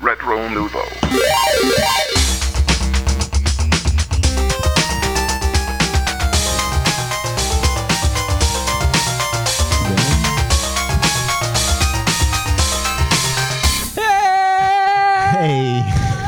Retro Nouveau. Hey!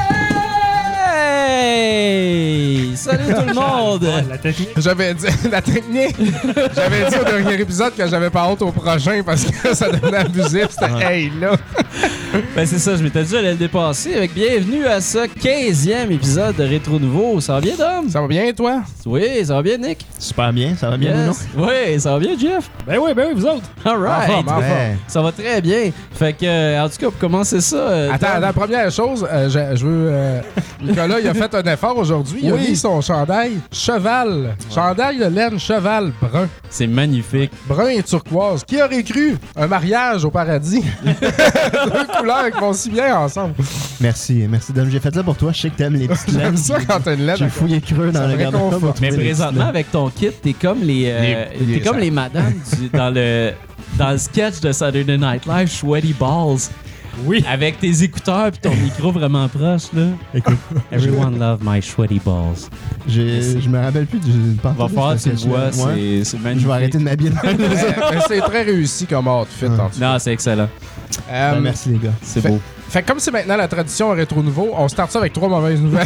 Hey! Salut tout le monde! La technique. J'avais dit la technique. J'avais dit au dernier épisode que j'avais pas honte au prochain parce que ça devenait abusif. C'était hey là. Ben c'est ça, je m'étais dit j'allais le dépasser avec bienvenue à ce 15e épisode de Rétro Nouveau. Ça va bien, Dom? Ça va bien toi? Oui, ça va bien, Nick? Super bien, ça va bien ou non? Oui, ça va bien, Jeff? Ben oui, vous autres. Alright! En forme. Ça va très bien. Fait que, en tout cas, pour commencer ça... Attends, première chose, je veux... Nicolas, il a fait un effort aujourd'hui. Il a mis son chandail cheval. Chandail de laine cheval brun. C'est magnifique. Brun et turquoise. Qui aurait cru un mariage au paradis? Deux couleurs qui vont si bien ensemble. Merci Dom. J'ai fait ça pour toi. Je sais que t'aimes les petites J'aime laines. ça quand t'as une laine. J'ai fouillé creux dans Ça le me garde-robe. réconforte. Mais présentement, avec ton kit, t'es comme t'es comme les madames dans le sketch de Saturday Night Live, Sweaty Balls. Oui. Avec tes écouteurs pis ton micro vraiment proche, là. Écoute, Everyone love my sweaty balls. je me rappelle plus du On va faire ce voix, c'est magnifique. Je vais arrêter de m'habiller. Mais c'est très réussi comme outfit. En tout cas. Non, c'est excellent. Merci les gars. C'est beau. Fait que comme c'est maintenant la tradition à Rétro Nouveau, on start ça avec 3 mauvaises nouvelles.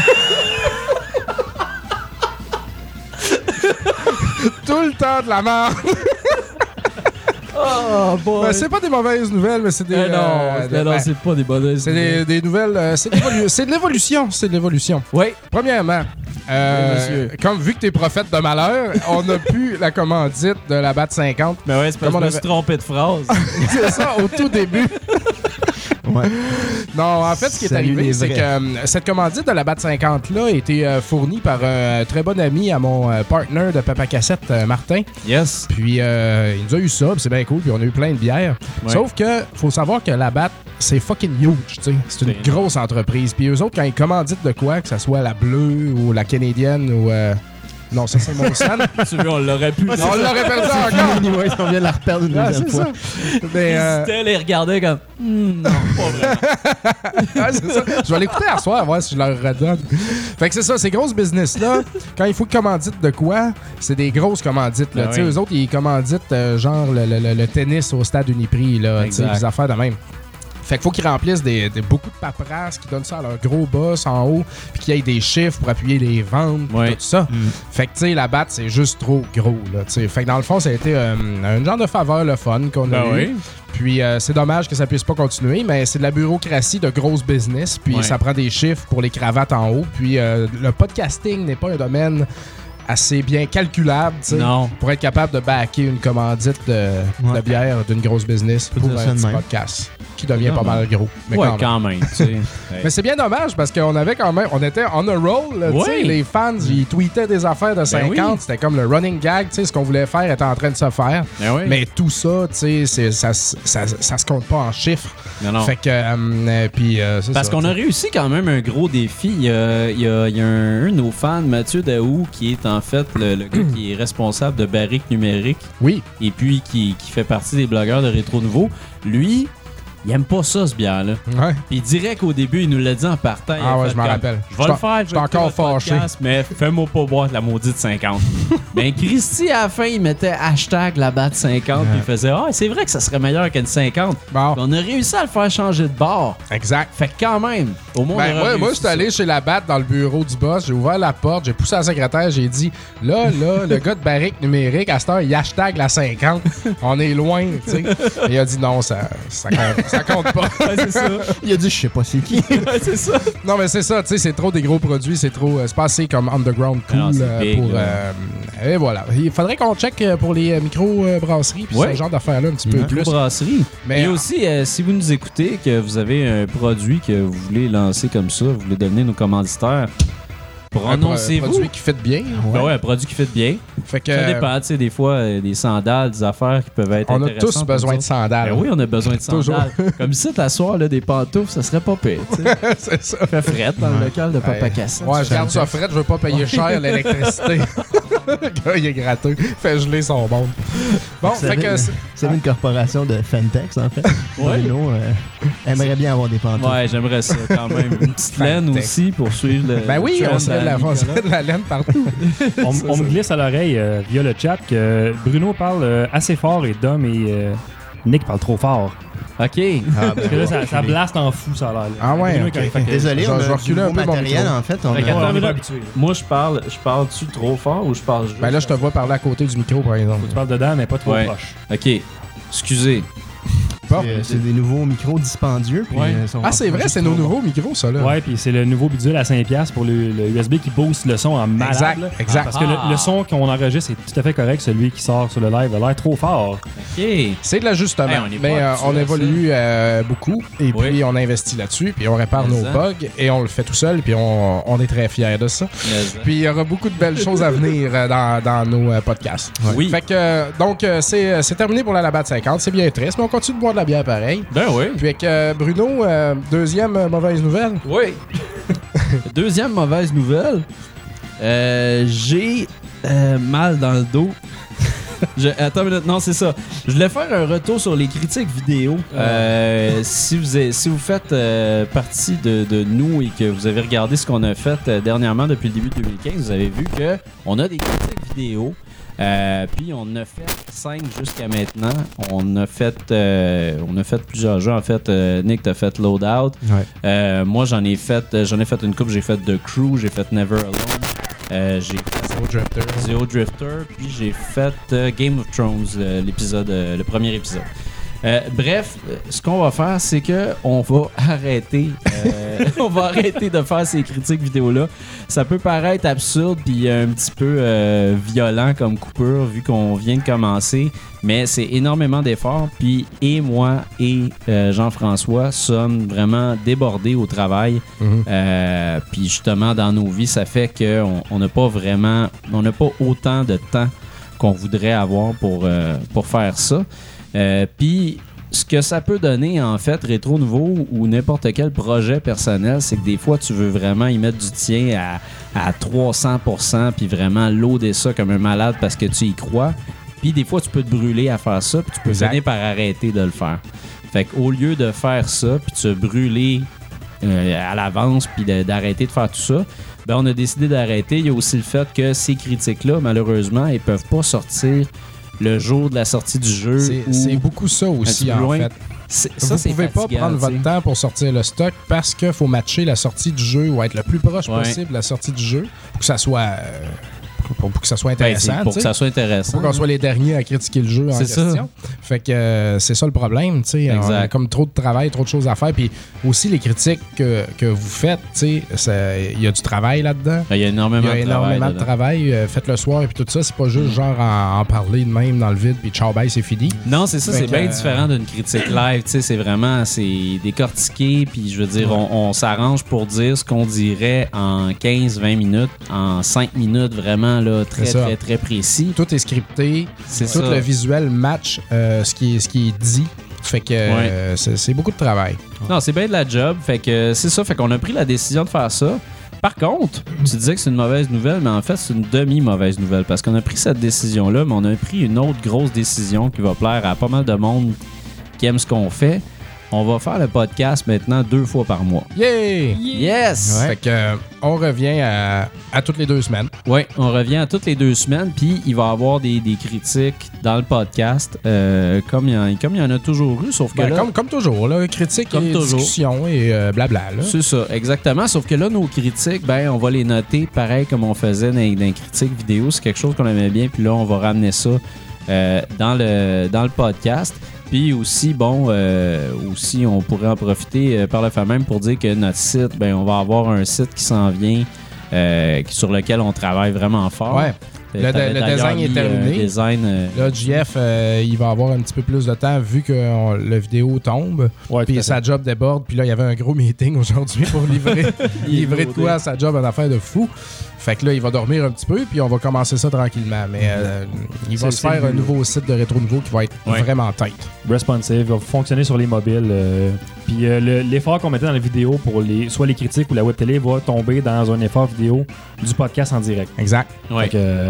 Tout le temps de la merde. Oh, boy. Ben, c'est pas des mauvaises nouvelles, mais c'est des... non, c'est pas des bonnes. c'est des nouvelles... c'est de l'évolution. C'est de l'évolution. Oui. Premièrement, monsieur. comme vu que t'es prophète de malheur, on n'a plus la commandite de la BAT 50. Mais ouais, c'est parce que je me suis trompé de phrase. C'est ça, au tout début. Ouais. Non, en fait, ce qui est Salut arrivé, les c'est vrais. que cette commandite de la BAT 50-là a été fournie par un très bon ami à mon partner de Papa Cassette, Martin. Yes. Puis, il nous a eu ça, puis c'est bien cool, puis on a eu plein de bières. Ouais. Sauf que, faut savoir que la BAT, c'est fucking huge, tu sais. C'est une C'est grosse entreprise. Puis eux autres, quand ils commanditent de quoi, que ce soit la bleue ou la canadienne ou... non, ça, c'est mon san. Celui, on l'aurait pu. On l'aurait perdu encore. Anyway, on vient de la reperdre une Ah, deuxième c'est fois. ça. Mais, C'était les regardait comme. Non, pas vraiment. ouais, c'est ça. Je vais l'écouter à soir, voir si je leur redonne. Fait que c'est ça, ces grosses business-là, quand il faut commandites de quoi, c'est des grosses commandites. Là. Ben Tu sais, oui. eux autres, ils commanditent genre le tennis au stade Uniprix, là, tu sais, Exact. des affaires de même. Fait qu'il faut qu'ils remplissent beaucoup de paperasse, qu'ils donnent ça à leur gros boss en haut, puis qu'il y ait des chiffres pour appuyer les ventes, puis Ouais. tout ça. Fait que, tu sais, la batte, c'est juste trop gros, là, tu sais. Fait que dans le fond, ça a été un genre de faveur, le fun qu'on a Ben eu. oui. Puis c'est dommage que ça puisse pas continuer, mais c'est de la bureaucratie de grosse business, puis Ouais. ça prend des chiffres pour les cravates en haut. Puis le podcasting n'est pas un domaine assez bien calculable, tu sais, Non. pour être capable de backer une commandite de bière d'une grosse business Faut pour dire ça un de petit même. podcast qui devient Non, pas mal gros. Mais Ouais, quand même. quand même, tu sais. Mais c'est bien dommage parce qu'on avait quand même, on était on a roll, là, tu sais, Ouais. les fans, ils tweetaient des affaires de 50, oui. c'était comme le running gag, tu sais, ce qu'on voulait faire était en train de se faire. Ben oui. Mais tout ça, tu sais, ça se compte pas en chiffres. Non, non. Fait que, puis c'est Parce ça, qu'on a t'sais. réussi quand même un gros défi. Il y a un de nos fans, Mathieu Daou, qui est en fait le gars qui est responsable de Barrique Numérique Oui. et puis qui fait partie des blogueurs de Rétro Nouveau. Lui, il aime pas ça, ce bière-là. Ouais. Puis direct au début, il nous l'a dit en partant. il Ah a ouais, fait je m'en comme, rappelle. Je vais le faire, je j'étais vais encore écouter votre fâché. podcast, mais fais-moi pas boire de la maudite 50. Ben, Christy, à la fin, il mettait hashtag la batte 50, puis il faisait ah, c'est vrai que ça serait meilleur qu'une 50. Bon, Puis on a réussi à le faire changer de bord. exact. Fait que quand même, au moins, on aura Moi, réussi je suis allé chez la batte dans le bureau du boss, j'ai ouvert la porte, j'ai poussé la secrétaire, j'ai dit là, le gars de Barrique Numérique, à cette heure, il hashtag la 50. On est loin, tu sais. Et il a dit non, ça compte pas. Ouais, c'est ça. Il a dit, je sais pas c'est qui. Ouais, c'est ça. Non, mais c'est ça, tu sais, c'est trop des gros produits, c'est trop. C'est pas assez comme underground cool Non, c'est big, pour. là. Et voilà. Il faudrait qu'on check pour les micro-brasseries, puis Ouais. ce genre d'affaires-là un petit peu plus. Brasserie. Mais Et aussi, si vous nous écoutez, que vous avez un produit que vous voulez lancer comme ça, vous voulez devenir nos commanditaires, un prononcez-vous. produit qui fait bien. Ben ouais, un produit qui fait bien. Fait que, Ça dépend, tu sais, des fois, des sandales, des affaires qui peuvent être on a intéressantes tous pour besoin nous de autres. sandales. Ben oui, on a besoin de Toujours. sandales. Comme ça, t'asseoir là, des pantoufles, ça serait pas pire. Tu sais. c'est ça. Ça fait frette dans le local de Papa Cassette. Ouais, je garde ça frais, je veux pas payer cher l'électricité. Le gars, il est gratteux. Fait geler son monde. Bon, fait que... C'est une corporation de Fentex, en fait. Ouais. Bruno aimerait bien avoir des pantoufles. Ouais, j'aimerais ça quand même. Une petite laine aussi pour suivre le. Ben oui, trend on se met de la laine partout. On me glisse à l'oreille via le chat que Bruno parle assez fort et Dom et Nick parlent trop fort. OK. Parce que là, ça blaste en fou, ça a l'air. Ah ouais, Bruno, ok, quand il fait ok. que- Désolé, Je on vais a du reculer un nouveau peu mon matériel, micro. en fait. On Fait a- qu'attends, on est mais pas là, habitué. moi, je parle-tu trop fort ou je parle juste? Ben là, je te vois parler à côté du micro, par exemple. Tu parles dedans, mais pas trop Ouais. proche. OK. Excusez. Bon. C'est des nouveaux micros dispendieux. Puis, Ouais. sont Ah, c'est vrai, juste c'est nos trop nouveaux micros, ça, là. Ouais, puis c'est le nouveau bidule à 5$ pour le USB qui booste le son en malade. Exact, là. exact. Parce que le son qu'on enregistre est tout à fait correct. Celui qui sort sur le live a l'air trop fort. OK. C'est de l'ajustement. Hey, on est pas mais habitué on à évolue beaucoup et Oui. puis on investit là-dessus, puis on répare Mais nos ça. bugs et on le fait tout seul, puis on est très fiers de ça. Puis il y aura beaucoup de belles choses à venir dans nos podcasts. Oui. Fait que, donc, c'est terminé pour la Labatt 50. C'est bien triste, mais on continue de boire de la bière pareil. Ben oui. Puis avec Bruno, deuxième mauvaise nouvelle. Oui. Deuxième mauvaise nouvelle. J'ai mal dans le dos. Attends une minute, non, c'est ça. Je voulais faire un retour sur les critiques vidéo. Si vous faites partie de nous et que vous avez regardé ce qu'on a fait dernièrement depuis le début de 2015, vous avez vu qu'on a des critiques vidéo. Puis on a fait 5 jusqu'à maintenant. On a fait plusieurs jeux. En fait, Nick, t'as fait Loadout. Ouais. Moi, j'en ai fait une couple. J'ai fait The Crew, j'ai fait Never Alone. J'ai fait Zero Drifter, puis j'ai fait Game of Thrones, le premier épisode. Bref, ce qu'on va faire, c'est que on va arrêter de faire ces critiques vidéo-là. Ça peut paraître absurde puis un petit peu violent comme coupure vu qu'on vient de commencer, mais c'est énormément d'efforts. Puis moi et Jean-François sommes vraiment débordés au travail. Puis justement, dans nos vies, ça fait qu'on n'a pas autant de temps qu'on voudrait avoir pour faire ça. Puis, ce que ça peut donner, en fait, Rétro Nouveau ou n'importe quel projet personnel, c'est que des fois, tu veux vraiment y mettre du tien à 300%, puis vraiment loader ça comme un malade parce que tu y crois. Puis, des fois, tu peux te brûler à faire ça, puis tu peux finir par arrêter de le faire. Fait qu'au lieu de faire ça, puis de se brûler à l'avance, puis d'arrêter de faire tout ça, ben on a décidé d'arrêter. Il y a aussi le fait que ces critiques-là, malheureusement, ils peuvent pas sortir le jour de la sortie du jeu. C'est beaucoup ça aussi, en fait. Vous ne pouvez pas prendre votre temps pour sortir le stock parce qu'il faut matcher la sortie du jeu ou être le plus proche possible de la sortie du jeu pour que ça soit... Pour que ça soit intéressant. Pour que ça soit intéressant. Pour qu'on soit les derniers à critiquer le jeu en question. Ça. Fait que c'est ça le problème. On a comme trop de travail, trop de choses à faire. Puis aussi, les critiques que vous faites, il y a du travail là-dedans. Il y a énormément de travail. Faites le soir et puis tout ça. C'est pas juste genre en parler de même dans le vide puis ciao, bye, c'est fini. Non, c'est ça. C'est bien différent d'une critique live. C'est vraiment décortiqué. Puis je veux dire, on s'arrange pour dire ce qu'on dirait en 15-20 minutes, en 5 minutes, vraiment. Là, très précis. Tout est scripté. Tout le visuel match ce qui est dit. Fait que c'est beaucoup de travail. Non, c'est bien de la job. Fait que c'est ça. Fait qu'on a pris la décision de faire ça. Par contre, tu disais que c'est une mauvaise nouvelle, mais en fait, c'est une demi-mauvaise nouvelle parce qu'on a pris cette décision-là, mais on a pris une autre grosse décision qui va plaire à pas mal de monde qui aime ce qu'on fait. On va faire le podcast maintenant 2 fois par mois. Yeah! Yes! Fait que on revient à toutes les 2 semaines. Oui, on revient à toutes les 2 semaines, puis il va y avoir des critiques dans le podcast, comme il y en a toujours eu, sauf que là, comme toujours, là, critiques et discussions et blabla. Là. C'est ça, exactement. Sauf que là, nos critiques, on va les noter pareil comme on faisait dans les critiques vidéo. C'est quelque chose qu'on aimait bien, puis là, on va ramener ça dans le podcast. Puis aussi, aussi, on pourrait en profiter par le fait même pour dire que notre site, on va avoir un site qui s'en vient, sur lequel on travaille vraiment fort. Ouais. Le design est terminé. Là, JF, il va avoir un petit peu plus de temps vu que la vidéo tombe. Ouais, puis sa job déborde. Puis là, il y avait un gros meeting aujourd'hui pour livrer de quoi à sa job, une affaire de fou. Fait que là, il va dormir un petit peu, puis on va commencer ça tranquillement. Mais il va se faire un nouveau site de Rétro Nouveau qui va être vraiment tight. Responsive, va fonctionner sur les mobiles. Puis l'effort qu'on mettait dans la vidéo pour soit les critiques ou la web télé va tomber dans un effort vidéo du podcast en direct. Exact. Fait que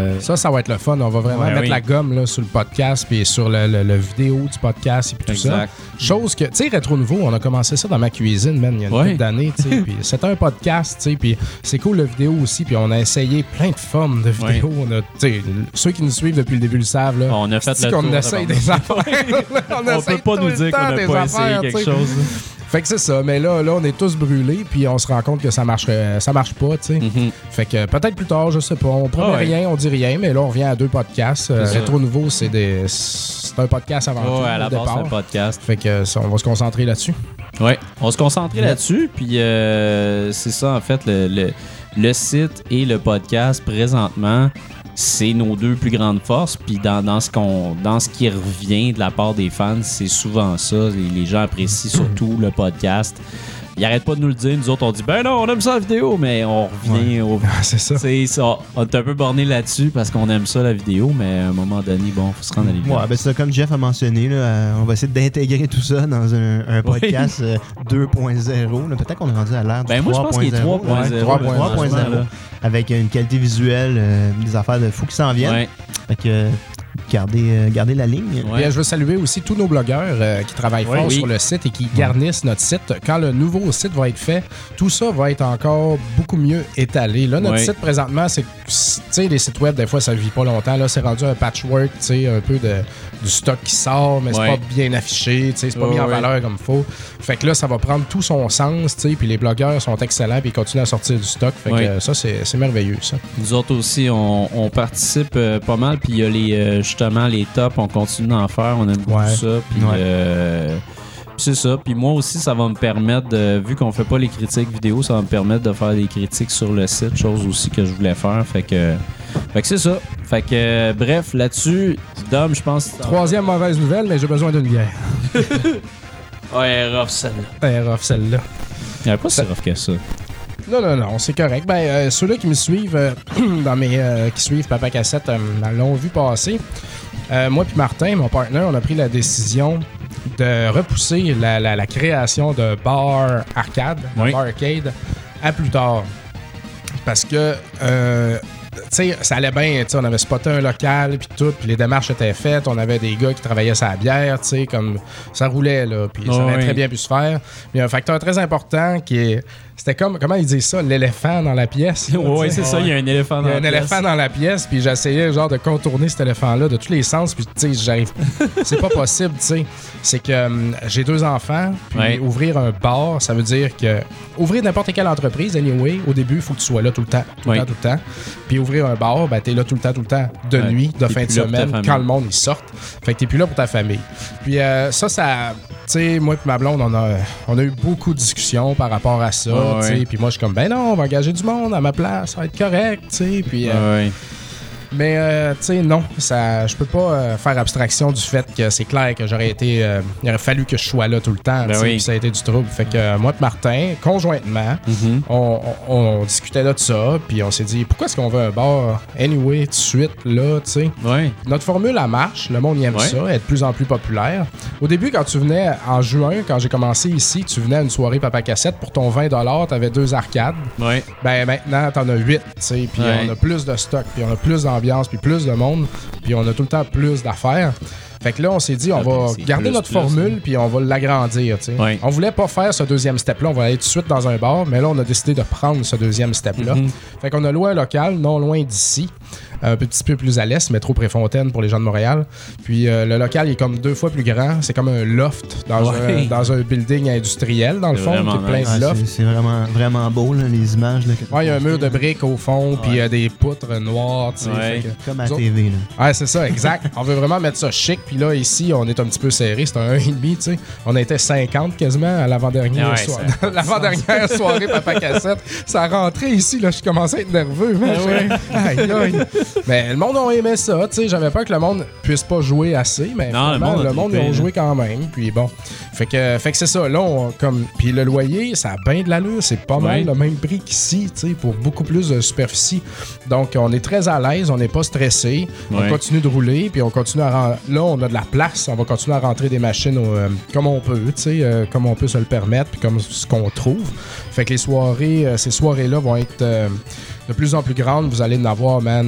Ça va être le fun. On va vraiment mettre la gomme là, sur le podcast puis sur le vidéo du podcast et puis tout ça. Chose que, tu sais, Rétro Nouveau, on a commencé ça dans ma cuisine, man, il y a une couple d'années, tu sais. Puis c'était un podcast, tu sais, puis c'est cool, la vidéo aussi. Puis on a essayé plein de formes de vidéos. On a, tu sais, ceux qui nous suivent depuis le début le savent, là. On a fait le tour. On essaye des affaires. On peut pas nous dire qu'on n'a pas essayé quelque chose. Fait que c'est ça, mais là, on est tous brûlés, puis on se rend compte que ça marche pas, tu sais. Fait que peut-être plus tard, je sais pas, on promet rien, on dit rien, mais là, on revient à 2 podcasts. Rétro Nouveau, c'est un podcast avant tout, à la au base, départ. c'est un podcast. Fait que on va se concentrer là-dessus. Oui, on va se concentrer là-dessus, puis c'est ça, en fait, le site et le podcast, présentement, c'est nos 2 plus grandes forces. Puis dans ce qui revient de la part des fans, c'est souvent ça. Les gens apprécient surtout le podcast. Ils arrêtent pas de nous le dire. Nous autres, on dit ben non, on aime ça la vidéo, mais on revient au. C'est ça. C'est ça. On est un peu borné là-dessus parce qu'on aime ça la vidéo, mais à un moment donné, bon, faut se rendre à l'évidence. Ouais, ben c'est ça, comme Jeff a mentionné, là, on va essayer d'intégrer tout ça dans un podcast 2.0. Peut-être qu'on est rendu à l'ère du 3.0. Moi, je pense qu'il est 3.0. 3.0. Avec une qualité visuelle, des affaires de fous qui s'en viennent. Fait que Gardez la ligne. Ouais. Bien, je veux saluer aussi tous nos blogueurs qui travaillent fort sur le site et qui garnissent notre site. Quand le nouveau site va être fait, tout ça va être encore beaucoup mieux étalé. Là, notre site, présentement, c'est... Tu sais, les sites web, des fois, ça ne vit pas longtemps. Là, c'est rendu un patchwork, tu sais, un peu du stock qui sort, mais c'est pas bien affiché, tu sais, c'est pas mis en valeur comme il faut. Fait que là, ça va prendre tout son sens, tu sais, puis les blogueurs sont excellents, puis ils continuent à sortir du stock. Fait que ça, c'est merveilleux, ça. Nous autres aussi, on participe pas mal, puis il y a justement les tops, on continue d'en faire, on aime beaucoup ça, puis c'est ça. Puis moi aussi, ça va me permettre, vu qu'on fait pas les critiques vidéo, ça va me permettre de faire des critiques sur le site, chose aussi que je voulais faire. Fait que c'est ça. Fait que bref, là-dessus, Dom, je pense... 3e mauvaise nouvelle, mais j'ai besoin d'une bière. Elle est rough, celle-là. Elle est rough, celle-là. Elle est pas si rough que ça. Non, c'est correct. Ben, ceux-là qui me suivent, qui suivent Papa Cassette, l'ont vu passer. Moi puis Martin, mon partenaire, on a pris la décision de repousser la création de bar arcade, bar arcade, à plus tard. Parce que, tu sais, ça allait bien, tu sais, on avait spoté un local, puis tout, puis les démarches étaient faites, on avait des gars qui travaillaient sur la bière, tu sais, comme ça roulait, là, puis ça avait très bien pu se faire. Mais il y a un facteur très important qui est... C'était comme, comment ils disent ça, l'éléphant dans la pièce. Oui, c'est ça, il y a un éléphant dans la pièce. Il y a un éléphant dans la pièce, puis j'essayais genre de contourner cet éléphant-là de tous les sens, puis tu sais, j'arrive. C'est pas possible, tu sais. C'est que j'ai 2 enfants, puis ouvrir un bar, ça veut dire que ouvrir n'importe quelle entreprise, anyway, au début, il faut que tu sois là tout le temps, tout le temps. Puis ouvrir un bar, ben t'es là tout le temps, de nuit, de fin de semaine, quand le monde, ils sortent. Fait que t'es plus là pour ta famille. Puis ça, tu sais, moi et ma blonde, on a eu beaucoup de discussions par rapport à ça. Puis moi, je suis comme, ben non, on va engager du monde à ma place, ça va être correct, tu sais. Puis, mais, tu sais, non, je peux pas faire abstraction du fait que c'est clair que il aurait fallu que je sois là tout le temps, puis ça a été du trouble. Fait que moi et Martin, conjointement, on discutait là de ça, puis on s'est dit, pourquoi est-ce qu'on veut un bar anyway, tout de suite, là, tu sais. Notre formule, elle marche, le monde y aime ça, elle est de plus en plus populaire. Au début, quand tu venais en juin, quand j'ai commencé ici, tu venais à une soirée Papa Cassette, pour ton 20$, t'avais 2 arcades. Ben maintenant, t'en as 8, tu sais, puis on a plus de stock, puis on a plus d'ambiance, puis plus de monde, puis on a tout le temps plus d'affaires. Fait que là, on s'est dit, on va garder notre formule, puis on va l'agrandir, tu sais. On voulait pas faire ce 2e step-là, on va aller tout de suite dans un bar, mais là, on a décidé de prendre ce 2e step-là. Fait qu'on a loué un local, non loin d'ici, un petit peu plus à l'est, métro Préfontaine pour les gens de Montréal. Puis le local, il est comme 2 fois plus grand. C'est comme un loft dans un building industriel, dans le fond, qui est plein de lofts. C'est vraiment, vraiment beau, là, les images. Il y a un mur de briques au fond, puis il y a des poutres noires. Comme à la TV. Là. Ouais, c'est ça, exact. On veut vraiment mettre ça chic. Puis là, ici, on est un petit peu serré. C'est un 1,5, tu sais. On était 50 quasiment à l'avant-dernière soirée. L'avant-dernière soirée Papa Cassette. Ça rentrait ici, là. Je commençais à être nerveux. Mais le monde a aimé ça, tu sais. J'avais peur que le monde puisse pas jouer assez, mais le monde a joué quand même. Puis bon. Fait que c'est ça. Là, puis le loyer, ça a bien de l'allure. C'est pas mal le même prix qu'ici, tu sais, pour beaucoup plus de superficie. Donc, on est très à l'aise. On n'est pas stressé. On continue de rouler. Puis on continue là, on a de la place. On va continuer à rentrer des machines comme on peut, tu sais, comme on peut se le permettre, puis comme ce qu'on trouve. Fait que ces soirées-là vont être de plus en plus grandes. Vous allez en avoir, man,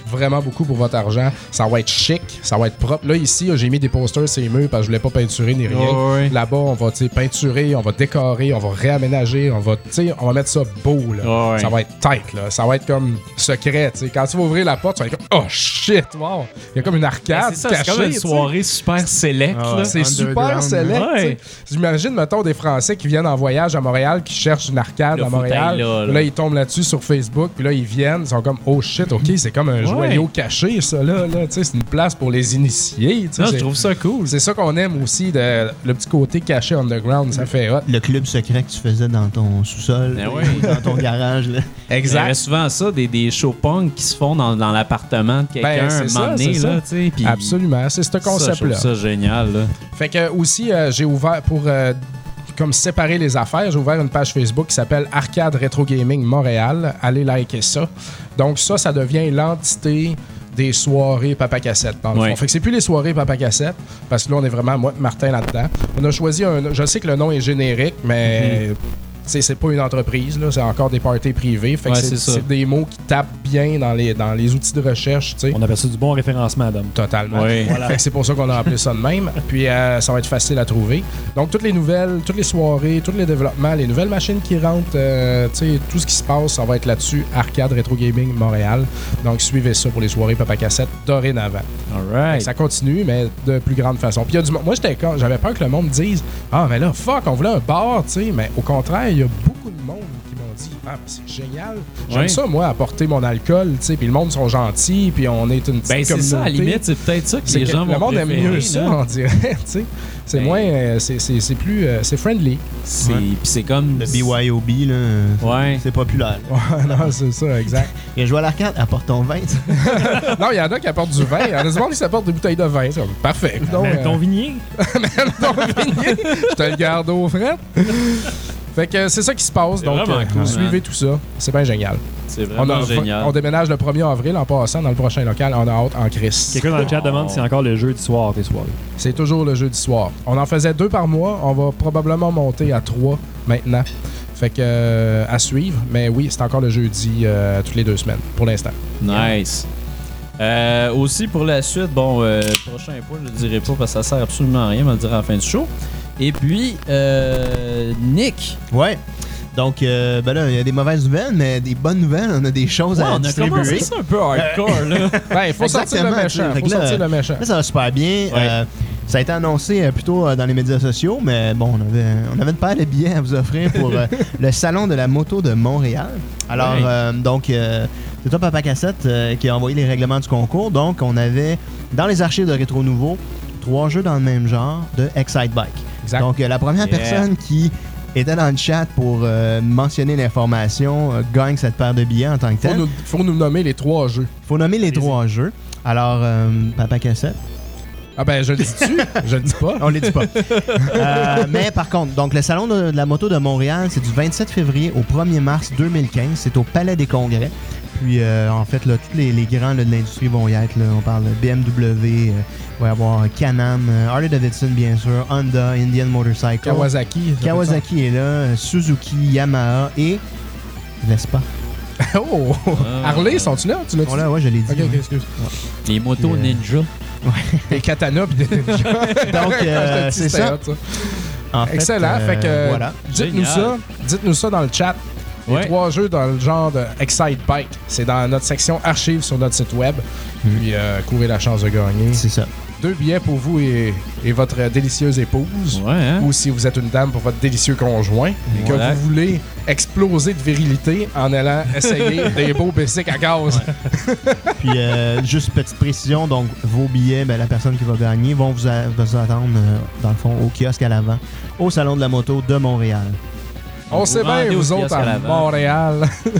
vraiment beaucoup pour votre argent. Ça va être chic, ça va être propre. Là, ici, j'ai mis des posters sur les murs parce que je voulais pas peinturer ni rien. Ouais. Là-bas, on va peinturer, on va décorer, on va réaménager, on va mettre ça beau. Là. Ouais. Ça va être tight. Là. Ça va être comme secret. T'sais. Quand tu vas ouvrir la porte, tu vas être comme « Oh shit! Wow! » Il y a comme une arcade C'est ça, cachée. c'est comme une soirée super select. Ah ouais. là. C'est super select. Ouais. t'sais. J'imagine, mettons, des Français qui viennent en voyage à Montréal, qui cherchent une arcade Là, à faut Montréal. t'ailler là. Là, ils tombent là-dessus sur Facebook, puis là, ils viennent, ils sont comme « Oh shit, OK, c'est comme un joyau caché, ça, là. T'sais, c'est une place pour les initiés. Non, je trouve ça cool. C'est ça qu'on aime aussi, le petit côté caché underground, ça fait hot. Le club secret que tu faisais dans ton sous-sol, Ben oui. dans ton garage. Là. Il y avait souvent ça, des show punk qui se font dans l'appartement de quelqu'un c'est un ça, moment donné. c'est Là, ça. t'sais, puis Absolument, c'est ce ça, je concept-là. trouve ça génial. Là. Fait que aussi, j'ai ouvert pour comme séparer les affaires, j'ai ouvert une page Facebook qui s'appelle Arcade Retro Gaming Montréal. Allez liker ça. Donc ça devient l'entité des soirées Papa Cassette. Dans le fond. Fait que c'est plus les soirées Papa Cassette, parce que là, on est vraiment, moi, Martin là-dedans. On a choisi je sais que le nom est générique, mais c'est pas une entreprise, là, c'est encore des parties privées. Fait que c'est des mots qui tapent bien dans les outils de recherche. T'sais. On appelle ça du bon référencement, Dom. Totalement. Oui. Voilà. Fait que c'est pour ça qu'on a appelé ça de même. Puis ça va être facile à trouver. Donc toutes les nouvelles, toutes les soirées, tous les développements, les nouvelles machines qui rentrent, tout ce qui se passe, ça va être là-dessus. Arcade Retro Gaming Montréal. Donc suivez ça pour les soirées Papa Cassette dorénavant. Alright. Ça continue, mais de plus grande façon. Puis il y a du monde. Moi, j'avais peur que le monde dise Ah, mais là, fuck, on voulait un bar, tu sais. Mais au contraire, il y a beaucoup de monde qui m'ont dit Ah, ben, c'est génial. J'aime ça, moi, apporter mon alcool, tu sais. Puis le monde sont gentils, puis on est une petite Ben, c'est communauté. ça, à la limite, c'est peut-être ça que les gens vont Le monde aime préférer, mieux ça, là. on dirait, tu sais. C'est moins. C'est plus. C'est friendly. Puis c'est comme... Le BYOB, là, Ouais. c'est populaire. Ouais, non, c'est ça, exact. Et jouer à l'arcade, apporte ton vin. Non, il y en a qui apportent du vin. Il y en a du monde qui s'apportent des bouteilles de vin. C'est comme, parfait. Donc, Même ton vignier. Même ton vignier. Je te le garde au frais. Fait que c'est ça qui se passe. C'est Donc, vraiment cool, suivez tout ça. C'est bien génial. C'est vraiment génial. On déménage le 1er avril en passant dans le prochain local. On a hâte en crise. Quelqu'un dans le chat demande si c'est encore le jeudi soir tes soirées. C'est toujours le jeudi soir. On en faisait 2 par mois. On va probablement monter à 3 maintenant. Fait que à suivre. Mais oui, c'est encore le jeudi toutes les 2 semaines pour l'instant. Nice. Aussi pour la suite, bon, prochain point, je ne le dirai pas parce que ça sert absolument à rien, on va le dire à la fin du show. Et puis, Nick. Ouais. Donc, ben là, il y a des mauvaises nouvelles, mais des bonnes nouvelles, on a des choses à On a distribuer. commencé ça un peu hardcore, là. Ben, il faut sortir le Exactement, méchant. fait Faut que là, sortir le méchant. Là, ça va super bien. Ouais. Ça a été annoncé plutôt dans les médias sociaux, mais bon, on avait une paire de billets à vous offrir pour le Salon de la moto de Montréal. Alors, donc, c'est toi, Papa Cassette, qui a envoyé les règlements du concours. Donc, on avait, dans les archives de Rétro Nouveau, 3 jeux dans le même genre de Excite Bike. Exact. Donc, la première personne qui était dans le chat pour mentionner l'information gagne cette paire de billets en tant que tel. Faut nous nommer les 3 jeux. Il faut nommer les 3 jeux. Alors, Papa Cassette. Ah ben, je le dis-tu? Je le dis pas. On ne les dit pas. Mais par contre, donc le Salon de la moto de Montréal, c'est du 27 février au 1er mars 2015. C'est au Palais des Congrès. Puis, en fait, là, tous les grands là, de l'industrie vont y être. Là. On parle de BMW, il va y avoir Can-Am, Harley Davidson, bien sûr, Honda, Indian Motorcycle. Kawasaki est là, Suzuki, Yamaha et Vespa. Oh! Harley, sont-tu là? Tu l'as dit? Là, ouais, je l'ai dit. Ok, excuse. Les motos Puis, ninja. Des katanas pis des ninjas. Donc, c'est ça. En fait, excellent. Fait que, voilà. dites-nous ça dans le chat. Les 3 jeux dans le genre de Excite Bike. C'est dans notre section archives sur notre site web. Puis, courez la chance de gagner. C'est ça. 2 billets pour vous et votre délicieuse épouse. Ouais, hein? Ou si vous êtes une dame pour votre délicieux conjoint. Et que vous voulez exploser de virilité en allant essayer des beaux bicycles à gaz. Puis, juste petite précision, donc vos billets, ben, la personne qui va gagner vont vous attendre, dans le fond, au kiosque à l'avant, au Salon de la moto de Montréal. On sait bien, vous autres, à Montréal.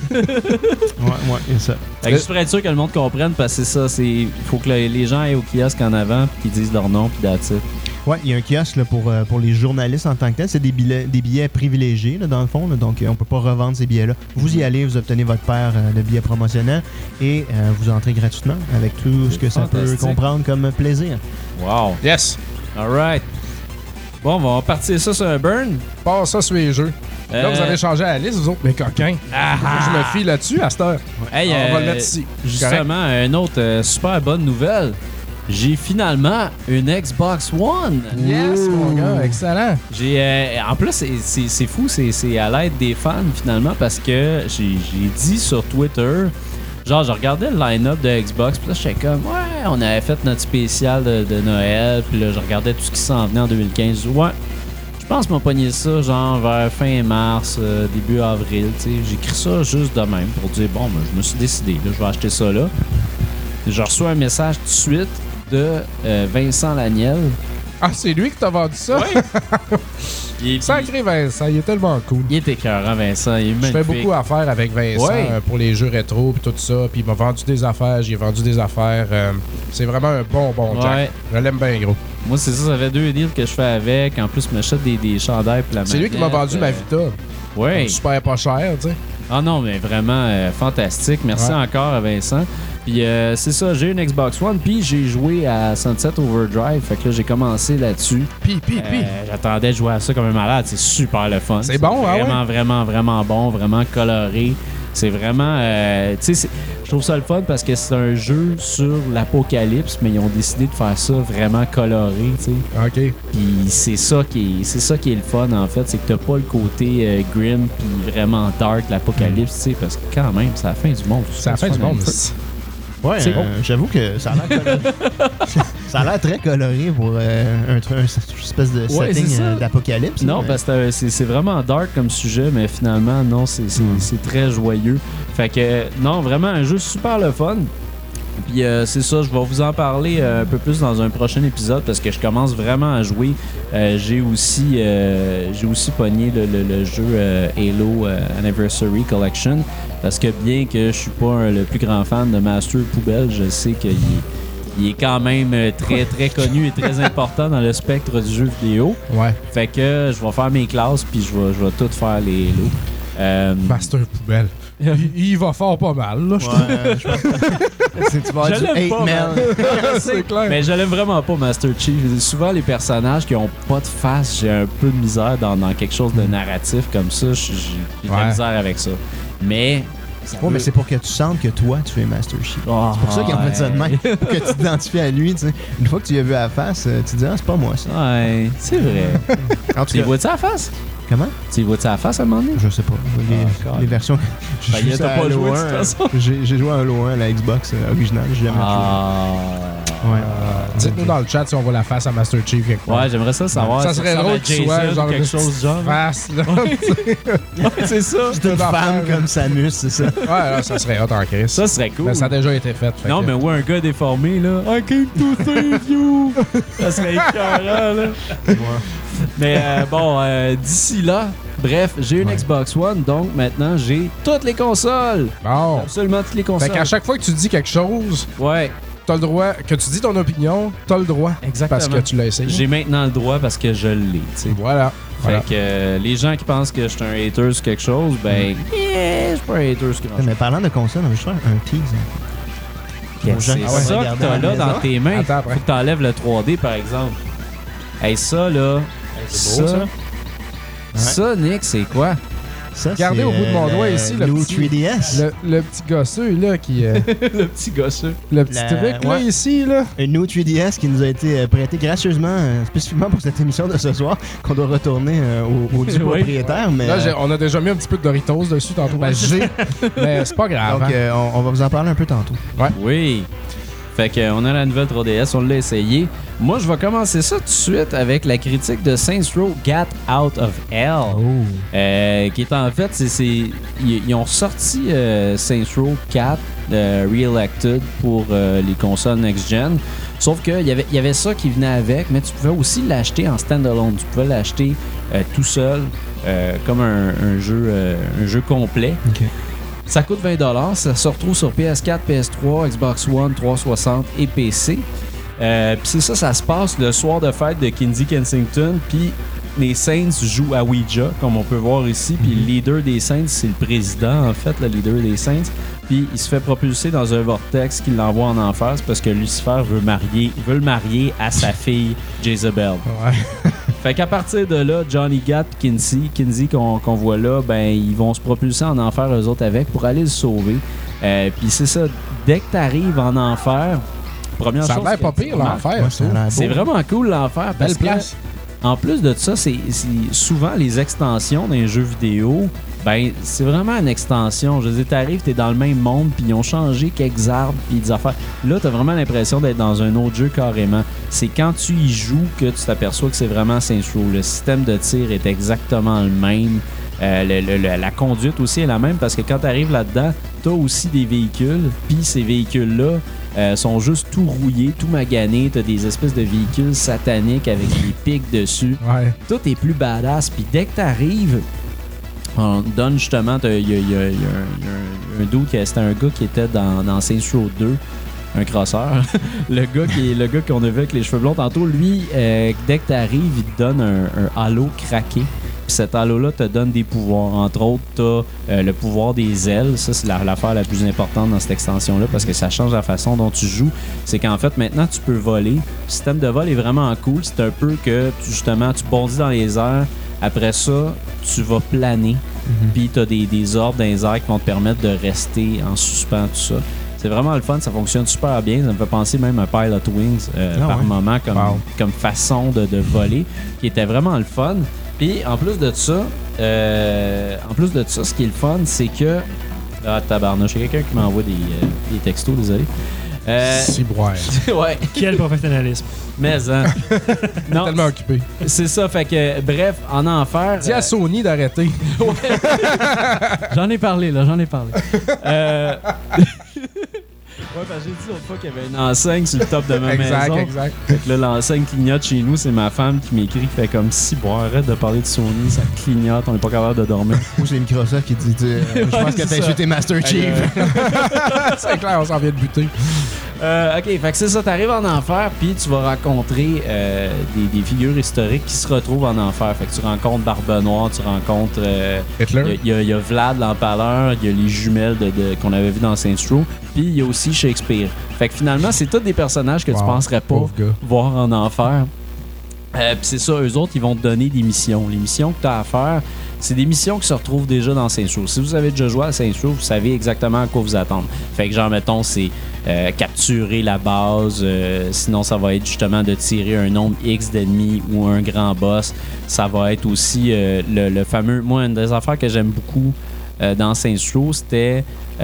Ouais, c'est ça. Juste pour être sûr que le monde comprenne, parce que c'est ça, il faut que les gens aillent au kiosque en avant puis qu'ils disent leur nom puis that's it. Ouais, il y a un kiosque là, pour les journalistes en tant que tel. C'est des billets privilégiés, là, dans le fond. Là, donc, on peut pas revendre ces billets-là. Vous y allez, vous obtenez votre paire de billets promotionnels et vous entrez gratuitement avec tout ce que ça peut comprendre comme plaisir. Wow. Yes. All right. Bon, on va partir ça sur un burn. Passe ça sur les jeux. Là, vous avez changé la liste, vous autres, mes coquins. Je me fie là-dessus à cette heure. Hey, on va le mettre ici. Justement, une autre super bonne nouvelle. J'ai finalement une Xbox One. Yes, mon gars, excellent. En plus, c'est fou, c'est à l'aide des fans finalement parce que j'ai dit sur Twitter, genre je regardais le line-up de Xbox, puis là j'étais comme ouais, on avait fait notre spécial de Noël, puis là je regardais tout ce qui s'en venait en 2015. Ouais, je pense qu'on m'a pogné ça genre vers fin mars, début avril. J'ai écrit ça juste de même pour dire bon, ben, je me suis décidé, là, je vais acheter ça là. Je reçois un message tout de suite de Vincent Laniel. Ah, c'est lui qui t'a vendu ça? Oui. Sacré Vincent, il est tellement cool. Il est écœurant, Vincent. Il est magnifique. Je fais beaucoup affaire avec Vincent pour les jeux rétro et tout ça. Puis il m'a vendu des affaires, j'ai vendu des affaires. C'est vraiment un bon Jack. Je l'aime bien gros. Moi, c'est ça fait 2 deals que je fais avec. En plus, je m'achète des chandails pour la C'est lui qui m'a vendu ma Vita. Oui. Super pas cher, tu sais. Ah non, mais vraiment fantastique. Merci encore à Vincent. Puis c'est ça, j'ai une Xbox One, puis j'ai joué à Sunset Overdrive. Fait que là, j'ai commencé là-dessus. Puis. J'attendais de jouer à ça comme un malade. C'est super le fun. C'est bon, hein? Vraiment bon, vraiment coloré. C'est vraiment... tu sais, je trouve ça le fun parce que c'est un jeu sur l'apocalypse, mais ils ont décidé de faire ça vraiment coloré, tu sais. OK. Puis c'est ça qui est le fun, en fait. C'est que t'as pas le côté grim puis vraiment dark, l'apocalypse, tu sais, parce que quand même, c'est la fin du monde. C'est la fin du monde. Ouais, j'avoue que ça a l'air coloré. Ça a l'air très coloré pour une espèce de setting d'apocalypse. Non, parce que c'est vraiment dark comme sujet, mais finalement, non, c'est très joyeux. Fait que, non, vraiment un jeu super le fun. Puis c'est ça, je vais vous en parler un peu plus dans un prochain épisode parce que je commence vraiment à jouer. J'ai aussi pogné le jeu Halo Anniversary Collection parce que bien que je suis pas le plus grand fan de Master Poubelle, je sais qu'il est quand même très très connu et très important dans le spectre du jeu vidéo. Ouais. Fait que je vais faire mes classes puis je vais tout faire les Halo. Master Poubelle. Il va fort pas mal, là, je trouve. Tu vas avoir du hate mail. C'est clair. Mais je l'aime vraiment pas, Master Chief. Souvent, les personnages qui ont pas de face, j'ai un peu de misère dans quelque chose de narratif comme ça. J'ai de la misère avec ça. Mais... mais c'est pour que tu sentes que toi, tu es Master Chief. C'est pour ça qu'ils ont fait ça de même. Pour que tu t'identifies à lui, tu sais. Une fois que tu l'as vu à la face, tu te dis, c'est pas moi, ça. Ouais, c'est vrai. Tu les vois-tu à la face? Comment? Tu les vois-tu à la face à un moment donné? Je sais pas. Les versions... T'as pas joué, de toute façon? J'ai joué à Halo 1 à la Xbox originale. J'ai jamais joué. Ouais. Dites-nous dans le chat si on voit la face à Master Chief quelque part. Ouais, j'aimerais ça savoir. Ça serait drôle qu'il soit genre quelque chose genre. Face, là. C'est ça. C'est une femme comme Samus, c'est ça. Ouais, là, ça serait hot en crise. Ça serait cool. Mais ça a déjà été fait. Non, mais ouais, un gars déformé, là. I came to save you. Ça serait écœurant, là. Mais bon, d'ici là, bref, j'ai une Xbox One, donc maintenant j'ai toutes les consoles. Bon. Absolument toutes les consoles. Fait qu'à chaque fois que tu dis quelque chose, ouais, t'as le droit, que tu dis ton opinion, t'as le droit. Exactement. Parce que tu l'as essayé. J'ai maintenant le droit parce que je l'ai, tu sais. Voilà. Fait que les gens qui pensent que je suis un hater sur quelque chose, ben, je suis pas un hater sur quelque chose. Mais parlant de console, on va juste faire un tease. C'est ça que t'as là dans tes mains. Faut que t'enlèves le 3D, par exemple. Hey, ça, là. C'est beau, ça. Ça, Nick, c'est quoi? Ça, regardez au bout de mon doigt ici le petit 3DS. Le petit gosseux là qui le petit gosseux. Le petit truc là ici là. Un New 3DS qui nous a été prêté gracieusement spécifiquement pour cette émission de ce soir qu'on doit retourner au du propriétaire. Mais là, on a déjà mis un petit peu de Doritos dessus tantôt. Ben, mais c'est pas grave. Donc on va vous en parler un peu tantôt. Ouais. Oui. Fait qu'on a la nouvelle 3DS, on l'a essayé. Moi, je vais commencer ça tout de suite avec la critique de Saints Row Get Out of Hell. Qui est en fait, ils ont sorti Saints Row 4 Re-Elected pour les consoles next-gen. Sauf qu'il y avait ça qui venait avec, mais tu pouvais aussi l'acheter en standalone. Tu pouvais l'acheter tout seul, comme un jeu complet. Okay. Ça coûte 20$, ça se retrouve sur PS4, PS3, Xbox One, 360 et PC. Puis c'est ça se passe le soir de fête de Kinsey Kensington, puis les Saints jouent à Ouija, comme on peut voir ici, puis le leader des Saints, c'est le président, en fait, le leader des Saints, puis il se fait propulser dans un vortex qui l'envoie en enfer, c'est parce que Lucifer veut le marier à sa fille Jezebel. Ouais. Fait qu'à partir de là, Johnny Gat et Kinsey qu'on voit là, ben ils vont se propulser en enfer eux autres avec pour aller le sauver. Puis c'est ça, dès que t'arrives en enfer, première Ça a chose l'air pas pire, l'enfer. Ouais, ça a l'air beau. c'est vraiment cool l'enfer parce Belle que place. en plus de ça, c'est souvent les extensions d'un jeu vidéo. Ben, c'est vraiment une extension. Je veux dire, t'arrives, t'es dans le même monde, puis ils ont changé quelques arbres, puis des affaires. Là, t'as vraiment l'impression d'être dans un autre jeu carrément. C'est quand tu y joues que tu t'aperçois que c'est vraiment Saints Row. Le système de tir est exactement le même. La conduite aussi est la même parce que quand t'arrives là-dedans, t'as aussi des véhicules, puis ces véhicules-là sont juste tout rouillés, tout maganés. T'as des espèces de véhicules sataniques avec des pics dessus. Ouais. Tout est plus badass. Puis dès que t'arrives, on te donne justement, il y a un dude, c'était un gars qui était dans Saints Row 2, un crosseur. le gars qu'on a vu avec les cheveux blonds tantôt, lui, dès que t'arrives, il te donne un halo craqué. Puis cet halo-là te donne des pouvoirs. Entre autres, t'as le pouvoir des ailes. Ça, c'est l'affaire la plus importante dans cette extension-là parce que ça change la façon dont tu joues. C'est qu'en fait, maintenant, tu peux voler. Le système de vol est vraiment cool. C'est un peu que, justement, tu bondis dans les airs. Après ça, tu vas planer. Puis tu as des ordres dans les airs qui vont te permettre de rester en suspens, tout ça. C'est vraiment le fun, ça fonctionne super bien. Ça me fait penser même à Pilot Wings par moment comme façon de voler, qui était vraiment le fun. Puis en plus de ça, ce qui est le fun, c'est que... Ah, tabarnouche, il y a quelqu'un qui m'envoie des textos, désolé. Ciboire. Ouais. Quel professionnalisme. Mais, hein. Non, Tellement occupé. c'est ça. Fait que, bref, en enfer... Dis à Sony d'arrêter. J'en ai parlé. Ouais, parce que j'ai dit l'autre fois qu'il y avait une enseigne sur le top de ma maison. Exact. Fait que là, l'enseigne clignote chez nous. C'est ma femme qui m'écrit, qui fait comme si, bon, arrête de parler de Sony, ça clignote, on n'est pas capable de dormir. Moi, c'est Microsoft qui dit je pense que c'est t'as ça. insulté Master Chief. C'est clair, on s'en vient de buter. OK, fait que c'est ça, t'arrives en enfer, puis tu vas rencontrer des figures historiques qui se retrouvent en enfer. Fait que tu rencontres Barbe Noire, tu rencontres... Hitler. Il y a Vlad l'Empaleur, il y a les jumelles qu'on avait vues dans Saints Row, puis il y a aussi Shakespeare. Fait que finalement, c'est tous des personnages que tu penserais pas pauvre gars. voir en enfer. Puis c'est ça, eux autres, ils vont te donner des missions. Les missions que tu as à faire, c'est des missions qui se retrouvent déjà dans Saints Row. Si vous avez déjà joué à Saints Row, vous savez exactement à quoi vous attendre. Fait que genre, mettons, c'est capturer la base. Sinon, ça va être justement de tirer un nombre X d'ennemis ou un grand boss. Ça va être aussi le fameux... Moi, une des affaires que j'aime beaucoup dans Saints Row, c'était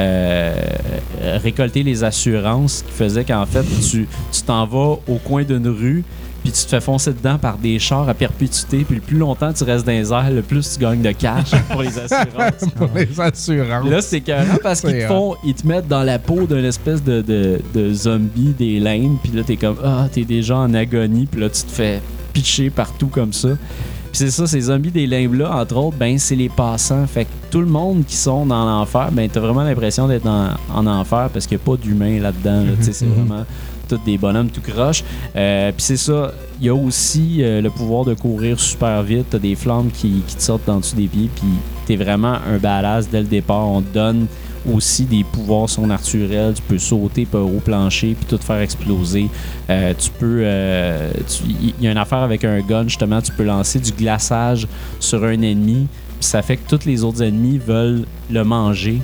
récolter les assurances qui faisait qu'en fait, tu t'en vas au coin d'une rue puis tu te fais foncer dedans par des chars à perpétuité, puis le plus longtemps tu restes dans les airs, le plus tu gagnes de cash pour les assurances. Pour les assurances. Là, c'est carrément parce qu'ils ils te mettent dans la peau d'une espèce de zombie des lames, puis là, t'es comme, t'es déjà en agonie, puis là, tu te fais pitcher partout comme ça. Puis c'est ça, ces zombies des limbes-là, entre autres, ben c'est les passants. Fait que tout le monde qui sont dans l'enfer, ben t'as vraiment l'impression d'être en enfer parce qu'il n'y a pas d'humains là-dedans. Là, c'est vraiment tous des bonhommes tout croche. Puis c'est ça, il y a aussi le pouvoir de courir super vite. T'as des flammes qui te sortent en dessous des pieds, puis t'es vraiment un badass dès le départ. On te donne aussi des pouvoirs surnaturels. Tu peux sauter par au plancher puis tout faire exploser. Tu peux... Il y a une affaire avec un gun, justement. Tu peux lancer du glaçage sur un ennemi. Puis ça fait que tous les autres ennemis veulent le manger.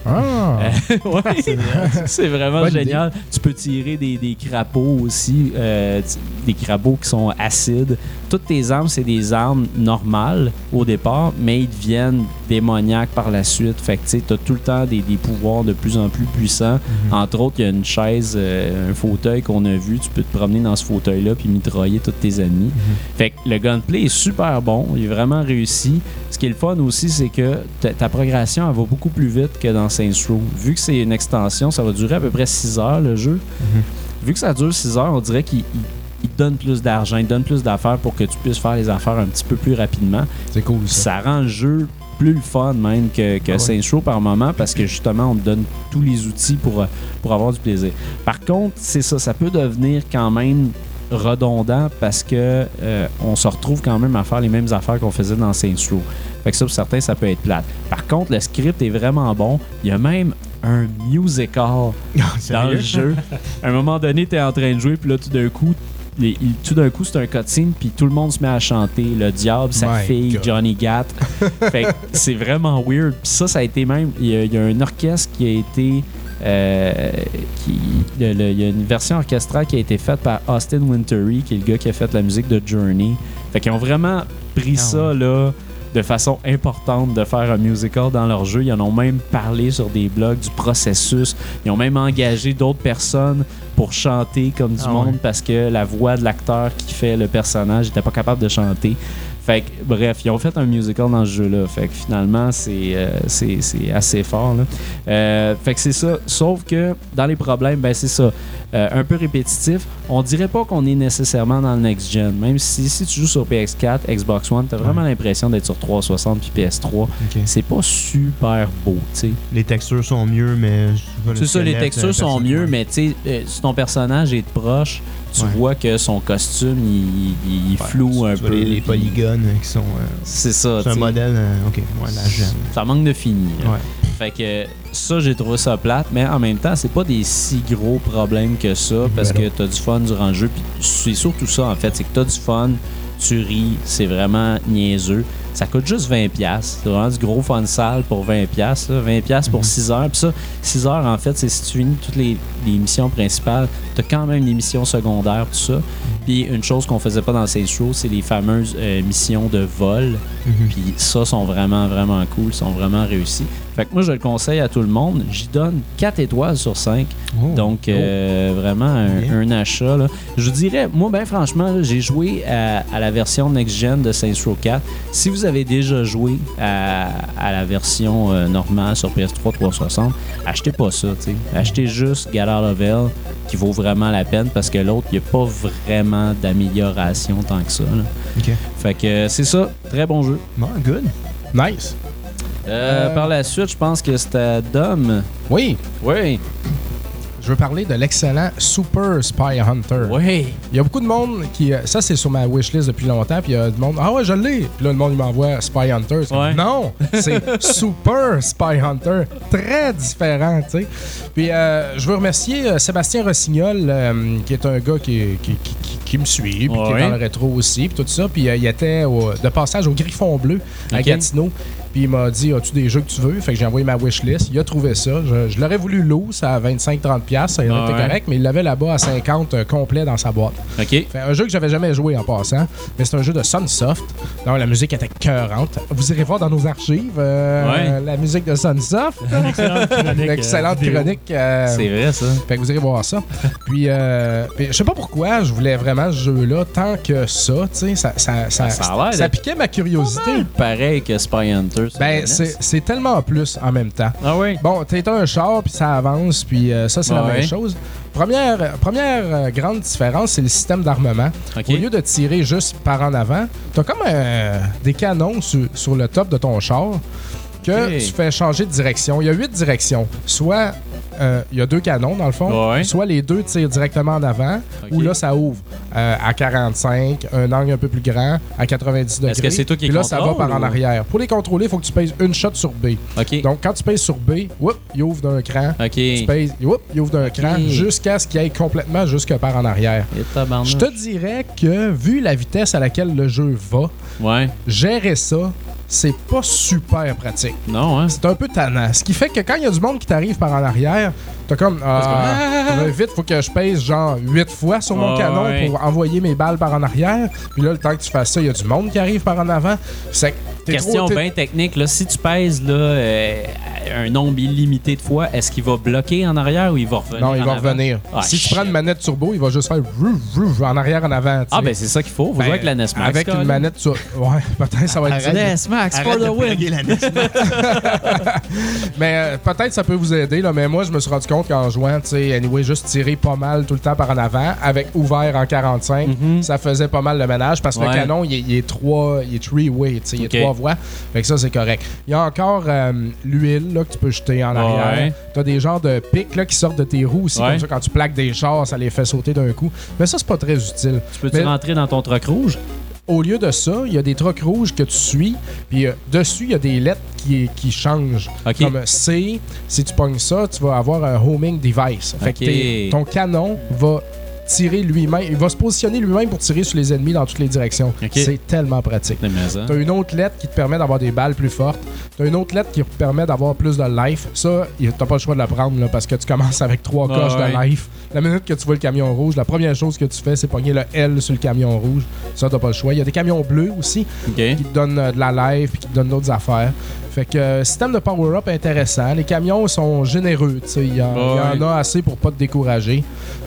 Ouais, c'est vraiment bonne génial. Tu peux tirer des crapauds aussi. Des crapauds qui sont acides. Toutes tes armes, c'est des armes normales au départ, mais ils deviennent démoniaques par la suite. Fait que tu sais, t'as tout le temps des pouvoirs de plus en plus puissants. Entre autres, il y a une chaise, un fauteuil qu'on a vu. Tu peux te promener dans ce fauteuil-là puis mitrailler tous tes ennemis. Fait que le gunplay est super bon. Il est vraiment réussi. Ce qui est le fun aussi, c'est que ta progression, elle va beaucoup plus vite que dans Saints Row. Vu que c'est une extension, ça va durer à peu près 6 heures, le jeu. Vu que ça dure 6 heures, on dirait qu'il donne plus d'argent, il donne plus d'affaires pour que tu puisses faire les affaires un petit peu plus rapidement. C'est cool, ça. Ça rend le jeu plus le fun même que Saints Row par moment parce que justement, on te donne tous les outils pour avoir du plaisir. Par contre, c'est ça, ça peut devenir quand même redondant parce que on se retrouve quand même à faire les mêmes affaires qu'on faisait dans Saints Row. Fait que ça, pour certains, ça peut être plate. Par contre, le script est vraiment bon. Il y a même un musical dans le jeu. À un moment donné, t'es en train de jouer, puis là, tout d'un coup, tout d'un coup, c'est un cutscene, puis tout le monde se met à chanter le diable, sa My fille, God. Johnny Gat. Fait que c'est vraiment weird. Puis ça a été même. Il y a un orchestre qui a été. Il y a une version orchestrale qui a été faite par Austin Wintory, qui est le gars qui a fait la musique de Journey. Fait qu'ils ont vraiment pris ça là, de façon importante de faire un musical dans leur jeu. Ils en ont même parlé sur des blogs du processus. Ils ont même engagé d'autres personnes pour chanter comme du monde parce que la voix de l'acteur qui fait le personnage n'était pas capable de chanter. Fait que, bref, ils ont fait un musical dans ce jeu-là. Fait que finalement, c'est assez fort. Là. Fait que c'est ça. Sauf que dans les problèmes, ben c'est ça. Un peu répétitif. On dirait pas qu'on est nécessairement dans le next-gen. Même si tu joues sur PS4, Xbox One, t'as vraiment l'impression d'être sur 360 puis PS3. Okay. C'est pas super beau, tu sais. Les textures sont mieux, mais... C'est ça, les textures sont mieux, mais tu sais, si ton personnage est proche, tu vois que son costume, il floue un peu. Les polygones qui sont... c'est ça, c'est un t'sais. modèle... OK, ouais, la gemme. Ça manque de fini. Là. Ouais. Fait que ça, j'ai trouvé ça plate, mais en même temps, c'est pas des si gros problèmes que ça, parce que t'as du fun durant le jeu, puis c'est surtout ça, en fait, c'est que t'as du fun, tu ris, c'est vraiment niaiseux. Ça coûte juste 20$. C'est vraiment du gros fun sale pour 20$. Là. 20$ pour 6 heures. Puis ça, 6 heures, en fait, c'est si tu finis toutes les missions principales, t'as quand même les missions secondaires, tout ça. Puis une chose qu'on faisait pas dans Saints Row, c'est les fameuses missions de vol. Puis ça, sont vraiment, vraiment cool, sont vraiment réussis. Fait que moi, je le conseille à tout le monde. J'y donne 4 étoiles sur 5. Donc, vraiment un achat. Là. Je vous dirais, moi, ben franchement, là, j'ai joué à la version next-gen de Saints Row 4. Si vous avez déjà joué à la version normale sur PS3 360, achetez pas ça. T'sais. Achetez juste Get Out of Hell, qui vaut vraiment la peine, parce que l'autre, il n'y a pas vraiment d'amélioration tant que ça. Là. OK. Fait que c'est ça. Très bon jeu. Bon, good. Nice. Par la suite, je pense que c'était Dom. Oui, Oui. je veux parler de l'excellent Super Spy Hunter. Oui. Il y a beaucoup de monde qui... ça, c'est sur ma wishlist depuis longtemps. Puis il y a du monde... Ah ouais, je l'ai. Puis là, le monde, il m'envoie Spy Hunter. C'est comme, Ouais. non, c'est Super Spy Hunter. Très différent, tu sais. Puis je veux remercier Sébastien Rossignol, qui est un gars qui me suit, puis qui est dans le rétro aussi, puis tout ça. Puis il était de passage au Griffon Bleu à Gatineau. Puis il m'a dit, as-tu des jeux que tu veux? Fait que j'ai envoyé ma wishlist. Il a trouvé ça. Je l'aurais voulu loose à 25-30$. Ça aurait été correct, mais il l'avait là-bas à 50 complet dans sa boîte. OK. Fait un jeu que j'avais jamais joué en passant, mais c'est un jeu de Sunsoft. Donc la musique était cœurante. Vous irez voir dans nos archives la musique de Sunsoft. Une excellente chronique. C'est vrai, ça. Fait que vous irez voir ça. Puis je sais pas pourquoi je voulais vraiment ce jeu-là tant que ça. Tu sais, ça piquait ma curiosité. Pareil que Spy Hunter. Ben, c'est tellement plus en même temps. Ah oui? Bon, t'es un char, puis ça avance, puis ça, c'est la même chose. Première grande différence, c'est le système d'armement. Okay. Au lieu de tirer juste par en avant, t'as comme des canons sur le top de ton char que tu fais changer de direction. Il y a 8 directions. Soit il y a 2 canons, dans le fond. Soit les 2 tirent directement en avant, ou là, ça ouvre à 45, un angle un peu plus grand, à 90 degrés. Est-ce que c'est toi qui puis là, ça va par en arrière. Pour les contrôler, il faut que tu pèses une shot sur B. OK. Donc, quand tu pèses sur B, il ouvre d'un cran. OK. Tu pèses, il ouvre d'un cran jusqu'à ce qu'il aille complètement jusque par en arrière. Je te dirais que, vu la vitesse à laquelle le jeu va, gérer ça, c'est pas super pratique. Non, hein? C'est un peu tannant. Ce qui fait que quand il y a du monde qui t'arrive par en arrière, t'as comme vite, faut que je pèse genre 8 fois sur mon canon pour envoyer mes balles par en arrière. Puis là, le temps que tu fasses ça, il y a du monde qui arrive par en avant. C'est question bien technique, là, si tu pèses là, un nombre illimité de fois, est-ce qu'il va bloquer en arrière ou il va revenir? Non, il va revenir. Ah, si tu prends une manette turbo, il va juste faire en arrière, en avant. Ah, ben c'est ça qu'il faut. Faut jouer avec la NES Max. Avec une manette sur. Ouais, peut-être ça va être NES Max for the win. La NES Max. Mais peut-être ça peut vous aider, là, mais moi, je me suis rendu compte qu'en jouant, tu sais, anyway, juste tirer pas mal tout le temps par en avant, avec ouvert en 45, ça faisait pas mal le ménage parce que le canon, il est 3-way, tu sais, il est 3 voies. Fait que ça, c'est correct. Il y a encore l'huile là, que tu peux jeter en arrière. T'as des genres de pics là, qui sortent de tes roues aussi, comme ça, quand tu plaques des chars, ça les fait sauter d'un coup. Mais ça, c'est pas très utile. Tu peux-tu rentrer dans ton truck rouge? Au lieu de ça, il y a des trucs rouges que tu suis, puis dessus, il y a des lettres qui changent. Okay. Comme C, si tu pognes ça, tu vas avoir un homing device. Fait que ton canon va tirer lui-même. Il va se positionner lui-même pour tirer sur les ennemis dans toutes les directions. Okay. C'est tellement pratique. T'as une autre lettre qui te permet d'avoir des balles plus fortes. T'as une autre lettre qui te permet d'avoir plus de life. Ça, t'as pas le choix de la prendre là, parce que tu commences avec 3 coches de life. La minute que tu vois le camion rouge, la première chose que tu fais, c'est pogner le L sur le camion rouge. Ça, t'as pas le choix. Il y a des camions bleus aussi qui te donnent de la life et qui te donnent d'autres affaires. Fait que système de power-up intéressant. Les camions sont généreux. Il y en a assez pour pas te décourager.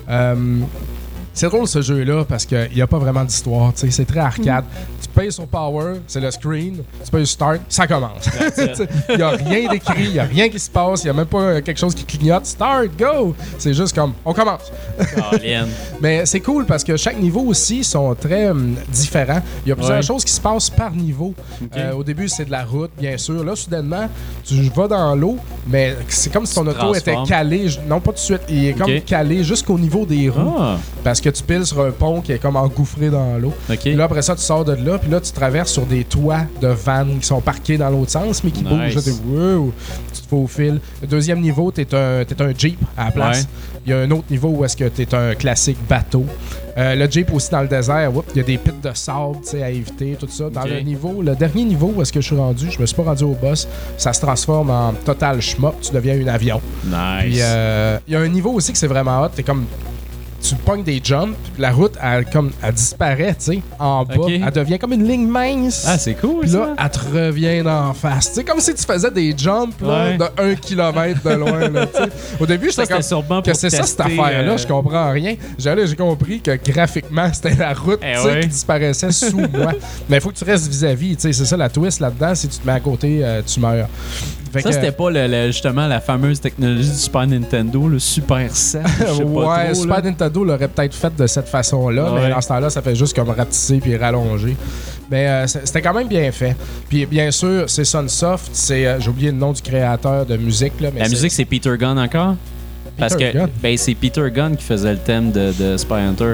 C'est drôle ce jeu-là parce qu'il n'y a pas vraiment d'histoire. C'est très arcade. Tu payes sur Power, c'est le screen. Tu payes Start, ça commence. Il n'y a rien d'écrit, il n'y a rien qui se passe, il n'y a même pas quelque chose qui clignote. Start, go! C'est juste comme, on commence. Mais c'est cool parce que chaque niveau aussi sont très différents. Il y a plusieurs choses qui se passent par niveau. Au début, c'est de la route, bien sûr. Là, soudainement, tu vas dans l'eau, mais c'est comme si ton auto était calé. Non, pas tout de suite. Il est comme calé jusqu'au niveau des roues. Parce que tu piles sur un pont qui est comme engouffré dans l'eau. Puis là, après ça, tu sors de là, puis là, tu traverses sur des toits de vannes qui sont parqués dans l'autre sens, mais qui bougent. Là, tu te faufiles. Le deuxième niveau, t'es un Jeep à la place. Il y a un autre niveau où est-ce que t'es un classique bateau. Le Jeep aussi dans le désert, il y a des pits de sable à éviter, tout ça. Dans le dernier niveau où est-ce que je suis rendu, je me suis pas rendu au boss, ça se transforme en total schmuck, tu deviens un avion. Puis il y a un niveau aussi que c'est vraiment hot, t'es comme... Tu pognes des jumps, la route, elle disparaît, tu sais, en bas. Elle devient comme une ligne mince. Ah, c'est cool, puis là, elle te revient d'en face. Tu sais, comme si tu faisais des jumps là, de 1 kilomètre de loin. Là, au début, j'étais comme, que c'est ça, cette affaire-là, je comprends rien. J'ai compris que graphiquement, c'était la route qui disparaissait sous moi. Mais il faut que tu restes vis-à-vis. Tu sais, c'est ça la twist là-dedans. Si tu te mets à côté, tu meurs. Ça, c'était pas justement la fameuse technologie du Super Nintendo, le Super 7. Ouais, Super Nintendo l'aurait peut-être fait de cette façon-là, mais dans ce temps-là, ça fait juste comme ratisser puis rallonger. Mais c'était quand même bien fait. Puis bien sûr, c'est Sunsoft. J'ai oublié le nom du créateur de musique. Là, mais la musique, c'est Peter Gunn encore? Parce que c'est Peter Gunn qui faisait le thème de Spy Hunter.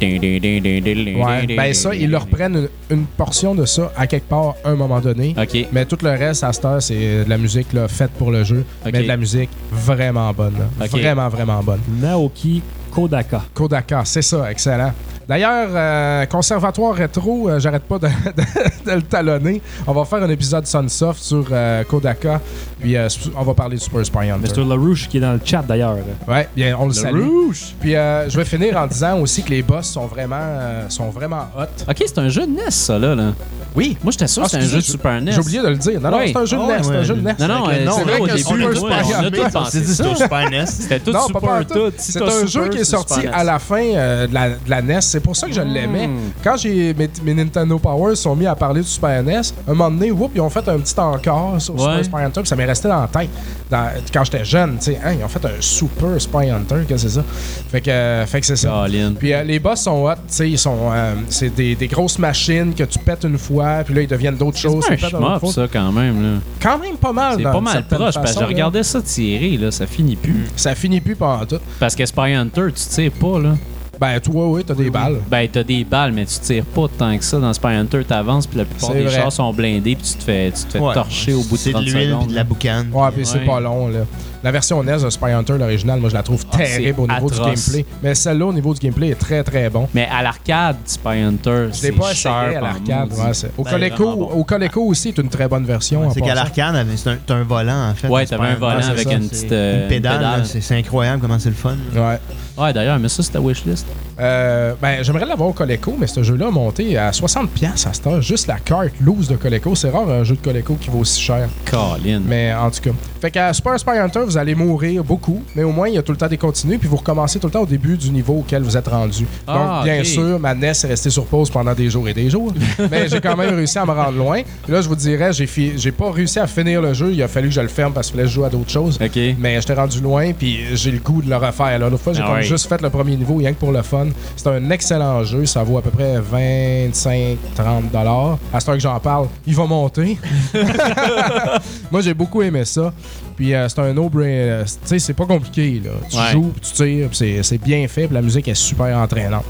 Ouais, ça, ils leur prennent une portion de ça à quelque part à un moment donné. Mais tout le reste, à cette heure, c'est de la musique là, faite pour le jeu. Mais de la musique vraiment bonne. Vraiment, vraiment bonne. Naoki Kodaka. Kodaka, c'est ça, excellent. D'ailleurs, Conservatoire Rétro, j'arrête pas de le talonner. On va faire un épisode Sunsoft sur Kodaka, puis on va parler de Super Spy Hunter. Mr. LaRouche qui est dans le chat d'ailleurs. Ouais, bien, on le salue. Puis je vais finir en disant aussi que les boss sont vraiment hot. Ok, c'est un jeu de NES, ça, là. Oui. Moi, j'étais sûr que c'était un jeu de Super NES. J'ai oublié de le dire. Non, c'est un jeu de NES. C'est un jeu de NES. Non, c'est vrai que Super Spy Hunter, on a dit c'était Super NES. C'était tout Super tout. C'est un jeu qui est sorti à la fin de la NES. C'est pour ça que je l'aimais. Quand mes Nintendo Power sont mis à parler du Super NES, un moment donné, ils ont fait un petit encore sur Super Spy Hunter, puis ça m'est resté dans la tête. Quand j'étais jeune, tu sais, ils ont fait un Super Spy Hunter, qu'est-ce que c'est ça? Fait que c'est ça. Puis les boss sont hot, tu sais, c'est des grosses machines que tu pètes une fois, puis là, ils deviennent d'autres choses. C'est un shmup, ça, quand même. Là. Quand même pas mal. C'est pas mal proche, parce que je regardais ça tirer, là, ça finit plus. Ça finit plus pendant tout. Parce que Spy Hunter, tu tires pas, là. Ben, toi, oui, t'as des balles. Ben, t'as des balles, mais tu tires pas tant que ça. Dans Spy Hunter, t'avances, puis la plupart des chars sont blindés, puis tu te fais torcher au bout de 30 secondes. C'est de l'huile puis de la boucane. Ouais, puis c'est pas long, là. La version NES de Spy Hunter, l'original, moi, je la trouve terrible au niveau du gameplay. Mais celle-là, au niveau du gameplay, est très, très bon. Mais à l'arcade, Spy Hunter, je l'ai pas essayé à l'arcade. Au Coleco aussi, c'est une très bonne version. C'est qu'à l'arcade, t'as un volant, en fait. Ouais, t'avais un volant avec une petite pédale. C'est incroyable comment c'est le fun. Ouais, d'ailleurs, mais ça, c'est ta wishlist. J'aimerais l'avoir au Coleco, mais ce jeu-là a monté à 60$ à cette heure. Juste la carte loose de Coleco. C'est rare un jeu de Coleco qui vaut aussi cher. Colin. Mais en tout cas. Fait qu'à Super Spy Hunter, vous allez mourir beaucoup, mais au moins, il y a tout le temps des continues, puis vous recommencez tout le temps au début du niveau auquel vous êtes rendu. Donc, bien sûr, ma NES est restée sur pause pendant des jours et des jours, mais j'ai quand même réussi à me rendre loin. Puis là, je vous dirais, j'ai pas réussi à finir le jeu. Il a fallu que je le ferme parce qu'il fallait que je joue à d'autres choses. Mais j'étais rendu loin, puis j'ai le goût de le refaire. L'autre fois, j'ai juste fait le premier niveau, rien que pour le fun. C'est un excellent jeu. Ça vaut à peu près 25-30$. À ce temps que j'en parle, il va monter. Moi, j'ai beaucoup aimé ça. Puis c'est un no-brainer. Tu sais, c'est pas compliqué, là. Tu joues, puis tu tires, puis c'est bien fait, puis la musique est super entraînante.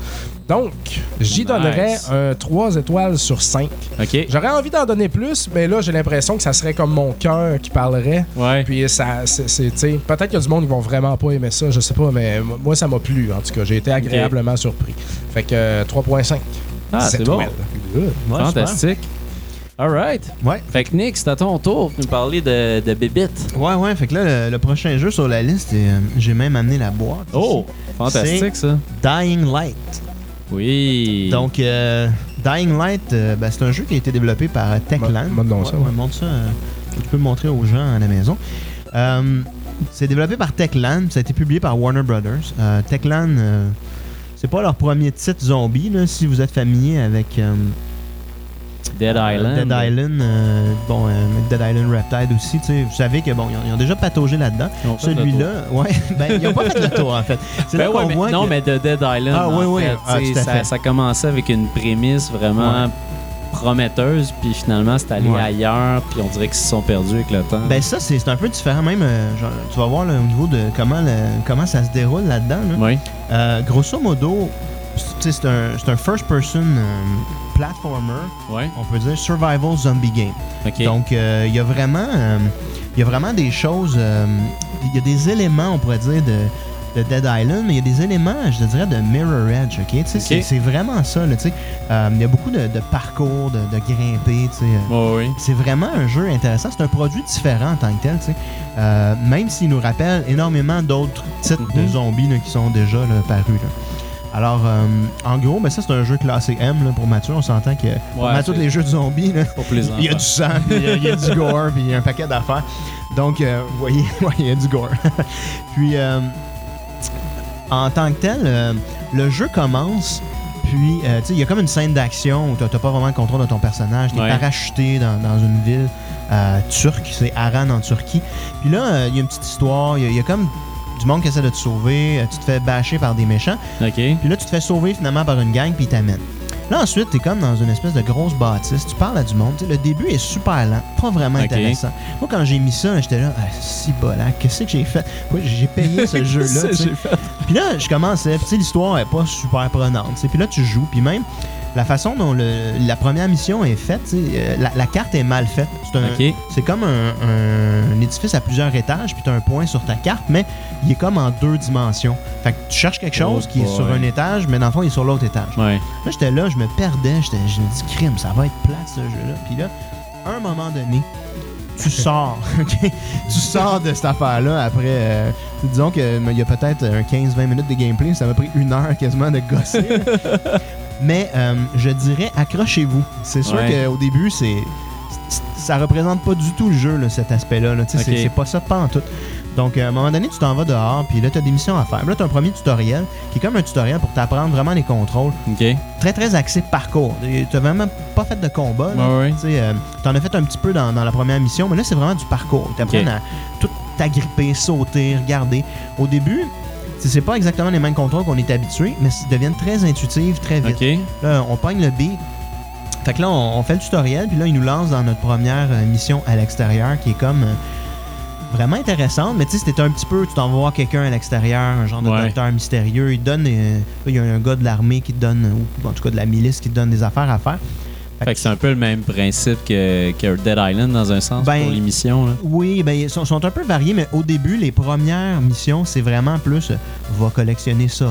Donc, j'y donnerais un 3 étoiles sur 5. OK. J'aurais envie d'en donner plus, mais là, j'ai l'impression que ça serait comme mon cœur qui parlerait. Ouais. Puis ça, c'est peut-être qu'il y a du monde qui vont vraiment pas aimer ça, je sais pas, mais moi, ça m'a plu, en tout cas. J'ai été agréablement surpris. Fait que 3.5. Ah, c'est bon. Ouais, Fantastique. All right. Ouais. Fait que Nick, c'est à ton tour de nous parler de Bébite. Ouais. Fait que là, le prochain jeu sur la liste, j'ai même amené la boîte. Oh, ici. fantastique ça. Dying Light. Oui. Donc, Dying Light, c'est un jeu qui a été développé par Techland. Montre ça. Montre ça. Tu peux le montrer aux gens à la maison. C'est développé par Techland. Ça a été publié par Warner Brothers. Techland, c'est pas leur premier titre zombie, là, si vous êtes familier avec Dead Island. Dead Island, Dead Island Reptile aussi. Vous savez que ils ont déjà pataugé là-dedans. Celui-là, ils n'ont pas fait le tour en fait. C'est là qu'on voit. Non, mais de Dead Island. Ah oui. Ça commençait avec une prémisse vraiment prometteuse, puis finalement c'est allé ailleurs, puis on dirait qu'ils se sont perdus avec le temps. Ben ça, c'est un peu différent même. Tu vas voir là, au niveau de comment ça se déroule là-dedans. Là. Oui. Grosso modo, c'est un first-person platformer, on peut dire survival zombie game. Okay. Donc, il y a vraiment des choses, il y a des éléments, on pourrait dire, de Dead Island, mais il y a des éléments, je dirais, de Mirror Edge, OK? C'est vraiment ça, là, tu sais. Il y a beaucoup de parcours, de grimper, tu sais. C'est vraiment un jeu intéressant. C'est un produit différent en tant que tel, tu sais. Même s'il nous rappelle énormément d'autres titres de zombies là, qui sont déjà là, parus, là. Alors, en gros, ça c'est un jeu classé M là, pour Mathieu. On s'entend que dans tous les jeux de zombies, là, il y a du sang, il y a du gore, puis il y a un paquet d'affaires. Donc, vous voyez, il y a du gore. Puis, en tant que tel, le jeu commence, puis il y a comme une scène d'action où tu n'as pas vraiment le contrôle de ton personnage. Tu es parachuté dans une ville turque, c'est Aran en Turquie. Puis là, il y a une petite histoire, il y a comme du monde qui essaie de te sauver, tu te fais bâcher par des méchants. Puis là, tu te fais sauver finalement par une gang, puis ils t'amènent. Là, ensuite, t'es comme dans une espèce de grosse bâtisse, tu parles à du monde. Le début est super lent, pas vraiment intéressant. Moi, quand j'ai mis ça, j'étais là, si bolac, qu'est-ce que j'ai fait? J'ai payé ce jeu-là. Puis là, je commençais, puis l'histoire est pas super prenante. Puis là, tu joues, puis même la façon dont la première mission est faite, la carte est mal faite. C'est comme un édifice à plusieurs étages, puis tu as un point sur ta carte, mais il est comme en 2 dimensions. Fait que tu cherches quelque chose qui est sur un étage, mais dans le fond, il est sur l'autre étage. Là, j'étais là, je me perdais, je me dis, crime, ça va être plate ce jeu-là. Puis là, à un moment donné, tu sors, OK? Tu sors de cette affaire-là après, disons qu'il y a peut-être 15-20 minutes de gameplay, ça m'a pris 1 heure quasiment de gosser. Mais je dirais, accrochez-vous. C'est sûr qu'au début, ça représente pas du tout le jeu, là, cet aspect-là. Là. C'est pas ça, pas en tout. Donc, à un moment donné, tu t'en vas dehors, puis là, tu as des missions à faire. Là, tu as un premier tutoriel, qui est comme un tutoriel pour t'apprendre vraiment les contrôles. Très, très axé parcours. Tu n'as vraiment pas fait de combat. Tu en as fait un petit peu dans la première mission, mais là, c'est vraiment du parcours. Tu apprends à tout t'agripper, sauter, regarder. Au début, c'est pas exactement les mêmes contrôles qu'on est habitué, mais ils deviennent très intuitifs, très vite. Là, on pogne le beat. Fait que là, on fait le tutoriel, puis là, il nous lance dans notre première mission à l'extérieur, qui est comme vraiment intéressante. Mais tu sais, c'était un petit peu, tu t'en vas voir quelqu'un à l'extérieur, un genre de docteur mystérieux. Il donne, il y a un gars de l'armée qui te donne, ou en tout cas de la milice qui te donne des affaires à faire. Fait que c'est un peu le même principe que Dead Island dans un sens pour les missions. Là. Oui, ils sont un peu variés, mais au début, les premières missions, c'est vraiment plus va collectionner ça,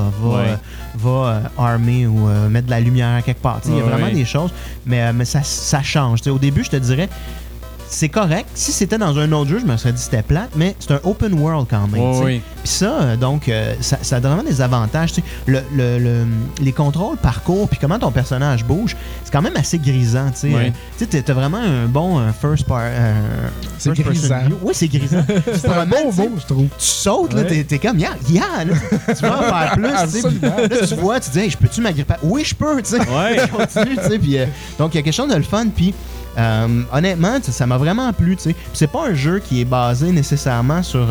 va armer ou mettre de la lumière quelque part. Il y a vraiment des choses, mais ça change. T'sais, au début, je te dirais, c'est correct. Si c'était dans un autre jeu, je me serais dit c'était plate, mais c'est un open world quand même. Puis ça, donc, ça a vraiment des avantages. Les contrôles, parcours, puis comment ton personnage bouge, c'est quand même assez grisant. Tu as vraiment un bon first person. C'est grisant. Oui, c'est grisant. C'est un bon mot, je trouve. Tu sautes, là, t'es comme, là, tu vas en faire plus. Là, tu vois, tu dis, hey, je peux-tu m'agripper? Oui, je peux, tu sais. Continue, tu sais. Puis, donc, il y a quelque chose de le fun, puis honnêtement, ça m'a vraiment plu. T'sais. C'est pas un jeu qui est basé nécessairement sur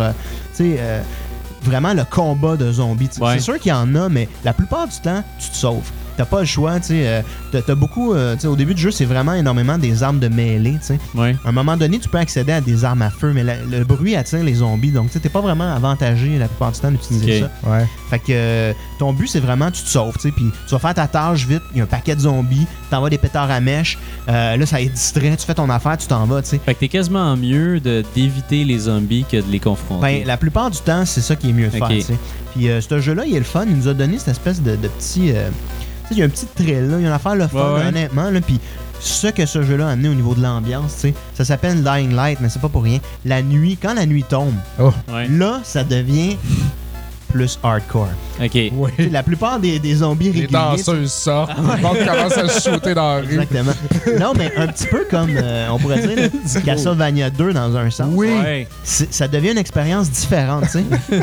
vraiment le combat de zombies. C'est sûr qu'il y en a, mais la plupart du temps, tu te sauves. t'as pas le choix, tu sais. T'as beaucoup, tu sais, au début du jeu, c'est vraiment énormément des armes de mêlée, tu sais. Ouais. À un moment donné, tu peux accéder à des armes à feu, mais le bruit attire les zombies, donc tu sais, t'es pas vraiment avantagé la plupart du temps d'utiliser Ok. ça. Ouais. Fait que ton but, c'est vraiment, tu te sauves, tu sais, puis tu vas faire ta tâche vite, il y a un paquet de zombies, t'envoies des pétards à mèche, là, ça est distrait, tu fais ton affaire, tu t'en vas, tu sais. Fait que t'es quasiment mieux d'éviter les zombies que de les confronter. Ben, la plupart du temps, c'est ça qui est mieux de Ok. faire, tu sais. Puis ce jeu-là, il est le fun, il nous a donné cette espèce de petit... tu sais, il y a un petit thrill, là, il y a une affaire le fun, Ouais, ouais. honnêtement, là, puis ce que ce jeu-là a amené au niveau de l'ambiance, tu sais, ça s'appelle Dying Light, mais c'est pas pour rien. La nuit, quand la nuit tombe, Oh. Ouais. là, ça devient plus hardcore. Ok. Tu sais, Oui. la plupart des zombies Les réguliers... danseuses sortent. Le monde commence à se shooter dans la rue. Exactement. Non, mais un petit peu comme, on pourrait dire, là, Castlevania 2 dans un sens. Ouais. Ça devient une expérience différente, tu sais.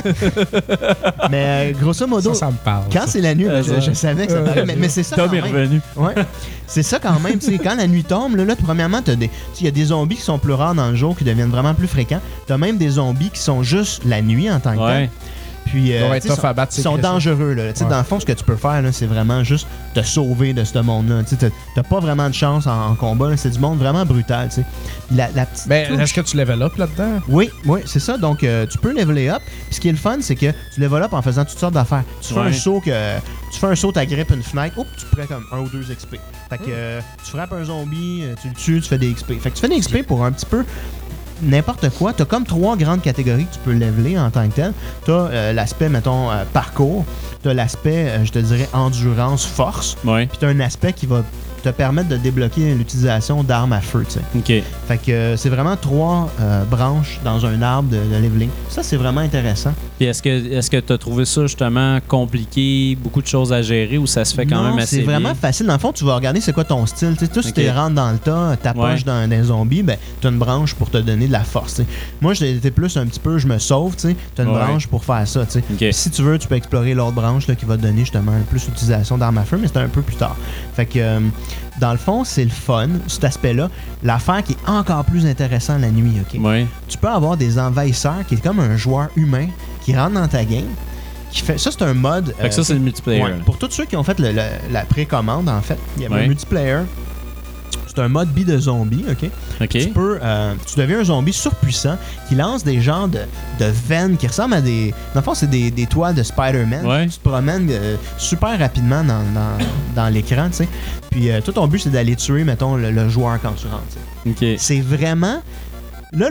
Mais grosso modo, Ça me parle. quand c'est la nuit, ben, ça. je savais que ça parlait, mais c'est ça Tom quand est même. revenu. Ouais. C'est ça quand même, tu sais, quand la nuit tombe, là premièrement, il y a des zombies qui sont plus rares dans le jour, qui deviennent vraiment plus fréquents. T'as même des zombies qui sont juste la nuit en tant que Ouais. tel. Puis, Ils doivent être tu sais, tough à battre, ils c'est sont Chris, ça. dangereux. Là. Tu sais, Ouais. Dans le fond, ce que tu peux faire, là, c'est vraiment juste te sauver de ce monde-là. Tu sais, t'as pas vraiment de chance en combat. Là. C'est du monde vraiment brutal. Tu sais. La petite Mais touche- est-ce que tu level up là-dedans? Oui, c'est ça. Donc, tu peux leveler up. Puis ce qui est le fun, c'est que tu level up en faisant toutes sortes d'affaires. Tu fais Ouais. tu fais un saut, t'agrippes une fenêtre, oups, tu prends comme 1 ou 2 XP. Fait que tu frappes un zombie, tu le tues, tu fais des XP. Fait que tu fais des XP pour un petit peu n'importe quoi. T'as comme 3 grandes catégories que tu peux leveler en tant que tel. T'as l'aspect, mettons, parcours. T'as l'aspect, je te dirais, endurance, force. Ouais. Puis t'as un aspect qui va te permettre de débloquer l'utilisation d'armes à feu, tu sais. Ok. Fait que c'est vraiment 3 branches dans un arbre de leveling. Ça, c'est vraiment intéressant. Puis est-ce que tu as trouvé ça justement compliqué, beaucoup de choses à gérer ou ça se fait quand Non, même assez c'est bien? vraiment facile. Dans le fond, tu vas regarder c'est quoi ton style. Tu sais, toi, si Ok. tu rentres dans le tas, t'approches Ouais. d'un zombie, ben, t'as une branche pour te donner de la force. Tu sais. Moi, j'étais plus un petit peu, je me sauve, tu sais. T'as une Ouais. branche pour faire ça, tu sais. Ok. Puis si tu veux, tu peux explorer l'autre branche là, qui va te donner justement plus d'utilisation d'armes à feu, mais c'est un peu plus tard. Fait que, dans le fond, c'est le fun, cet aspect-là. L'affaire qui est encore plus intéressant la nuit, OK? Ouais. Tu peux avoir des envahisseurs qui est comme un joueur humain qui rentre dans ta game. Qui fait, ça, c'est un mode. Fait que ça, c'est le multiplayer. ouais, pour tous ceux qui ont fait la précommande, en fait, il y avait Ouais. un multiplayer. C'est un mode de zombie, OK? Ok. Tu deviens un zombie surpuissant qui lance des genres de veines qui ressemblent à des... Dans le fond, c'est des toiles de Spider-Man. Ouais. Tu te promènes super rapidement dans l'écran, tu sais. Puis tout ton but, c'est d'aller tuer, mettons, le joueur quand tu rentres, tu sais. Ok. C'est vraiment... Là,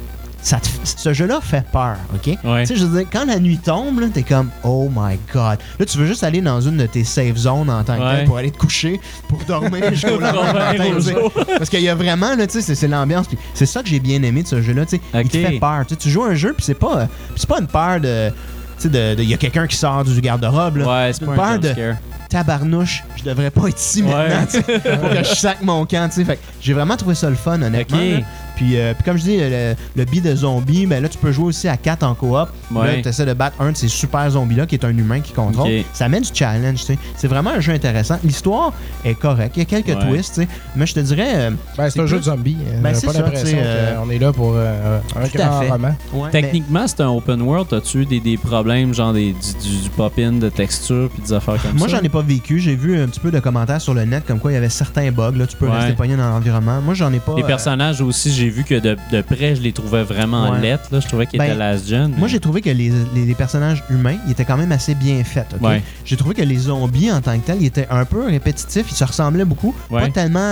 ce jeu-là fait peur, OK? Ouais. Tu sais, je veux dire, quand la nuit tombe, là, t'es comme « Oh my God! » Là, tu veux juste aller dans une de tes safe zones en tant que Ouais. tel pour aller te coucher, pour dormir jusqu'au lendemain matin, tu sais. Parce qu'il y a vraiment, là, tu sais, c'est l'ambiance. Puis c'est ça que j'ai bien aimé de ce jeu-là, tu sais. Il te Ok. fait peur. Tu sais, tu joues un jeu, puis c'est pas une peur de... Tu sais, il y a quelqu'un qui sort du garde-robe, là. Ouais, c'est une pas peur un de jumpscare. tabarnouche, je devrais pas être ici Ouais. maintenant, tu sais. Faut que je sac mon camp, tu sais. Fait que j'ai vraiment trouvé ça le fun, honnêtement. Ok. là. Puis comme je dis, le bi de zombie, ben là, tu peux jouer aussi à 4 en coop. Ouais. Là, tu essaies de battre un de ces super zombies-là qui est un humain qui contrôle. Ok. Ça met du challenge, tu sais. C'est vraiment un jeu intéressant. L'histoire est correcte. Il y a quelques Ouais. twists, tu sais. Mais je te dirais... Ben, c'est un plus- jeu de zombies. Ben, J'ai c'est pas ça, l'impression tu sais, qu'on est là pour un tout à grand fait. roman. ouais, Techniquement, c'est un open world. As-tu des problèmes, genre du pop-in de texture puis des affaires comme moi, ça? j'en ai pas vécu. J'ai vu un petit peu de commentaires sur le net comme quoi il y avait certains bugs. Là, tu peux Ouais. rester pogné dans l'environnement. Moi, j'en ai pas... Les personnages aussi, j'ai vu que de près, je les trouvais vraiment Ouais. lettres. Là. Je trouvais qu'ils Ben, étaient last gen. Moi, j'ai trouvé que les personnages humains, ils étaient quand même assez bien faits. OK? Ouais. J'ai trouvé que les zombies, en tant que tels, ils étaient un peu répétitifs. Ils se ressemblaient beaucoup. Ouais.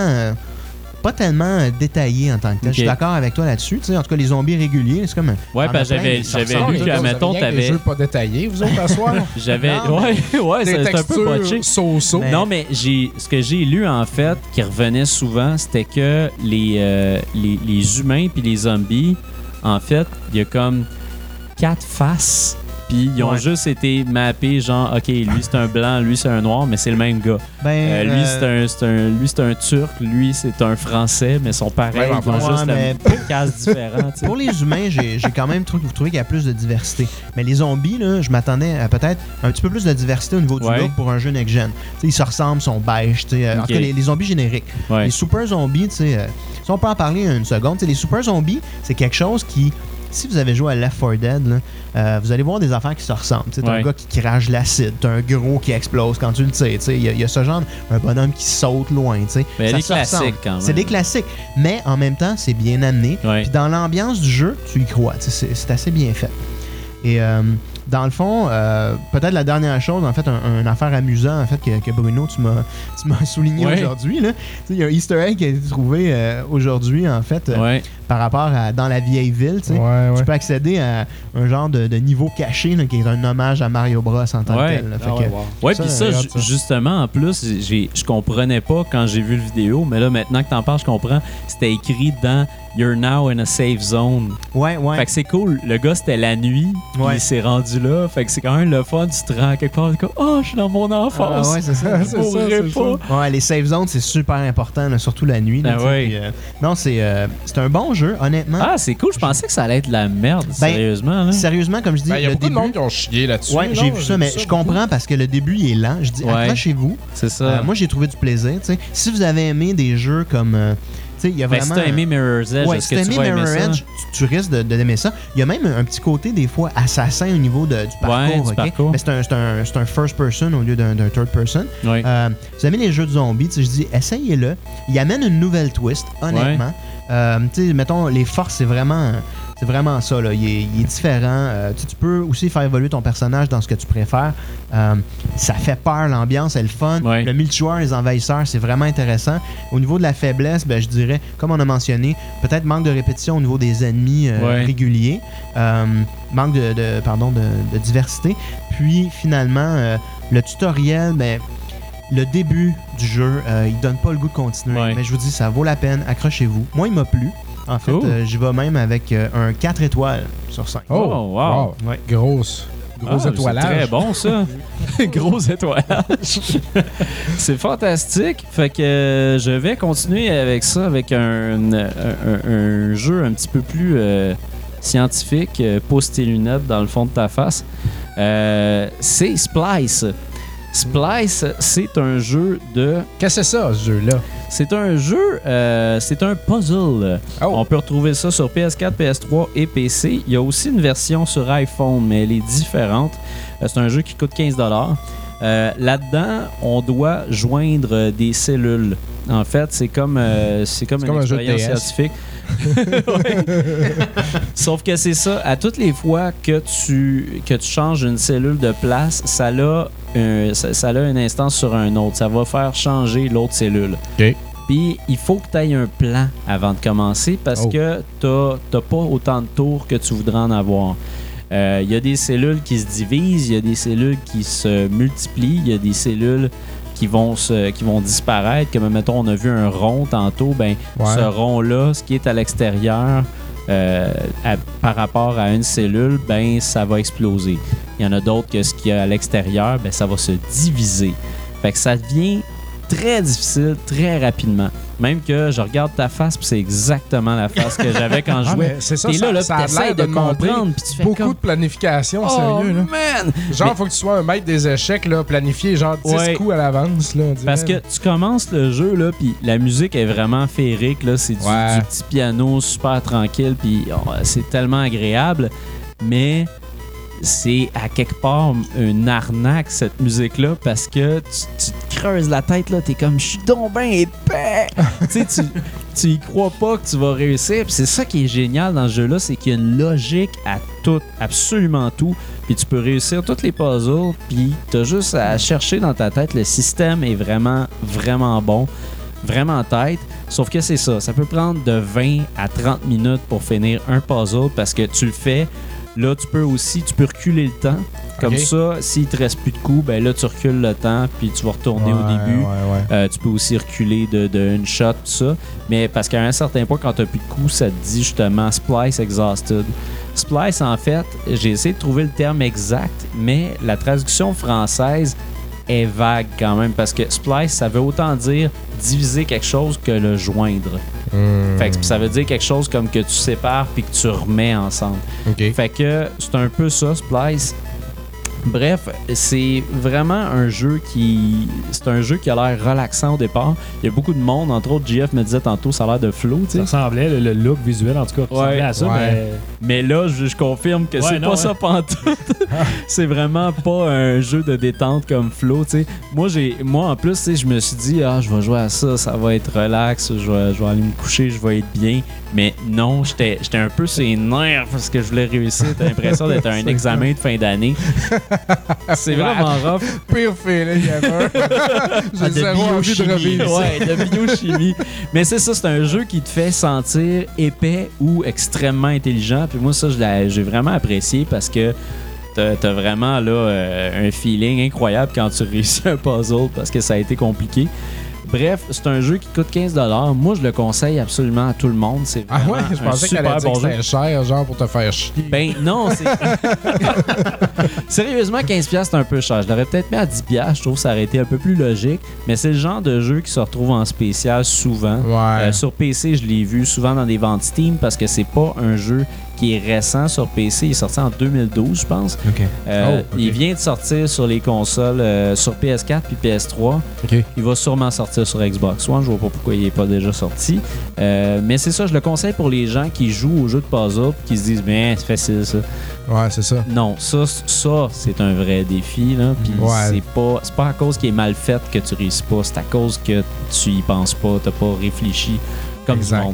Pas tellement détaillés en tant que tel. Ok. Je suis d'accord avec toi là-dessus. Tu sais, en tout cas, les zombies réguliers, c'est comme... Ouais, t'en as parce que plein, j'avais ils se j'avais ressemblent. lu Vous que, avez mettons, rien que des t'avais. jeux pas détaillés, vous autres, à soir? J'avais. Non, Ouais, Des c'est un peu botché. textures so-so. Mais- Non, mais ce que j'ai lu, en fait, qui revenait souvent, c'était que les humains puis les zombies, en fait, il y a comme 4 faces. Puis ils ont Ouais. juste été mappés, genre, OK, lui c'est un blanc, lui c'est un noir, mais c'est le même gars. Lui c'est un Turc, lui c'est un Français, mais ils sont pareils. Ouais, Ils ont ouais, juste mais une case différente. tu sais. Pour les humains, j'ai quand même trouvé qu'il y a plus de diversité. Mais les zombies, là, je m'attendais à peut-être un petit peu plus de diversité au niveau du Ouais. look pour un jeu next-gen. Tu sais, ils se ressemblent, sont beige. Tu sais. En Ok. tout cas, les zombies génériques. Ouais. Les super zombies, tu sais, si on peut en parler une seconde, tu sais, les super zombies, c'est quelque chose qui si vous avez joué à Left 4 Dead, là, vous allez voir des affaires qui se ressemblent. T'as un gars qui crache de l'acide, t'as un gros qui explose quand tu le tires. Il y a ce genre, un bonhomme qui saute loin. Mais des classiques quand même. C'est des classiques, mais en même temps, c'est bien amené. Puis dans l'ambiance du jeu, tu y crois. C'est assez bien fait. Et dans le fond, peut-être la dernière chose, en fait, une affaire amusante en fait, que Bruno, tu m'as souligné aujourd'hui. Il y a un Easter egg qui a été trouvé aujourd'hui, en fait, par rapport à dans la vieille ville. Tu peux accéder à un genre de niveau caché là, qui est un hommage à Mario Bros en tant que tel. Puis ça, justement, en plus, je comprenais pas quand j'ai vu le vidéo, mais là, maintenant que t'en parles, je comprends. C'était écrit dans You're now in a safe zone. Fait que c'est cool. Le gars, c'était la nuit, puis il s'est rendu là. Fait que c'est quand même le fun. Tu te rends quelque part, comme je suis dans mon enfance. C'est ça. Les safe zones, c'est super important, là, surtout la nuit. Là, non, c'est un bon jeu, honnêtement. Ah, c'est cool. Je pensais que ça allait être de la merde, sérieusement. Là. Sérieusement, comme je dis, il y a beaucoup de monde qui ont chié là-dessus. J'ai vu ça, mais je comprends parce que le début, il est lent. Je dis, accrochez-vous. C'est ça. Moi, j'ai trouvé du plaisir. Si vous avez aimé des jeux comme... il y a vraiment... si t'as aimé Mirror's Edge, est-ce que tu vas aimer ça? Tu risques d'aimer ça. Il y a même un petit côté, des fois, assassin au niveau du parcours. Mais c'est un first person au lieu d'un third person. Vous aimez les jeux de zombies, je dis, essayez-le. Il amène une nouvelle twist, honnêtement. Mettons, les forces, c'est vraiment ça. Là. Il est différent. Tu peux aussi faire évoluer ton personnage dans ce que tu préfères. Ça fait peur, l'ambiance est le fun. Le multijoueur, les envahisseurs, c'est vraiment intéressant. Au niveau de la faiblesse, je dirais, comme on a mentionné, peut-être manque de répétition au niveau des ennemis réguliers. Manque de diversité. Puis, finalement, le tutoriel, le début du jeu, il donne pas le goût de continuer. Mais je vous dis, ça vaut la peine. Accrochez-vous. Moi, il m'a plu. En fait, j'y vais même avec un 4 étoiles sur 5. Oh, wow! Gros étoilage. C'est très bon, ça. Gros étoilage. C'est fantastique. Fait que je vais continuer avec ça, avec un jeu un petit peu plus scientifique. Pose tes lunettes dans le fond de ta face. C'est Splice. Splice, c'est un jeu de... Qu'est-ce que c'est ça, ce jeu-là? C'est un jeu, c'est un puzzle. On peut retrouver ça sur PS4, PS3 et PC. Il y a aussi une version sur iPhone, mais elle est différente. C'est un jeu qui coûte 15$. Là-dedans, on doit joindre des cellules. En fait, c'est comme une expérience scientifique. Sauf que c'est ça, à toutes les fois que tu changes une cellule de place, ça a une instance sur un autre. Ça va faire changer l'autre cellule. Puis il faut que tu aies un plan avant de commencer parce que t'as pas autant de tours que tu voudrais en avoir. Il y a des cellules qui se divisent, il y a des cellules qui se multiplient, il y a des cellules qui vont disparaître. Comme mettons, on a vu un rond tantôt, ce rond-là, ce qui est à l'extérieur par rapport à une cellule, ça va exploser. Il y en a d'autres que ce qui est à l'extérieur, ça va se diviser. Fait que ça devient très difficile, très rapidement. Même que je regarde ta face, puis c'est exactement la face que j'avais quand je jouais. C'est ça, t'es là, ça a l'air de comprendre, puis tu fais beaucoup de planification, sérieux. Là. Man! Genre, faut que tu sois un maître des échecs, là, planifié genre 10 coups à l'avance. Là, parce que tu commences le jeu, là, puis la musique est vraiment féerique. Là, c'est du petit piano super tranquille, puis c'est tellement agréable. Mais c'est à quelque part une arnaque, cette musique-là, parce que tu te creuses la tête, là, t'es comme, je suis donc ben épais! tu y crois pas que tu vas réussir. Puis c'est ça qui est génial dans ce jeu-là, c'est qu'il y a une logique à tout, absolument tout. Puis tu peux réussir tous les puzzles, puis t'as juste à chercher dans ta tête. Le système est vraiment, vraiment bon, vraiment tête. Sauf que c'est ça, ça peut prendre de 20 à 30 minutes pour finir un puzzle, parce que tu le fais. Là, tu peux reculer le temps. Comme ça, s'il te reste plus de coups, là, tu recules le temps, puis tu vas retourner au début. Tu peux aussi reculer de une shot, tout ça. Mais parce qu'à un certain point, quand tu n'as plus de coups, ça te dit justement Splice Exhausted. Splice, en fait, j'ai essayé de trouver le terme exact, mais la traduction française est vague quand même, parce que Splice, ça veut autant dire diviser quelque chose que le joindre. Fait que ça veut dire quelque chose comme que tu sépares puis que tu remets ensemble. Fait que c'est un peu ça, Splice. Bref, c'est vraiment un jeu qui a l'air relaxant au départ. Il y a beaucoup de monde, entre autres, JF me disait tantôt, ça a l'air de flow. Ça ressemblait, le look visuel en tout cas, ressemblait à ça. Mais là, je confirme que c'est pas ça pantoute. C'est vraiment pas un jeu de détente comme Flo, tu sais. Moi, en plus, tu sais, je me suis dit, je vais jouer à ça, ça va être relax, je vais aller me coucher, je vais être bien. Mais non, j'étais un peu sur les nerfs parce que je voulais réussir. T'as l'impression d'être un examen de fin d'année. C'est vraiment rough. Pire feeling ever. J'ai zéro envie de revivre ça. Ouais, de biochimie. Mais c'est ça, c'est un jeu qui te fait sentir épais ou extrêmement intelligent. Puis moi, ça, j'ai vraiment apprécié parce que t'as vraiment là un feeling incroyable quand tu réussis un puzzle parce que ça a été compliqué. Bref, c'est un jeu qui coûte 15$. Moi, je le conseille absolument à tout le monde. C'est vraiment je pensais qu'elle allait dire que c'était cher, genre pour te faire chier. Ben non, c'est... Sérieusement, 15$, c'est un peu cher. Je l'aurais peut-être mis à 10$. Je trouve que ça aurait été un peu plus logique. Mais c'est le genre de jeu qui se retrouve en spécial souvent. Ouais. Sur PC, je l'ai vu souvent dans des ventes Steam parce que c'est pas un jeu qui est récent sur PC. Il est sorti en 2012, je pense. OK. Il vient de sortir sur les consoles, sur PS4 puis PS3. OK. Il va sûrement sortir sur Xbox One. Je vois pas pourquoi il n'est pas déjà sorti. Mais c'est ça, je le conseille pour les gens qui jouent aux jeux de puzzle et qui se disent, ben, c'est facile ça. Ouais, c'est ça. Non, ça c'est un vrai défi. Là. Puis c'est pas à cause qu'il est mal fait que tu réussis pas. C'est à cause que tu y penses pas. T'as pas réfléchi comme du monde.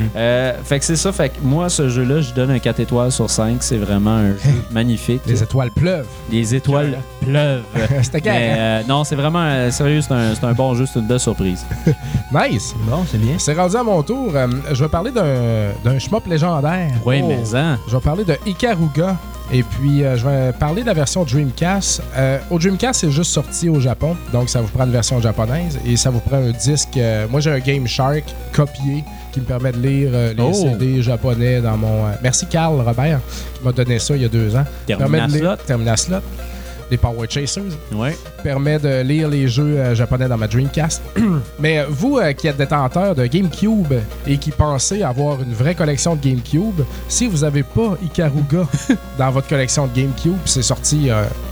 Fait que c'est ça. Fait que moi, ce jeu-là, je donne un 4 étoiles sur 5. C'est vraiment un jeu magnifique. Les étoiles pleuvent. Les étoiles pleuvent. C'était carré. Non, c'est vraiment... sérieux, c'est un bon jeu. C'est une belle surprise. Nice. Bon, c'est bien. C'est rendu à mon tour. Je vais parler d'un shmup légendaire. Oui, mais hein. Je vais parler de Ikaruga. Et puis, je vais parler de la version Dreamcast. Au Dreamcast, c'est juste sorti au Japon. Donc, ça vous prend une version japonaise. Et ça vous prend un disque. Moi, j'ai un Game Shark copié qui me permet de lire les CD japonais dans mon... Merci, Carl Robert, qui m'a donné ça il y a 2 ans. Terminaslot. Les Power Chasers. Ouais. Permet de lire les jeux japonais dans ma Dreamcast. Mais vous qui êtes détenteur de GameCube et qui pensez avoir une vraie collection de GameCube, si vous n'avez pas Ikaruga dans votre collection de GameCube, c'est sorti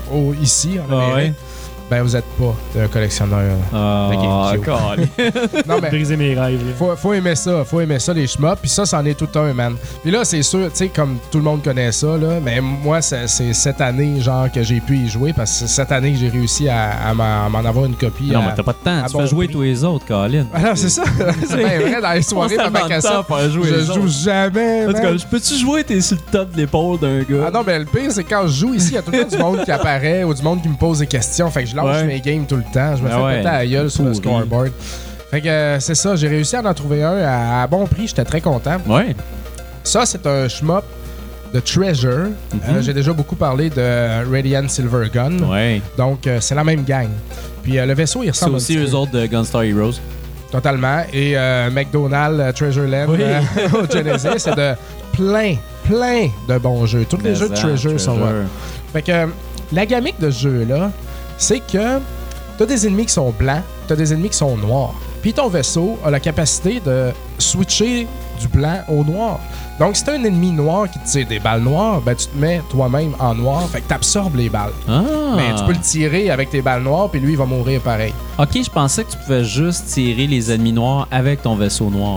ici en Amérique, ben vous n'êtes pas un collectionneur de GameCube. Non, mais briser mes rêves. Faut aimer ça, les shmups. Puis ça, c'en est tout un, man. Puis là, c'est sûr, tu sais, comme tout le monde connaît ça, là, mais moi, c'est cette année, genre, que j'ai pu y jouer, parce que c'est cette année que j'ai réussi à m'en avoir une copie. Non, mais t'as pas de temps. Tu fais jouer tous les autres, Colin. Ah, c'est ça. C'est bien vrai, dans les soirées, dans ma cassette, je joue jamais, man. En tout cas, peux-tu jouer, t'es sur le top de l'épaule d'un gars? Ah non, mais le pire, c'est quand je joue ici, il y a tout le temps du monde qui apparaît ou du monde qui me pose des questions. Fait que je lâche mes games tout le temps. Je me fais péter à la gueule sur le scoreboard. Fait que c'est ça, j'ai réussi à en trouver un à bon prix. J'étais très content. Ouais. Ça, c'est un shmup de Treasure. J'ai déjà beaucoup parlé de Radiant Silver Gun. Ouais. Donc, c'est la même gang. Puis le vaisseau, il ressemble c'est aussi eux autres de Gunstar Heroes. Totalement. Et McDonald's Treasureland au Genesis, c'est de plein de bons jeux. Tous les jeux de Treasure sont là. Fait que la gamique de ce jeu-là, c'est que t'as des ennemis qui sont blancs, t'as des ennemis qui sont noirs. Puis ton vaisseau a la capacité de switcher du blanc au noir. Donc, si t'as un ennemi noir qui te tire des balles noires, ben tu te mets toi-même en noir, fait que t'absorbes les balles. Mais tu peux le tirer avec tes balles noires, puis lui, il va mourir pareil. Ok, je pensais que tu pouvais juste tirer les ennemis noirs avec ton vaisseau noir.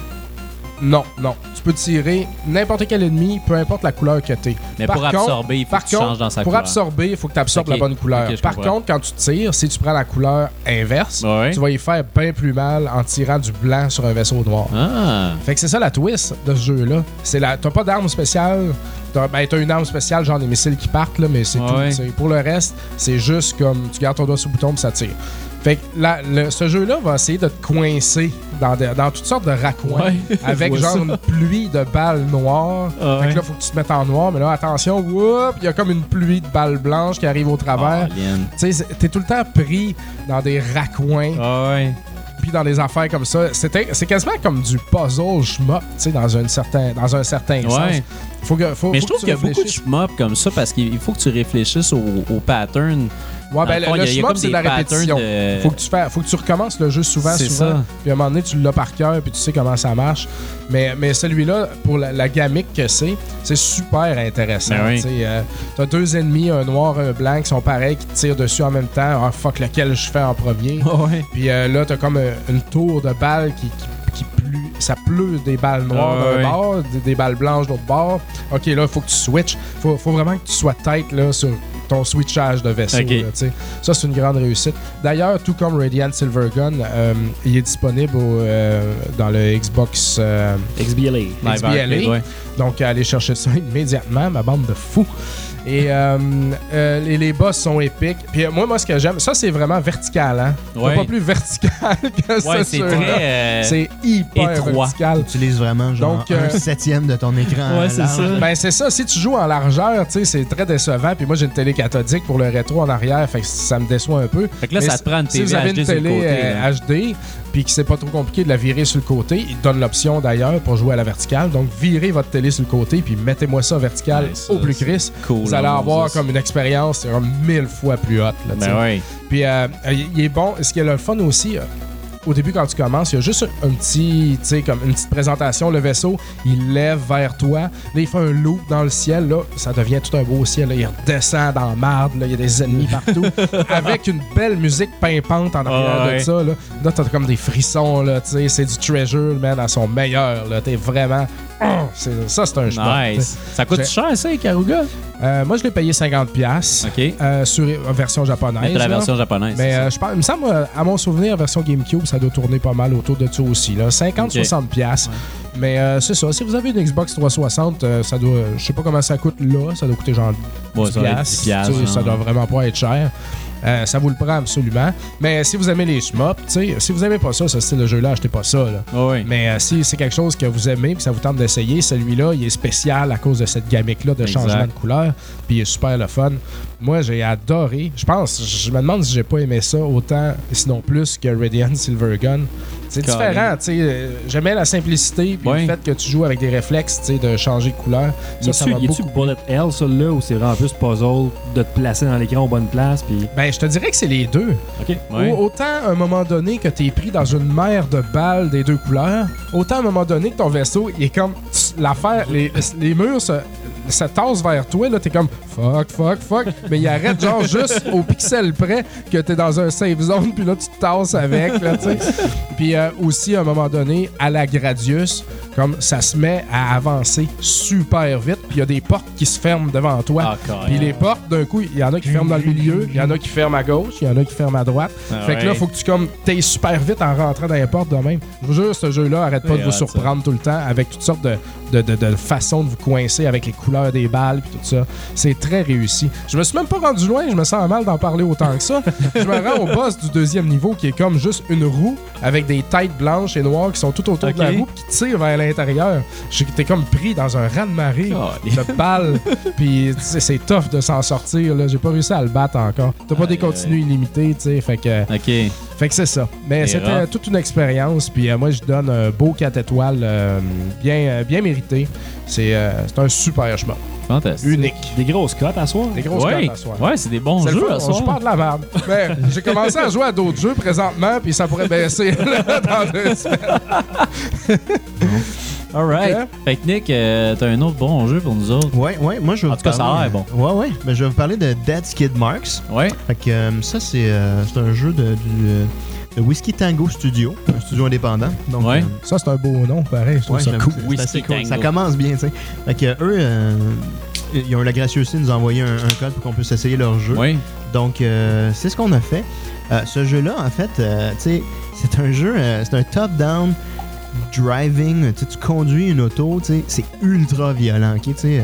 Non. Tu peux tirer n'importe quel ennemi, peu importe la couleur que t'es. Mais pour absorber, il faut que tu changes dans sa couleur. Pour absorber, il faut que tu absorbes la bonne couleur. Par contre, quand tu tires, si tu prends la couleur inverse, tu vas y faire bien plus mal en tirant du blanc sur un vaisseau noir. Fait que c'est ça la twist de ce jeu-là. T'as pas d'arme spéciale. T'as une arme spéciale, genre des missiles qui partent, là, mais c'est tout. Pour le reste, c'est juste comme tu gardes ton doigt sur le bouton et ça tire. Fait que ce jeu-là va essayer de te coincer dans toutes sortes de raccoins avec genre une pluie de balles noires. Fait que là, faut que tu te mettes en noir, mais là, attention, il y a comme une pluie de balles blanches qui arrive au travers. Tu sais, t'es tout le temps pris dans des raccoins. Puis dans des affaires comme ça. C'est quasiment comme du puzzle shmup, tu sais, dans un certain sens. Mais je trouve qu'il y a beaucoup de shmup comme ça parce qu'il faut que tu réfléchisses au pattern. Ouais, ben le shmup, c'est de la répétition. Faut que tu recommences le jeu souvent. Ça. Puis à un moment donné, tu l'as par cœur, puis tu sais comment ça marche. Mais celui-là, pour la gamique que c'est super intéressant. T'as 2 ennemis, un noir, un blanc, qui sont pareils, qui te tirent dessus en même temps. Ah, fuck, lequel je fais en premier. Puis là, t'as comme une tour de balles qui ça pleut des balles noires d'un bord, des balles blanches d'autre bord. OK, là, il faut que tu switches. Faut vraiment que tu sois tête là, sur ton switchage de vaisseau. Okay. Là, ça, c'est une grande réussite. D'ailleurs, tout comme Radiant Silvergun, il est disponible dans le Xbox XBLA. Donc, allez chercher ça immédiatement, ma bande de fous. Et les boss sont épiques. Puis moi, ce que j'aime, ça, c'est vraiment vertical. Hein? Ouais. C'est pas plus vertical que ça. C'est très... c'est hyper étroit. vertical. Tu utilises vraiment genre Donc, 1/7 de ton écran. Ouais, c'est large. ça. Ben, c'est ça. Si tu joues en largeur, tu sais, c'est très décevant. Puis moi, j'ai une télé cathodique pour le rétro en arrière. Fait que ça me déçoit un peu. Fait que là, Mais ça te prend une si TV vous avez HD une sur le télé côté. là. HD, puis que c'est pas trop compliqué de la virer sur le côté, il te donne l'option d'ailleurs pour jouer à la verticale. Donc, virez votre télé sur le côté, puis mettez-moi ça vertical Ouais, ça, au plus c'est Chris. cool, Vous allez hein, avoir Moses. comme une expérience 1000 fois plus haute. Là, tu sais. Ben ouais. Puis, il est bon. Ce qui est le fun aussi, au début, quand tu commences, il y a juste un petit, tu sais, comme une petite présentation. Le vaisseau, il lève vers toi. Là, il fait un loop dans le ciel. Là, ça devient tout un beau ciel. Là. Il redescend dans la marde. Là. Il y a des ennemis partout. Avec une belle musique pimpante en arrière de ça. Là, t'as comme des frissons. Là, tu sais, c'est du Treasure, man, à son meilleur. Là. T'es vraiment... ça, c'est un jeu. Nice. Ça coûte cher, ça, Ikaruga? Moi, je l'ai payé 50$. OK. Sur version japonaise. Mais t'as la là. version japonaise. c'est Mais ça. je pense, il me semble, à mon souvenir, version GameCube, ça doit tourner pas mal autour de ça aussi. Là. 50-60$. Ouais. Mais c'est ça. Si vous avez une Xbox 360, ça doit. Je sais pas comment ça coûte là. Ça doit coûter genre 10$. Ouais, ça va être 10$, Tu sais, ça genre. doit vraiment pas être cher. Ça vous le prend absolument. Mais si vous aimez les shmups, tu sais, si vous aimez pas ça, ce style de jeu-là, achetez pas ça. Là. Oui. Mais si c'est quelque chose que vous aimez et que ça vous tente d'essayer, celui-là, il est spécial à cause de cette gamique-là de Exact. changement de couleur. Puis il est super le fun. Moi, j'ai adoré. Je me demande si j'ai pas aimé ça autant, sinon plus, que Radiant Silvergun. C'est Carré. différent, tu sais. J'aimais la simplicité puis Ouais. le fait que tu joues avec des réflexes, tu sais, de changer de couleur. Ça m'a Y a-tu beaucoup... Bullet Hell, ça, là, ou c'est vraiment plus puzzle de te placer dans l'écran aux bonnes places, puis... Ben, je te dirais que c'est les deux. OK. Ouais. Autant à un moment donné que t'es pris dans une mer de balles des deux couleurs, autant à un moment donné que ton vaisseau, il est comme l'affaire, les murs se tassent vers toi, là, t'es comme fuck, mais il arrête genre juste au pixel près que t'es dans un safe zone, puis là tu te tasses avec, là, tu sais. Puis aussi, à un moment donné, à la Gradius, comme ça se met à avancer super vite, puis il y a des portes qui se ferment devant toi. Ah, carré. Puis les portes, d'un coup, il y en a qui ferment dans le milieu, il y en a qui ferment à gauche, il y en a qui ferment à droite. Ah Fait que là, ouais. faut que tu comme t'ailles super vite en rentrant dans les portes de même. Je vous jure, ce jeu-là arrête pas de Ouais, vous ça. surprendre tout le temps avec toutes sortes de façons de vous coincer avec les couleurs des balles puis tout ça. C'est très réussi. Je me suis même pas rendu loin, je me sens mal d'en parler autant que ça. Je me rends au boss du deuxième niveau qui est comme juste une roue avec des têtes blanches et noires qui sont tout autour de la Ok. roue pis qui tirent vers l'intérieur. T'es comme pris dans un raz-de-marée de balles. Puis tu sais, c'est tough de s'en sortir. Là. J'ai pas réussi à le battre encore. T'as pas des continus illimités, tu sais. Fait que c'est ça. Mais C'est c'était rough. toute une expérience. Puis moi, je donne un beau 4 étoiles bien mérité. C'est un super chemin. Fantastique. Unique. Des grosses cotes à soir. Des grosses Ouais, cotes à soir. ouais, c'est des bons C'est le jeux fun, à je soir. parle de la merde. Mais j'ai commencé à jouer à d'autres jeux présentement, puis ça pourrait baisser là, dans 2 semaines. Alright. Ok. Fait que Nick, t'as un autre bon jeu pour nous autres. Ouais, moi je vais En vous tout cas, ça a parler, l'air Ouais. Ben, je vais vous parler de Dead Skid Marks. Ouais. Fait que ça, c'est un jeu de Whiskey Tango Studio, un studio indépendant. Donc, Ouais. Ça, c'est un beau nom, pareil. Je trouve ouais, ça j'aime cool. ça. C'est Whiskey assez cool. Tango. Ça commence bien, tu sais. Fait que eux, ils ont eu la gracieuseté de nous envoyer un code pour qu'on puisse essayer leur jeu. Ouais. Donc, c'est ce qu'on a fait. Ce jeu-là, en fait, tu sais, c'est un jeu, c'est un top-down driving. Tu conduis une auto, tu sais, c'est ultra violent, ok? Tu sais,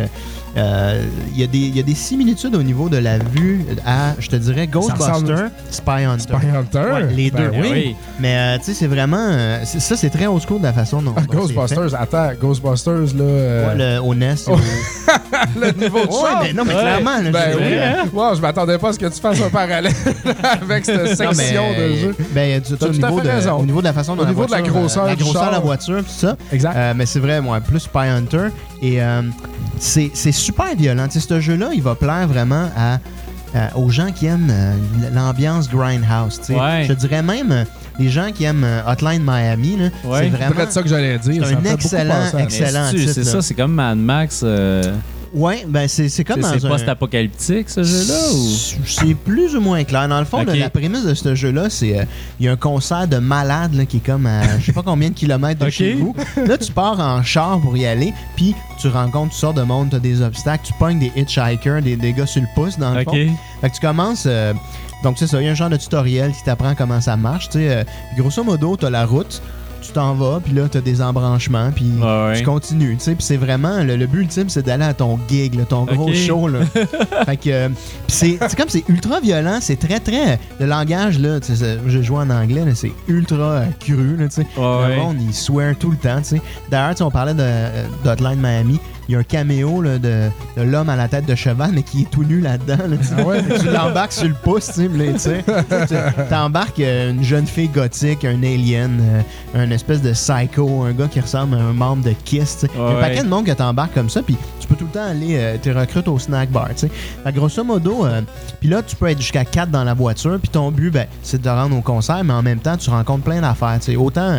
il y a des similitudes au niveau de la vue à, je te dirais, Ghostbuster, ressemble- Spy Hunter. Spy Hunter. Ouais, les deux, Ben oui. Mais, tu sais, c'est vraiment... c'est très old school de la façon dont... dont c'est fait. Ghostbusters, attends, Ghostbusters, là. Ouais, au NES. Oh. Le niveau de Ouais, char. mais non, mais Ouais. clairement, là, Ben je veux oui, dire, hein? Je m'attendais pas à ce que tu fasses un parallèle avec cette non, section mais, de jeu. Ben, tu T'as au tout à niveau fait raison. au niveau de la façon dont Au niveau de la grosseur la du grosseur de la char. voiture, tout ça. Exact. Mais c'est vrai, moi, plus Spy Hunter. Et c'est super violent. Tu sais, ce jeu-là, il va plaire vraiment aux gens qui aiment l'ambiance Grindhouse. Tu sais. Ouais. Je te dirais même les gens qui aiment Hotline Miami. Là, Ouais. c'est vraiment C'est ça que j'allais dire. c'est ça un me fait beaucoup excellent, penser à ça. excellent Mais titre. c'est là. ça, c'est comme Mad Max Ouais, ben c'est comme dans C'est un... post-apocalyptique, ce jeu-là? Ou... C'est plus ou moins clair. Dans le fond, Ok. là, la prémisse de ce jeu-là, c'est il y a un concert de malade là, qui est comme à je sais pas combien de kilomètres de Ok. chez vous. Là, tu pars en char pour y aller, puis tu rencontres toutes sortes de monde, tu as des obstacles, tu pognes des hitchhikers, des gars sur le pouce, dans le fond. Fait que tu commences... donc, c'est ça, il y a un genre de tutoriel qui t'apprend comment ça marche. Tu sais, grosso modo, tu as la route, tu t'en vas, puis là, tu as des embranchements, puis tu continues. Tu sais, puis c'est vraiment... Le but ultime, c'est d'aller à ton gig, là, ton gros show. Là. Fait que... c'est comme c'est ultra violent, c'est très, très... Le langage, là, tu sais, je joue en anglais, là, c'est ultra cru, là, tu sais. Le monde, il swear tout le temps, tu sais. D'ailleurs, tu sais, on parlait d'Hotline Miami. Il y a un caméo là, de l'homme à la tête de cheval, mais qui est tout nu là-dedans. Là, tu l'embarques sur le pouce, tu sais. T'embarques une jeune fille gothique, un alien, un espèce de psycho, un gars qui ressemble à un membre de Kiss. Il y a un paquet de monde que t'embarques comme ça, puis tu peux tout le temps aller, tu recrutes au snack bar. Fait que grosso modo, puis là, tu peux être jusqu'à 4 dans la voiture, puis ton but, ben, c'est de te rendre au concert, mais en même temps, tu rencontres plein d'affaires. Autant,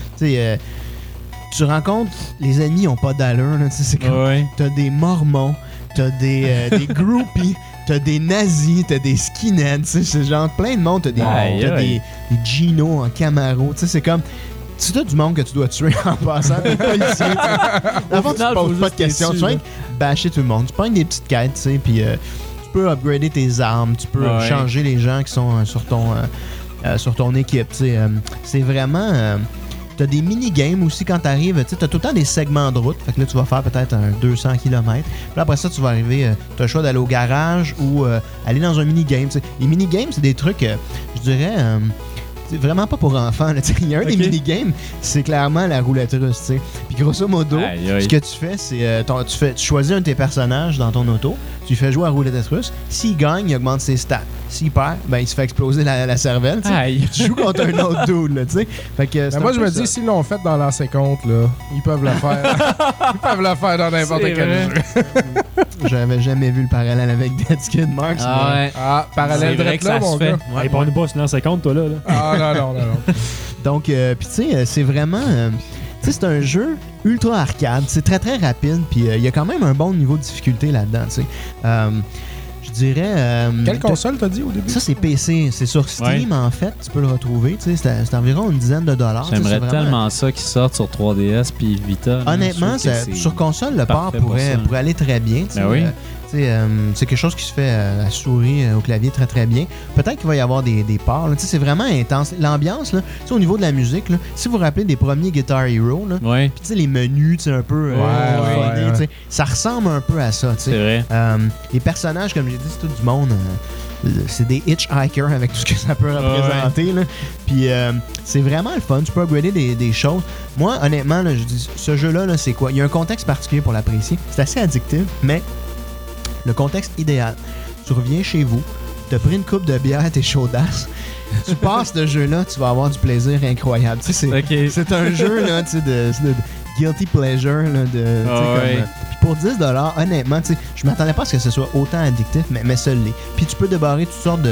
tu rencontres, les ennemis n'ont pas d'allure. Là, c'est comme, t'as des mormons, t'as des groupies, t'as des nazis, t'as des skinheads, c'est genre plein de monde, t'as des Gino en Camaro, c'est comme... C'est tout du monde que tu dois tuer en passant, des policiers. Dans le fond, tu te poses pas de questions, tu viens bâcher tout le monde. Tu prends des petites quêtes, puis tu peux upgrader tes armes, tu peux changer les gens qui sont sur ton équipe. C'est vraiment... T'as des mini-games aussi quand t'arrives. T'as tout le temps des segments de route. Fait que là, tu vas faire peut-être un 200 km. Puis après ça, tu vas arriver... t'as le choix d'aller au garage ou aller dans un mini-game. T'sais. Les mini-games, c'est des trucs, je dirais... c'est vraiment pas pour enfants. Là, il y a un des mini-games, c'est clairement la roulette russe. T'sais. Puis grosso modo, ce que tu fais, c'est... tu choisis un de tes personnages dans ton auto, tu fais jouer à roulette russe. S'il gagne, il augmente ses stats. S'il perd, ben, il se fait exploser la cervelle. Tu joues contre un autre dude. Là, fait que moi, je me dis, s'ils l'ont fait dans l'ancien compte, là, ils peuvent le faire. Ils peuvent le faire dans n'importe quel jeu. J'avais jamais vu le parallèle avec Dead Skid Marks. Parallèle direct là, mon gars. Ouais, pour nous pas se lancer compte, toi, là. Non. Donc, puis tu sais, c'est vraiment... tu sais, c'est un jeu ultra arcade. C'est très, très rapide. Puis il y a quand même un bon niveau de difficulté là-dedans, tu sais. Je dirais... Quelle console t'as dit au début? Ça, c'est PC. C'est sur Steam, en fait. Tu peux le retrouver. Tu sais, c'est environ une dizaine de dollars. J'aimerais tellement ça qu'il sorte sur 3DS puis Vita. Honnêtement, sur console, le port pourrait aller très bien. C'est quelque chose qui se fait à souris, au clavier très très bien. Peut-être qu'il va y avoir des parts. C'est vraiment intense. L'ambiance, là, au niveau de la musique, là, si vous vous rappelez des premiers Guitar Hero, puis les menus un peu ça ressemble un peu à ça. C'est vrai. Les personnages, comme j'ai dit, c'est tout du monde. C'est des hitchhikers avec tout ce que ça peut représenter. Puis c'est vraiment le fun. Tu peux upgrader des choses. Moi, honnêtement, là, je dis, ce jeu-là, là, c'est quoi? Il y a un contexte particulier pour l'apprécier. C'est assez addictif, mais le contexte idéal. Tu reviens chez vous, tu as pris une coupe de bière, t'es chaudasse. Tu passes ce jeu-là, tu vas avoir du plaisir incroyable. C'est un jeu là, de guilty pleasure. Là, puis pour 10$, honnêtement, je m'attendais pas à ce que ce soit autant addictif, mais ça l'est. Puis tu peux débarrer toutes sortes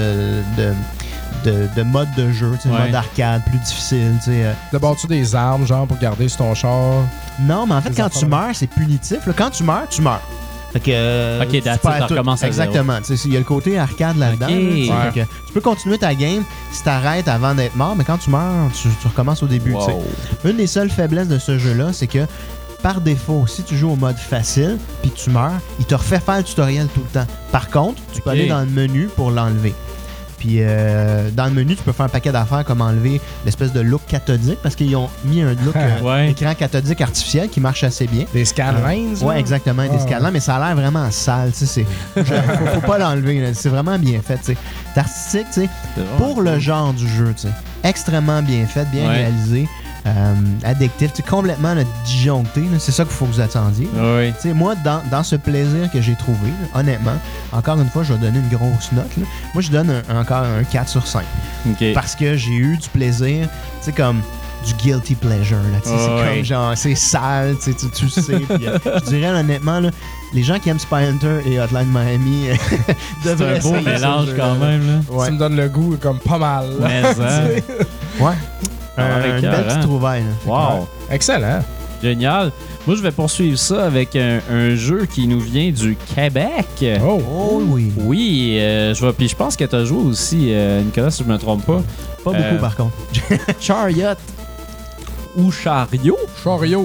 de modes de jeu, mode arcade, plus difficile. Débarres-tu des armes, genre, pour garder sur ton char? Non, mais en fait, quand tu meurs, c'est punitif. Là. Quand tu meurs, tu meurs. Fait que, tu recommences à exactement. Il y a le côté arcade là-dedans. Là, tu peux continuer ta game si t'arrêtes avant d'être mort, mais quand tu meurs, tu recommences au début. Une des seules faiblesses de ce jeu-là, c'est que par défaut, si tu joues au mode facile puis tu meurs, il te refait faire le tutoriel tout le temps. Par contre, tu peux aller dans le menu pour l'enlever. Puis dans le menu, tu peux faire un paquet d'affaires comme enlever l'espèce de look cathodique parce qu'ils ont mis un look écran cathodique artificiel qui marche assez bien. Des scanlines? Oui, exactement, des scanlines, mais ça a l'air vraiment sale. Faut pas l'enlever. C'est vraiment bien fait. C'est artistique pour le genre du jeu. Extrêmement bien fait, bien réalisé. Addictif, complètement disjoncté, c'est ça qu'il faut que vous attendiez. Moi, dans ce plaisir que j'ai trouvé, là, honnêtement, encore une fois, je vais donner une grosse note. Là. Moi, je donne encore un 4 sur 5. Parce que j'ai eu du plaisir, comme du guilty pleasure. Là, c'est comme genre, c'est sale, tu sais. Puis, je dirais honnêtement, là, les gens qui aiment Spy Hunter et Hotline Miami devraient essayer. C'est un beau mélange quand même. Là. Ça me donne le goût comme pas mal. Mais une belle petite trouvaille. Wow. Excellent. Génial. Moi, je vais poursuivre ça avec un jeu qui nous vient du Québec. Oh oui. Oui, puis je pense que tu as joué aussi, Nicolas, si je me trompe pas. Pas beaucoup, par contre. Chariot ou Chariot. Chariot.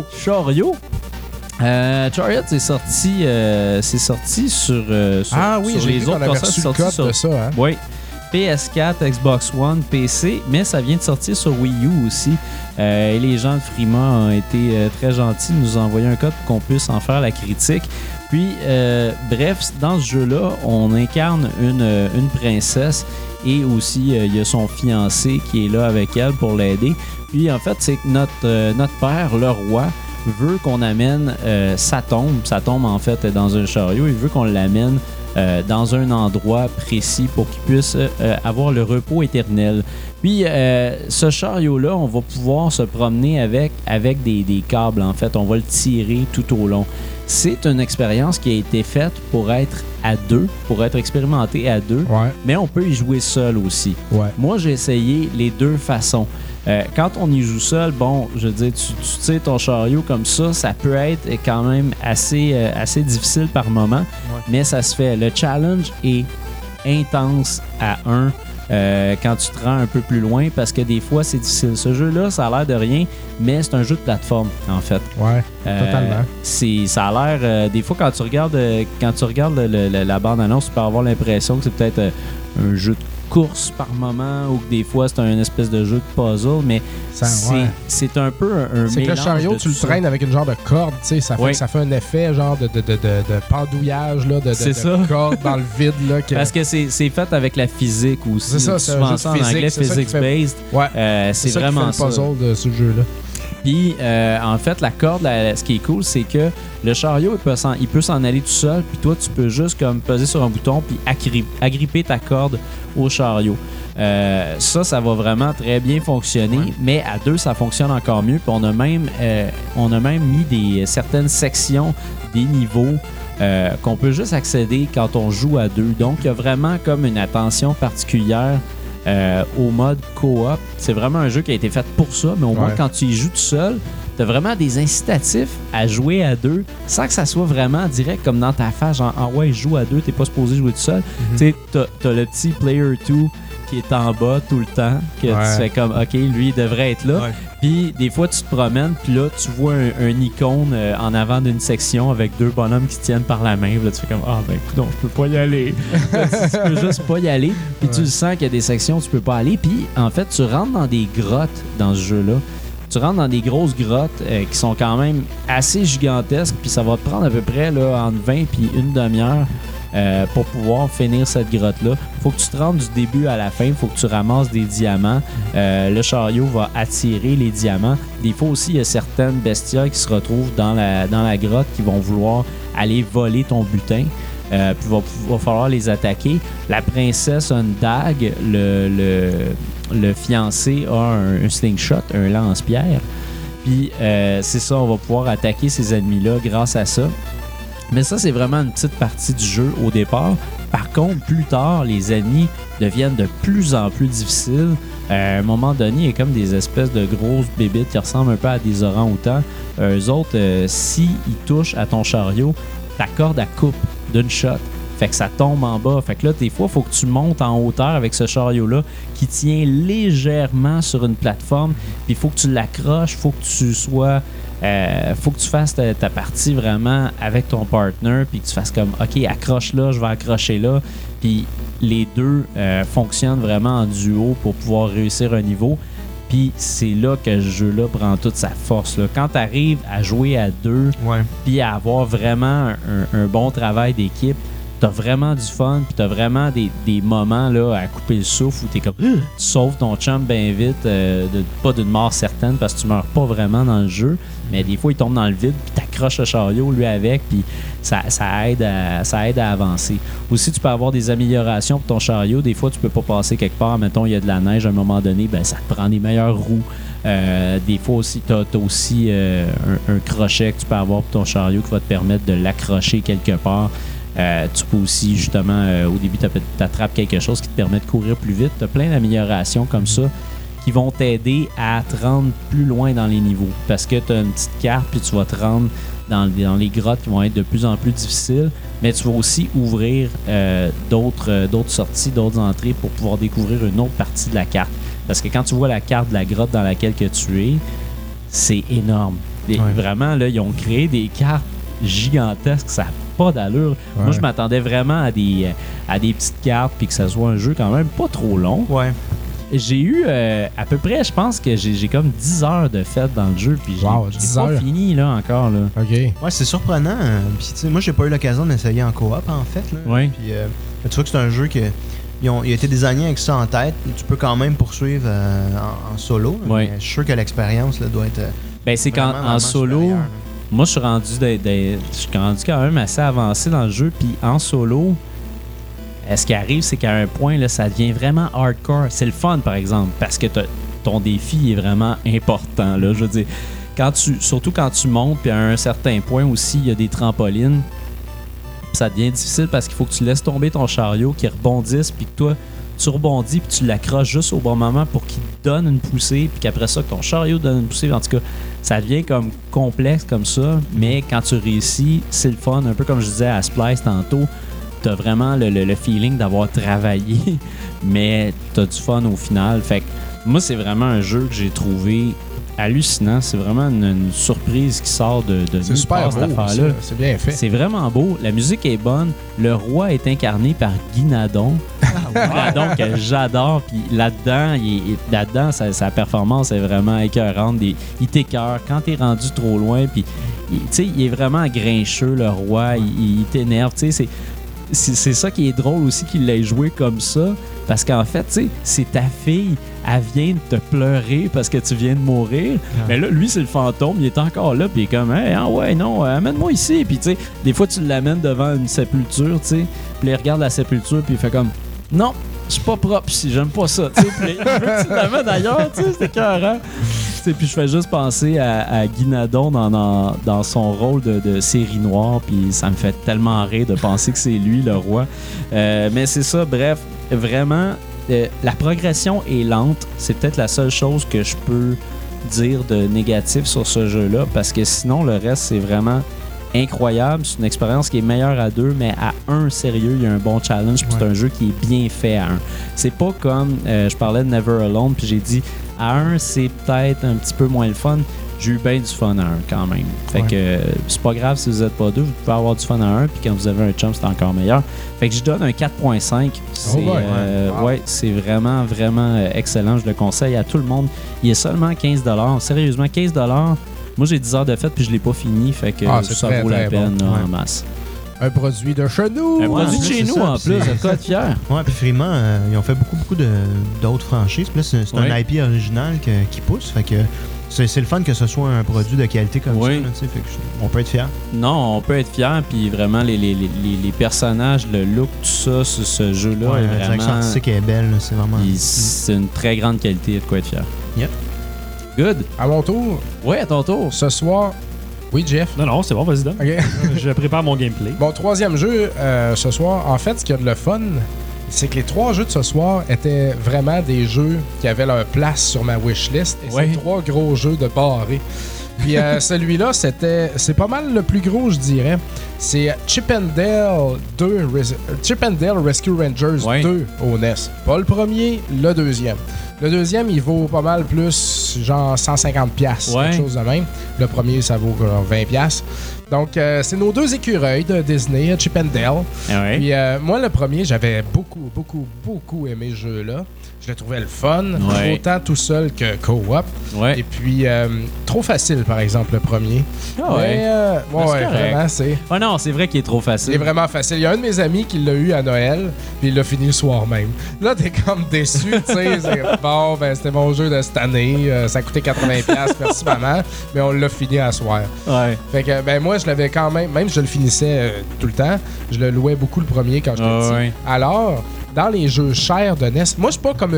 Chariot, c'est sorti sur Ah oui, sur j'ai les vu autres qu'on avait consoles. reçu le C'est sorti code sur de ça. Hein? Oui. PS4, Xbox One, PC, mais ça vient de sortir sur Wii U aussi. Et les gens de Frima ont été très gentils de nous envoyer un code pour qu'on puisse en faire la critique. Puis, bref, dans ce jeu-là, on incarne une princesse et aussi il y a son fiancé qui est là avec elle pour l'aider. Puis, en fait, c'est que notre père, le roi, veut qu'on amène sa tombe. Sa tombe, en fait, est dans un chariot. Il veut qu'on l'amène dans un endroit précis pour qu'il puisse avoir le repos éternel. Puis, ce chariot-là, on va pouvoir se promener avec des câbles, en fait. On va le tirer tout au long. C'est une expérience qui a été faite pour être à deux, pour être expérimentée à deux, Ouais. mais on peut y jouer seul aussi. Ouais. Moi, j'ai essayé les deux façons. Quand on y joue seul, bon, je veux dire, tu tires ton chariot comme ça peut être quand même assez difficile par moment, mais ça se fait. Le challenge est intense à 1 quand tu te rends un peu plus loin parce que des fois, c'est difficile. Ce jeu-là, ça a l'air de rien, mais c'est un jeu de plateforme, en fait. Ouais, totalement. Ça a l'air... des fois, quand tu regardes la bande-annonce, tu peux avoir l'impression que c'est peut-être un jeu de course par moment ou que des fois c'est un espèce de jeu de puzzle, mais c'est un peu un mélange. C'est que le chariot, tu le traînes avec une genre de corde, tu sais, ça fait un effet genre de pendouillage, là, de corde dans le vide. Là, Parce que c'est fait avec la physique aussi. C'est ça, c'est un jeu de en physique, anglais, c'est ça qui physics-based. Ouais. C'est ça vraiment qui fait le puzzle de ce jeu-là. Puis, en fait, la corde, ce qui est cool, c'est que le chariot, il peut s'en aller tout seul, puis toi, tu peux juste comme peser sur un bouton puis agripper ta corde au chariot. Ça va vraiment très bien fonctionner, mais à deux, ça fonctionne encore mieux. Puis on a même mis certaines sections des niveaux qu'on peut juste accéder quand on joue à deux. Donc, il y a vraiment comme une attention particulière au mode coop. C'est vraiment un jeu qui a été fait pour ça, mais au moins quand tu y joues tout seul, t'as vraiment des incitatifs à jouer à deux sans que ça soit vraiment direct comme dans ta face, genre ah ouais, je joue à deux, t'es pas supposé jouer tout seul. Tu sais, t'as le petit player 2 qui est en bas tout le temps, que tu fais comme ok, lui il devrait être là. Puis des fois tu te promènes, puis là tu vois un icône en avant d'une section avec deux bonhommes qui tiennent par la main. Puis là tu fais comme ah ben écoute, non, je peux pas y aller. Tu peux juste pas y aller. Puis tu le sens qu'il y a des sections où tu peux pas aller. Puis en fait tu rentres dans des grottes dans ce jeu-là. Tu rentres dans des grosses grottes qui sont quand même assez gigantesques, puis ça va te prendre à peu près là, entre 20 puis une demi-heure pour pouvoir finir cette grotte-là. Faut que tu te rendes du début à la fin, faut que tu ramasses des diamants. Le chariot va attirer les diamants. Des fois aussi, il y a certaines bestioles qui se retrouvent dans la grotte qui vont vouloir aller voler ton butin. Puis va falloir les attaquer. La princesse a une dague, le fiancé a un slingshot, un lance-pierre. Puis c'est ça, on va pouvoir attaquer ces ennemis-là grâce à ça. Mais ça, c'est vraiment une petite partie du jeu au départ. Par contre, plus tard, les ennemis deviennent de plus en plus difficiles. À un moment donné, il y a comme des espèces de grosses bébites qui ressemblent un peu à des orang-outans. Eux autres, s'ils touchent à ton chariot, ta corde à coupe d'une shot. Fait que ça tombe en bas. Fait que là, des fois, il faut que tu montes en hauteur avec ce chariot-là qui tient légèrement sur une plateforme. Puis il faut que tu l'accroches, il faut que tu sois... faut que tu fasses ta partie vraiment avec ton partner, puis que tu fasses comme OK, accroche là, je vais accrocher là. Puis les deux fonctionnent vraiment en duo pour pouvoir réussir un niveau. Puis c'est là que ce jeu-là prend toute sa force. Là. Quand tu arrives à jouer à deux, puis à avoir vraiment un bon travail d'équipe, t'as vraiment du fun, puis t'as vraiment des moments là, à couper le souffle où t'es comme tu sauves ton chum bien vite, pas d'une mort certaine parce que tu meurs pas vraiment dans le jeu, mais des fois il tombe dans le vide, puis t'accroches le chariot lui avec, puis ça aide à avancer. Aussi, tu peux avoir des améliorations pour ton chariot. Des fois, tu peux pas passer quelque part, mettons il y a de la neige à un moment donné, ben ça te prend des meilleures roues. Des fois aussi, t'as aussi un crochet que tu peux avoir pour ton chariot qui va te permettre de l'accrocher quelque part. Tu peux aussi, justement, au début, tu attrapes quelque chose qui te permet de courir plus vite. Tu as plein d'améliorations comme ça qui vont t'aider à te rendre plus loin dans les niveaux. Parce que tu as une petite carte, puis tu vas te rendre dans les grottes qui vont être de plus en plus difficiles, mais tu vas aussi ouvrir d'autres sorties, d'autres entrées pour pouvoir découvrir une autre partie de la carte. Parce que quand tu vois la carte de la grotte dans laquelle que tu es, c'est énorme. Et vraiment, là, ils ont créé des cartes gigantesques, ça n'a pas d'allure. Ouais. Moi, je m'attendais vraiment à des petites cartes, puis que ça soit un jeu quand même pas trop long. Ouais. J'ai eu à peu près, je pense que j'ai comme 10 heures de fête dans le jeu, puis j'ai pas heures. fini là encore. Là. OK. Ouais, c'est surprenant. Puis, tu sais, moi, j'ai pas eu l'occasion d'essayer en coop, en fait. Là. Ouais. Puis, tu vois que c'est un jeu qui a été designé avec ça en tête. Tu peux quand même poursuivre en solo. Là, Ouais. mais je suis sûr que l'expérience là, doit être. Ben, c'est qu'en vraiment solo, supérieure, là. moi, je suis rendu quand même assez avancé dans le jeu, puis en solo, ce qui arrive, c'est qu'à un point, là, ça devient vraiment hardcore. C'est le fun, par exemple, parce que ton défi est vraiment important. Là, je veux dire, surtout quand tu montes, puis à un certain point aussi, il y a des trampolines. Ça devient difficile parce qu'il faut que tu laisses tomber ton chariot, qu'il rebondisse, puis que toi, tu rebondis, puis tu l'accroches juste au bon moment pour qu'il te donne une poussée, puis qu'après ça, que ton chariot donne une poussée. En tout cas, ça devient comme complexe comme ça, mais quand tu réussis, c'est le fun. Un peu comme je disais à Splice tantôt, t'as vraiment le feeling d'avoir travaillé, mais t'as du fun au final. Fait que moi, c'est vraiment un jeu que j'ai trouvé hallucinant. C'est vraiment une surprise qui sort de C'est super cette beau, affaire-là. c'est bien fait. C'est vraiment beau. La musique est bonne. Le roi est incarné par Guy Nadon. Nadon que j'adore. Puis là-dedans, sa performance est vraiment écœurante. Il t'écœure quand t'es rendu trop loin. Puis, il est vraiment grincheux, le roi. Il t'énerve. Tu sais, c'est ça qui est drôle aussi qu'il l'ait joué comme ça. Parce qu'en fait, tu sais, c'est ta fille. Elle vient de te pleurer parce que tu viens de mourir. Mais là, lui, c'est le fantôme. Il est encore là. Puis il est comme, hey, ah ouais, non, amène-moi ici. Puis tu sais, des fois, tu l'amènes devant une sépulture, tu sais. Puis il regarde la sépulture. Puis il fait comme, non, c'est pas propre ici. J'aime pas ça. Tu sais, puis il veut que tu l'amènes ailleurs. Tu sais, c'est écœurant. Puis je fais juste penser à Guy Nadon dans son rôle de série noire, puis ça me fait tellement rire de penser que c'est lui le roi. Mais c'est ça, bref, vraiment, la progression est lente. C'est peut-être la seule chose que je peux dire de négatif sur ce jeu-là, parce que sinon, le reste, c'est vraiment incroyable. C'est une expérience qui est meilleure à 2, mais à 1, sérieux, il y a un bon challenge, puis c'est un jeu qui est bien fait à 1. C'est pas comme, je parlais de Never Alone, puis j'ai dit, à 1, c'est peut-être un petit peu moins le fun. J'ai eu bien du fun à 1 quand même. Fait que c'est pas grave si vous n'êtes pas 2, vous pouvez avoir du fun à 1, puis quand vous avez un chum, c'est encore meilleur. Fait que je donne un 4.5. C'est c'est vraiment, vraiment excellent. Je le conseille à tout le monde. Il est seulement 15$. Sérieusement, 15$. Moi, j'ai 10 heures de fête, puis je l'ai pas fini. Fait que ça vaut la peine là, en masse. Un produit de chez nous. Un produit de chez nous, en plus. Ça doit être fier. Ouais, puis Freeman, ils ont fait beaucoup d'autres franchises. Puis là, c'est un IP original qui pousse. Fait que c'est le fun que ce soit un produit de qualité comme ça. Là, fait que on peut être fier. Non, on peut être fier. Puis vraiment, les personnages, le look, tout ça, ce jeu-là est la direction vraiment... artistique est belle. Là, c'est vraiment... C'est une très grande qualité de quoi être fier. Yep. Good. À mon tour. Ouais, à ton tour. Ce soir... Oui, Jeff? Non, c'est bon, vas-y, Dom. OK. Je prépare mon gameplay. Bon, troisième jeu ce soir. En fait, ce qu'il y a de le fun, c'est que les 3 jeux de ce soir étaient vraiment des jeux qui avaient leur place sur ma wishlist. Et c'est 3 gros jeux de barré. Puis celui-là, c'est pas mal le plus gros, je dirais. C'est Chip 'n Dale 2, Chip 'n Dale Rescue Rangers 2 au NES. Pas le premier, le deuxième. Le deuxième, il vaut pas mal plus, genre 150$, quelque chose de même. Le premier, ça vaut genre 20$. Donc, c'est nos 2 écureuils de Disney, Chip 'n Dale. Puis moi, le premier, j'avais beaucoup aimé ce jeu-là. Je le trouvais le fun, autant tout seul que co-op. Et puis, trop facile, par exemple, le premier. Mais, vraiment, c'est... Oh non, c'est vrai qu'il est trop facile. C'est vraiment facile. Il y a un de mes amis qui l'a eu à Noël, puis il l'a fini le soir même. Là, t'es comme déçu, tu sais. Bon, ben, c'était mon jeu de cette année. Ça coûtait 80$, merci maman. Mais on l'a fini à soir. Fait que, ben, moi, je l'avais quand même je le finissais tout le temps. Je le louais beaucoup le premier quand j'étais petit. Alors, dans les jeux chers de NES, moi, je suis pas comme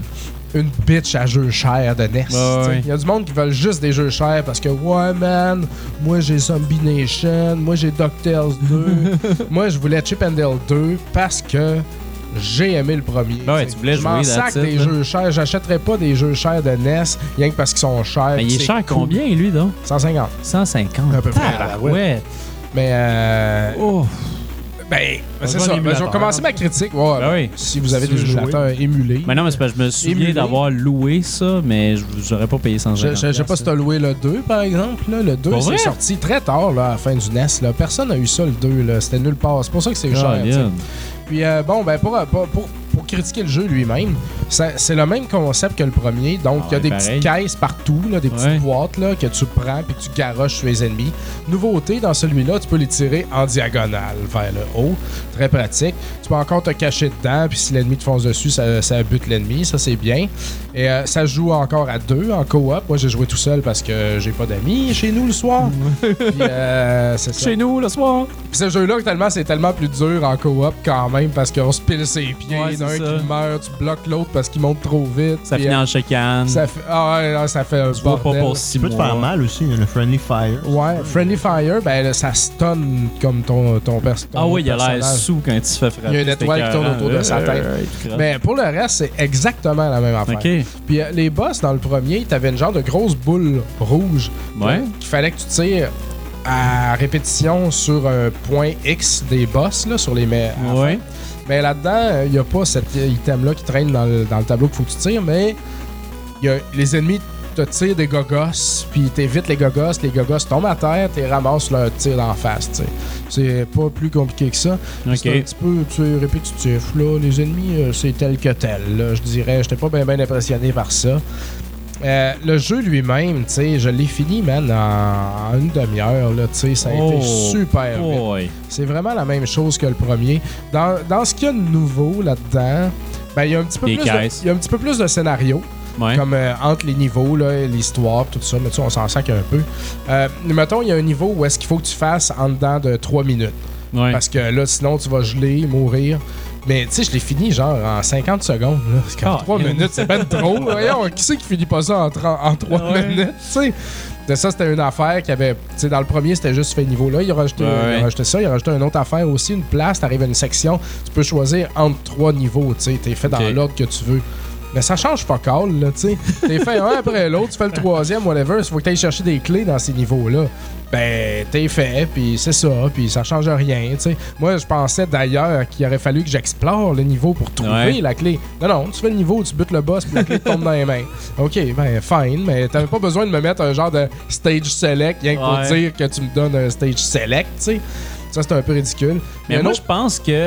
une bitch à jeux chers de NES. Il y a du monde qui veulent juste des jeux chers parce que, ouais, man, moi, j'ai Zombie Nation, moi, j'ai DuckTales 2. Moi, je voulais Chip 'n Dale 2 parce que j'ai aimé le premier. Ben ouais, tu voulais je m'en jouer, sac that's it, des là. jeux chers. J'achèterais pas des jeux chers de NES, rien que parce qu'ils sont chers. Mais il est C'est cher cool. combien, lui, donc? 150. 150. À peu près. Ouais. Mais Oh. c'est va ça. un Je vais émulateur. commencer ma critique. Ouais, Ben oui. Si vous avez Si des vous jouez. émulateurs émulés. Mais non, mais c'est parce que je me souviens Émulé. d'avoir loué ça, mais j'aurais pas payé 150. Je sais pas si t'as loué le 2, par exemple. Là. Le 2, Pour c'est vrai? sorti très tard, là, à la fin du NES. Là. Personne n'a eu ça, le 2. Là. C'était nulle part. C'est pour ça que c'est cher. tu sais. Puis, pour critiquer le jeu lui-même, c'est le même concept que le premier. Donc, il y a des pareil. petites caisses partout, là, des petites boîtes là, que tu prends puis que tu garoches sur les ennemis. Nouveauté, dans celui-là, tu peux les tirer en diagonale vers le haut. Très pratique. Tu peux encore te cacher dedans, puis si l'ennemi te fonce dessus, ça bute l'ennemi. Ça, c'est bien. Et ça se joue encore à 2 en coop. Moi, j'ai joué tout seul parce que j'ai pas d'amis chez nous le soir. Puis, c'est ça. Chez nous, le soir. Puis ce jeu-là, c'est tellement plus dur en coop quand même parce qu'on se pile ses pieds. Ouais, Il y en a un c'est ça. qui meurt, tu bloques l'autre parce qu'il monte trop vite. Ça puis, finit en chicane. ça fait, ça fait un Tu vois pas bordel. pour 6 Tu peux te mois. faire mal aussi, le Friendly Fire. Ouais, Friendly Fire, ben là, ça stun comme ton personnage. Ah oui, il a l'air sous quand tu fais frapper. Il y a une étoile qui tourne autour de sa tête. Mais pour le reste, c'est exactement la même affaire. Ok. Puis les boss, dans le premier, t'avais une genre de grosse boule rouge. Ouais. là, qu'il fallait que tu tires à répétition sur un point X des boss, là, sur les à la Ouais. fin. Mais là-dedans, il n'y a pas cet item-là qui traîne dans le tableau qu'il faut que tu tires, mais les ennemis te tirent des gogos, puis t'évites les gogos tombent à terre, t'es ramasses leur tir d'en face, tu sais. C'est pas plus compliqué que ça. Ok. C'est un petit peu répétitif, là. Les ennemis, c'est tel que tel, là. Je dirais, j'étais pas bien impressionné par ça. Le jeu lui-même, tu sais, je l'ai fini, man, en une demi-heure, là, tu sais, ça a été super vite. Ouais. C'est vraiment la même chose que le premier. Dans ce qu'il y a de nouveau là-dedans, ben, il y a un petit peu Des plus caisses. il y a un petit peu plus de scénario, Ouais. comme entre les niveaux, là, l'histoire, tout ça, mais tu sais, on s'en sac un peu. Mettons, il y a un niveau où est-ce qu'il faut que tu fasses en dedans de 3 minutes. Ouais. Parce que là, sinon, tu vas geler, mourir. Mais tu sais, je l'ai fini genre en 50 secondes. Là. C'est comme 3 minutes, c'est ben trop. Voyons, qui c'est qui finit pas ça en 3 Ouais. minutes, tu sais? De ça, c'était une affaire qui avait... Tu sais, dans le premier, c'était juste fait niveau-là. Il a rajouté ça. Il a rajouté une autre affaire aussi, une place. T'arrives à une section. Tu peux choisir entre 3 niveaux, tu sais. T'es fait dans l'ordre que tu veux. Mais ça change pas call, là, tu sais. T'es fait un après l'autre, tu fais le troisième, whatever. Il faut que t'ailles chercher des clés dans ces niveaux-là. Ben, t'es fait, puis c'est ça, puis ça change rien, tu sais. Moi, je pensais d'ailleurs qu'il aurait fallu que j'explore le niveau pour trouver la clé. Non, tu fais le niveau, tu butes le boss, puis la clé te tombe dans les mains. OK, ben, fine, mais t'avais pas besoin de me mettre un genre de stage select, rien que pour dire que tu me donnes un stage select, tu sais. Ça, c'est un peu ridicule. Mais moi, je pense que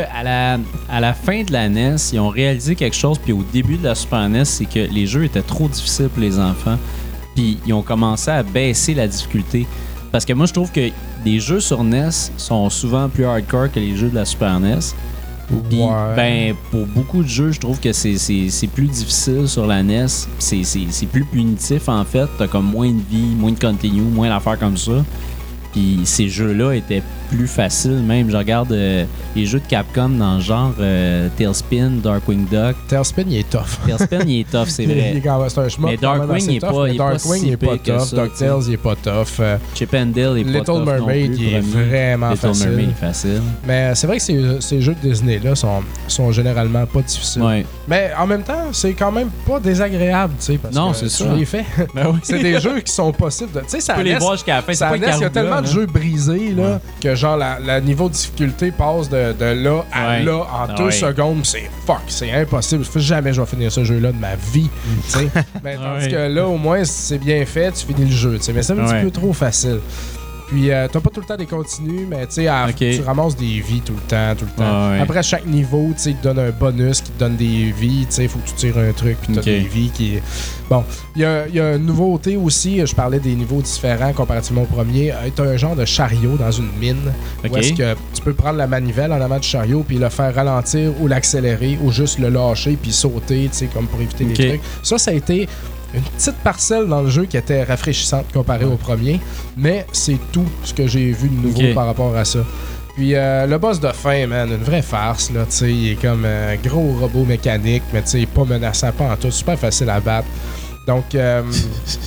à la fin de la NES, ils ont réalisé quelque chose, puis au début de la Super NES, c'est que les jeux étaient trop difficiles pour les enfants, puis ils ont commencé à baisser la difficulté. Parce que moi, je trouve que les jeux sur NES sont souvent plus hardcore que les jeux de la Super NES. Puis, ben, pour beaucoup de jeux, je trouve que c'est plus difficile sur la NES. C'est plus punitif, en fait. T'as comme moins de vie, moins de continue, moins d'affaires comme ça. Puis ces jeux-là étaient plus faciles. Même, je regarde les jeux de Capcom dans le genre Tailspin, Darkwing Duck. Tailspin, il est tough. Tailspin, il est tough, c'est vrai. C'est un schmuck. Mais Darkwing, il est pas Darkwing, il est pas tough. DuckTales, il est pas tough. Chip and Dale, il est pas tough. Little Mermaid, il est vraiment facile. Little Mermaid est facile. Mais c'est vrai que ces jeux de Disney-là sont généralement pas difficiles. Ouais. Mais en même temps, c'est quand même pas désagréable, tu sais, parce non, que c'est tu ça. les fais. Ben oui. C'est des jeux qui sont possibles. Tu sais, ça Tu peux les voir jusqu'à la fin. ça C'est pas il y a tellement de Garuda, jeux brisés là, que genre le niveau de difficulté passe de là à là en 2 secondes. C'est c'est impossible. Jamais je vais finir ce jeu-là de ma vie. tu sais. Mais tandis que là, au moins, c'est bien fait, tu finis le jeu. tu sais. Mais c'est un petit peu trop facile. Puis, t'as pas tout le temps des continues, mais tu ramasses des vies tout le temps. Après chaque niveau, tu sais, il te donne un bonus qui te donne des vies. Tu sais, il faut que tu tires un truc, puis t'as des vies qui. Bon, il y a une nouveauté aussi. Je parlais des niveaux différents comparativement au premier. T'as un genre de chariot dans une mine. Où est-ce que tu peux prendre la manivelle en avant du chariot, puis le faire ralentir ou l'accélérer, ou juste le lâcher, puis sauter, tu sais, comme pour éviter les trucs. Ça a été une petite parcelle dans le jeu qui était rafraîchissante comparée au premier, mais c'est tout ce que j'ai vu de nouveau par rapport à ça. Puis le boss de fin, man, une vraie farce, là, tu sais, il est comme un gros robot mécanique, mais tu sais, pas menaçant, pas en tout, super facile à battre. Donc,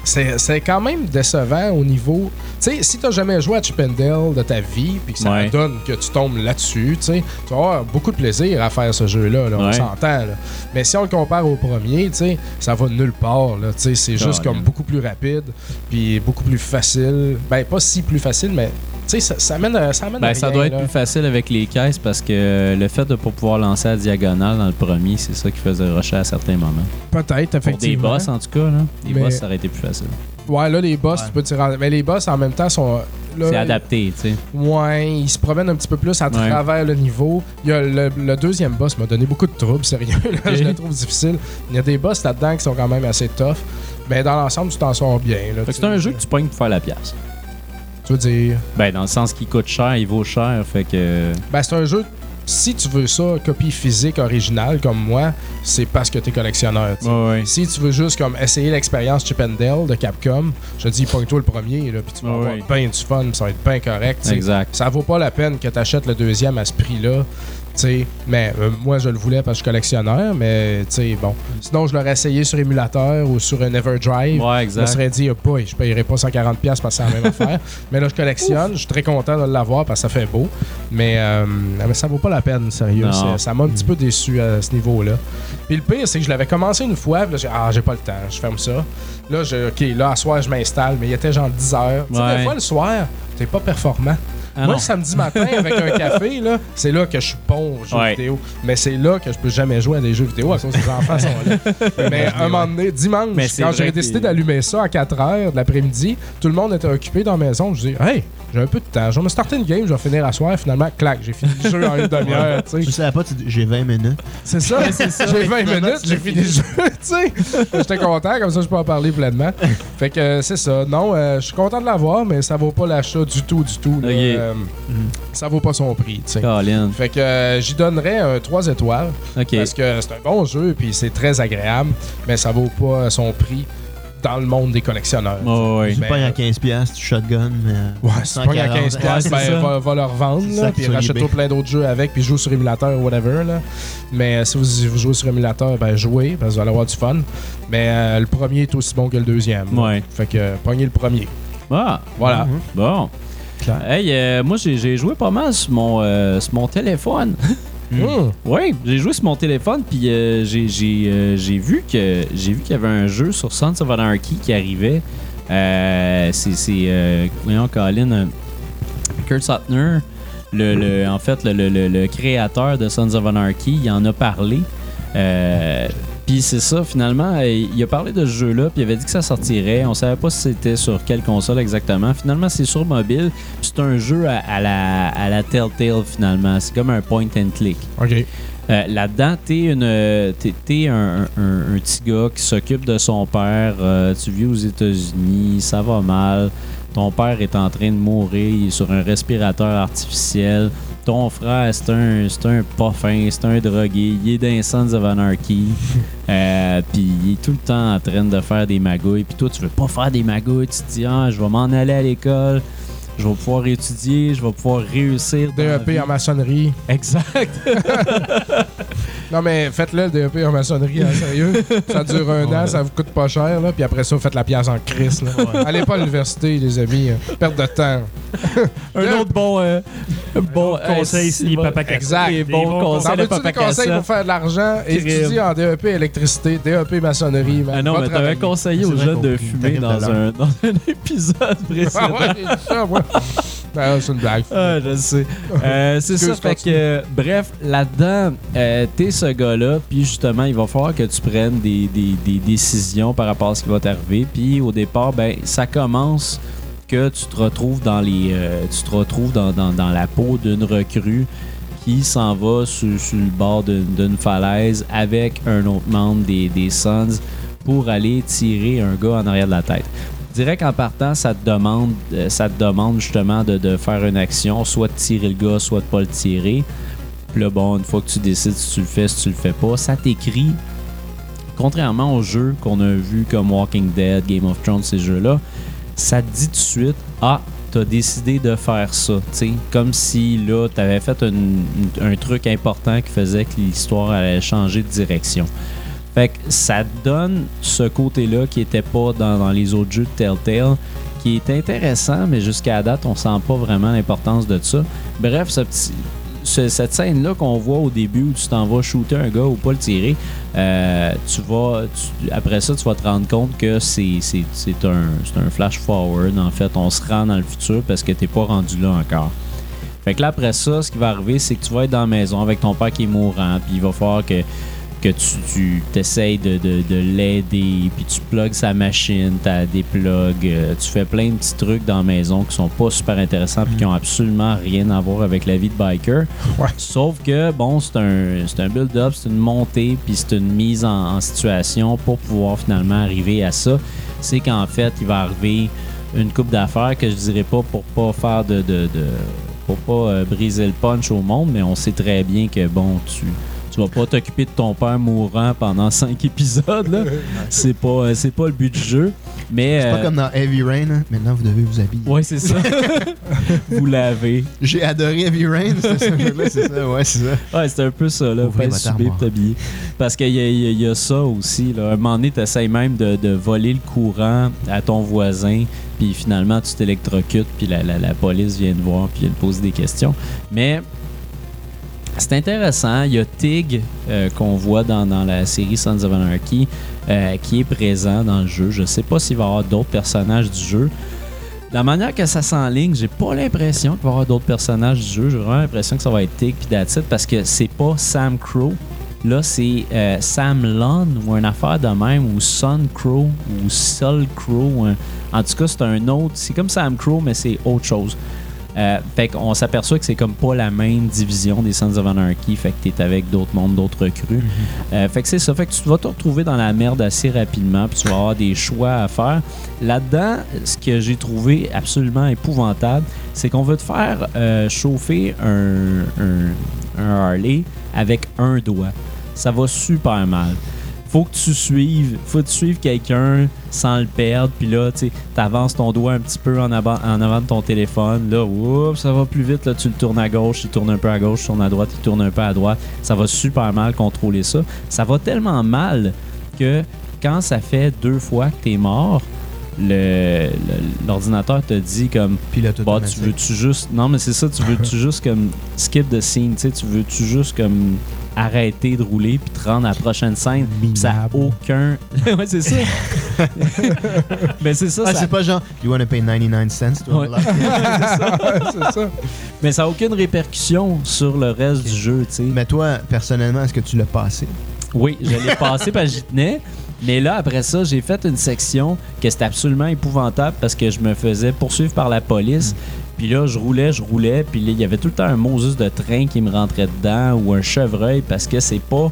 c'est quand même décevant au niveau... Tu sais, si t'as jamais joué à Chip 'n Dale de ta vie, puis que ça donne que tu tombes là-dessus, tu vas avoir beaucoup de plaisir à faire ce jeu-là, on s'entend. Là. Mais si on le compare au premier, ça va nulle part. Là, c'est juste comme beaucoup plus rapide, puis beaucoup plus facile. Ben, pas si plus facile, mais... Ça mène à rien, ça doit être plus facile avec les caisses parce que le fait de ne pas pouvoir lancer à diagonale dans le premier, c'est ça qui faisait rusher à certains moments. Peut-être, effectivement. Pour des boss, en tout cas. Là. Les boss, ça aurait été plus facile. Ouais, là, les boss, tu peux tirer... Mais les boss, en même temps, sont... Là, c'est adapté, tu sais. Ouais, ils se promènent un petit peu plus à travers le niveau. Il y a le deuxième boss m'a donné beaucoup de troubles, sérieux. Là, je le trouve difficile. Il y a des boss là-dedans qui sont quand même assez tough. Mais dans l'ensemble, tu t'en sors bien. Là, c'est un jeu que tu pognes pour faire la pièce. Tu veux dire? Ben, dans le sens qu'il coûte cher, il vaut cher, fait que... Ben, c'est un jeu... Si tu veux ça, copie physique originale comme moi, c'est parce que t'es collectionneur. Si tu veux juste comme essayer l'expérience Chip 'n Dale de Capcom, je te dis, pogne-toi le premier, là, puis tu vas avoir bien du fun, ça va être bien correct. T'sais. Exact. Ça vaut pas la peine que t'achètes le deuxième à ce prix-là. Mais moi, je le voulais parce que je suis collectionneur, mais bon. Sinon, je l'aurais essayé sur émulateur ou sur un Everdrive. Ouais, exact. Je me serais dit, oh boy, je payerais pas 140$ parce que c'est la même affaire. Mais là, je collectionne. Je suis très content de l'avoir parce que ça fait beau. Mais ça vaut pas la peine, sérieux. Ça m'a un petit peu déçu à ce niveau-là. Puis le pire, c'est que je l'avais commencé une fois. Puis là, j'ai pas le temps. Je ferme ça. Là, là, à soir, je m'installe. Mais il était genre 10 heures. Des fois, le soir, t'es pas performant. Moi, le samedi matin, avec un café, là, c'est là que je suis bon aux jeux vidéo. Mais c'est là que je peux jamais jouer à des jeux vidéo à cause que les enfants sont là. Mais un moment donné, dimanche, quand j'ai décidé d'allumer ça à 4h de l'après-midi, tout le monde était occupé dans la maison. Je dis, hey, j'ai un peu de temps. Je vais me starter une game, je vais finir à soir. Finalement, clac, j'ai fini le jeu en une demi-heure. Je savais pas, j'ai 20 minutes. C'est ça, j'ai 20 minutes, j'ai fini le jeu. J'étais content, comme ça, je peux en parler pleinement. Fait que c'est ça. Non, je suis content de l'avoir, mais ça vaut pas l'achat du tout. Là, ça vaut pas son prix. Fait que j'y donnerais un 3 étoiles. Parce que c'est un bon jeu, puis c'est très agréable, mais ça vaut pas son prix dans le monde des collectionneurs. Tu payes à 15$, tu shotgun. Ouais, si tu payes à 15$, va leur vendre, puis rachète-toi plein d'autres jeux avec, puis joue sur émulateur ou whatever. Là. Mais si vous jouez sur émulateur, jouez, parce que vous allez avoir du fun. Mais le premier est aussi bon que le deuxième. Fait que pognez le premier. Ah, voilà. Bon. Hey, moi, j'ai joué pas mal sur mon téléphone. Oui, j'ai joué sur mon téléphone, puis j'ai vu qu'il y avait un jeu sur Sons of Anarchy qui arrivait. Voyons, Colin, Kurt Suttner, en fait, le créateur de Sons of Anarchy, il en a parlé. Puis c'est ça, finalement, il a parlé de ce jeu-là, puis il avait dit que ça sortirait. On savait pas si c'était sur quelle console exactement. Finalement, c'est sur mobile. C'est un jeu à la Telltale, finalement. C'est comme un point and click. OK. Là-dedans, t'es un petit gars qui s'occupe de son père. Tu vis aux États-Unis, ça va mal. Ton père est en train de mourir, il est sur un respirateur artificiel. Ton frère, c'est un pas fin, c'est un drogué. Il est dans Sons of Anarchy. Puis il est tout le temps en train de faire des magouilles. Puis toi, tu veux pas faire des magouilles. Tu te dis, je vais m'en aller à l'école. Je vais pouvoir étudier. Je vais pouvoir réussir. DEP en maçonnerie. Exact. Non, mais faites-le, le DEP en maçonnerie, sérieux. Ça dure un an, ça vous coûte pas cher. Là, puis après ça, vous faites la pièce en crise. Allez pas à l'université, les amis. Perte de temps. Un autre bon conseil ici, Papa Cassette. Exact. Des bons conseils de Papa des conseils pour faire de l'argent? Étudier en DEP électricité, DEP maçonnerie. Ah non, mais t'avais conseillé aux jeunes de fumer dans un épisode précédent. C'est une blague. Je sais. C'est ça, fait que bref, là-dedans, t'es ce gars-là, puis justement, il va falloir que tu prennes des décisions par rapport à ce qui va t'arriver. Puis au départ, ça commence que tu te retrouves dans la peau d'une recrue qui s'en va sur le bord d'une falaise avec un autre membre des Sons pour aller tirer un gars en arrière de la tête. Je dirais qu'en partant, ça te demande justement de faire une action, soit de tirer le gars, soit de pas le tirer. Puis là, une fois que tu décides si tu le fais, si tu le fais pas, ça t'écrit. Contrairement aux jeux qu'on a vus comme Walking Dead, Game of Thrones, ces jeux-là, ça te dit tout de suite, t'as décidé de faire ça. T'sais, comme si là, t'avais fait un truc important qui faisait que l'histoire allait changer de direction. Fait que ça donne ce côté-là qui était pas dans les autres jeux de Telltale, qui est intéressant, mais jusqu'à la date, on sent pas vraiment l'importance de ça. Bref, cette scène-là qu'on voit au début où tu t'en vas shooter un gars ou pas le tirer, après ça, tu vas te rendre compte que c'est un flash-forward. En fait, on se rend dans le futur parce que t'es pas rendu là encore. Fait que là, après ça, ce qui va arriver, c'est que tu vas être dans la maison avec ton père qui est mourant, puis il va falloir que tu t'essayes de l'aider, puis tu plugues sa machine, tu déplugues, tu fais plein de petits trucs dans la maison qui sont pas super intéressants puis qui ont absolument rien à voir avec la vie de biker. Ouais. Sauf que, bon, c'est un build-up, c'est une montée, puis c'est une mise en situation pour pouvoir finalement arriver à ça. C'est qu'en fait, il va arriver une coupe d'affaires que je dirais pas pour pas faire pour pas briser le punch au monde, mais on sait très bien que, bon, tu vas pas t'occuper de ton père mourant pendant 5 épisodes, là. C'est pas le but du jeu. Mais, c'est pas comme dans Heavy Rain, hein? Maintenant vous devez vous habiller. Ouais, c'est ça. Vous l'avez. J'ai adoré Heavy Rain, c'est ça, c'est ça, ouais, c'est ça. Ouais, c'est un peu ça, là. Ouvrez Pas votre subir armoire. t'habiller. Parce qu'il y a ça aussi, là. À un moment donné, t'essayes même de voler le courant à ton voisin, puis finalement, tu t'électrocutes, puis la police vient te voir, puis elle te pose des questions. Mais c'est intéressant. Il y a Tig qu'on voit dans la série Sons of Anarchy qui est présent dans le jeu. Je sais pas s'il va y avoir d'autres personnages du jeu. De la manière que ça s'enligne, j'ai pas l'impression qu'il va y avoir d'autres personnages du jeu. J'ai vraiment l'impression que ça va être Tig puis that's it, parce que c'est pas Sam Crow. Là, c'est Sam Lund ou une affaire de même, ou Sun Crow ou Sol Crow. En tout cas, c'est un autre. C'est comme Sam Crow, mais c'est autre chose. Fait qu'on s'aperçoit que c'est comme pas la même division des Sons of Anarchy. Fait que t'es avec d'autres mondes, d'autres recrues. Fait que c'est ça. Fait que tu vas te retrouver dans la merde assez rapidement. Puis tu vas avoir des choix à faire. Là-dedans, ce que j'ai trouvé absolument épouvantable, c'est qu'on veut te faire chauffer un Harley avec un doigt. Ça va super mal. Faut que tu suives quelqu'un sans le perdre, puis là, tu avances ton doigt un petit peu en avant de ton téléphone, là, oups, ça va plus vite, là, tu le tournes à gauche, il tourne un peu à gauche, tu tournes à droite, il tourne un peu à droite, ça va super mal contrôler ça. Ça va tellement mal que quand ça fait 2 fois que t'es mort, l'ordinateur te dit comme Pilote bah, automatique. tu veux-tu juste non mais c'est ça, tu veux-tu juste comme skip the scene, tu sais, tu veux-tu juste comme arrêter de rouler puis te rendre à la prochaine scène, pis ça n'a aucun ouais, c'est ça. Mais c'est ça, Ah, ça... c'est pas genre you wanna pay 99 cents to Ouais. unlock it. C'est ça. mais ça n'a aucune répercussion sur le reste du jeu, tu sais. Mais toi, personnellement, est-ce que tu l'as passé? Oui, je l'ai passé parce que j'y tenais. Mais là, après ça, j'ai fait une section que c'était absolument épouvantable parce que je me faisais poursuivre par la police. Puis là, je roulais, puis là, il y avait tout le temps un Moses de train qui me rentrait dedans ou un chevreuil parce que c'est pas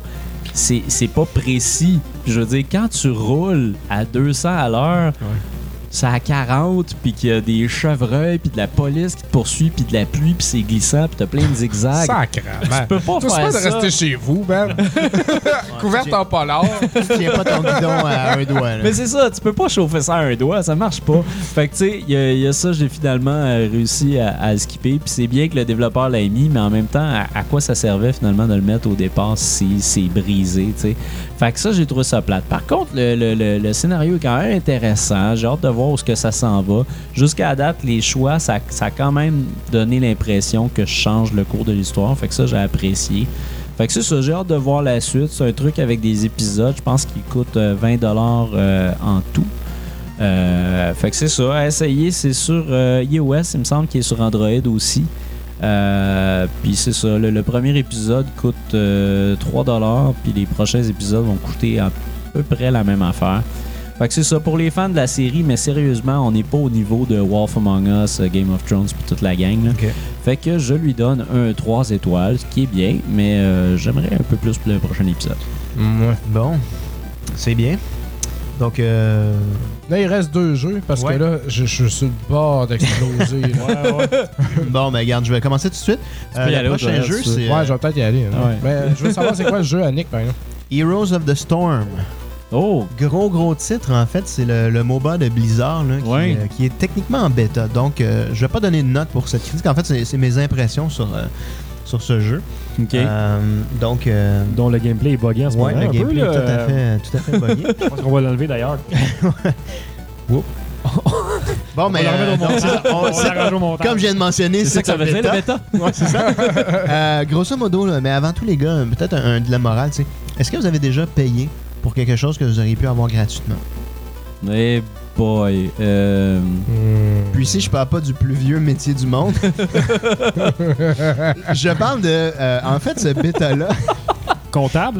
précis. Puis je veux dire, quand tu roules à 200 à l'heure, c'est à 40, puis qu'il y a des chevreuils, puis de la police qui te poursuit, puis de la pluie, puis c'est glissant, puis t'as plein de zigzags. Sacrement. Tu peux pas Toi, faire c'est pas de ça. rester chez vous, man. Couverte en polar. Tu tiens pas ton guidon à un doigt. Là. Mais c'est ça, tu peux pas chauffer ça à un doigt, ça marche pas. Fait que tu sais, il y a ça, j'ai finalement réussi à skipper. Puis c'est bien que le développeur l'ait mis, mais en même temps, à quoi ça servait finalement de le mettre au départ si c'est brisé, tu sais. Fait que ça, j'ai trouvé ça plate. Par contre, le scénario est quand même intéressant. J'ai hâte de voir où est-ce que ça s'en va. Jusqu'à la date, les choix, ça a quand même donné l'impression que je change le cours de l'histoire. Fait que ça, j'ai apprécié. Fait que c'est ça, j'ai hâte de voir la suite. C'est un truc avec des épisodes, je pense qu'il coûte 20$ en tout. Fait que c'est ça, à essayer. C'est sur iOS, il me semble qu'il est sur Android aussi. Puis c'est ça, le premier épisode coûte 3$, puis les prochains épisodes vont coûter à peu près la même affaire. Fait que c'est ça pour les fans de la série, mais sérieusement, on n'est pas au niveau de Wolf Among Us, Game of Thrones puis toute la gang. Là. Ok. Fait que je lui donne un 3 étoiles, ce qui est bien, mais j'aimerais un peu plus pour le prochain épisode. Ouais. Bon, c'est bien. Donc, Là, il reste 2 jeux parce Ouais. que là, je suis sur le bord d'exploser. bon, ben regarde, je vais commencer tout de suite. peux y Le aller au prochain reste, jeu, tu veux. c'est Ouais, je vais peut-être y aller. Hein. Ouais. Mais je veux savoir c'est quoi le jeu à Nick, par exemple. Heroes of the Storm. Oh! Gros titre, en fait, c'est le MOBA de Blizzard là, Ouais. qui est techniquement en bêta. Donc, je vais pas donner de note pour cette critique. En fait, c'est mes impressions sur ce jeu. OK. Donc, Dont le gameplay est buggé en ce moment. le gameplay est tout à fait buggé. Je pense qu'on va l'enlever d'ailleurs. Bon, mais comme je viens de mentionner, c'est ça que ça veut dire, le bêta? Ouais, c'est ça. Grosso modo, là, mais avant tout, les gars, peut-être un dilemme moral, tu sais. Est-ce que vous avez déjà payé pour quelque chose que vous auriez pu avoir gratuitement? Eh boy. Puis ici, je parle pas du plus vieux métier du monde. Je parle de... en fait, ce bêta-là... Comptable?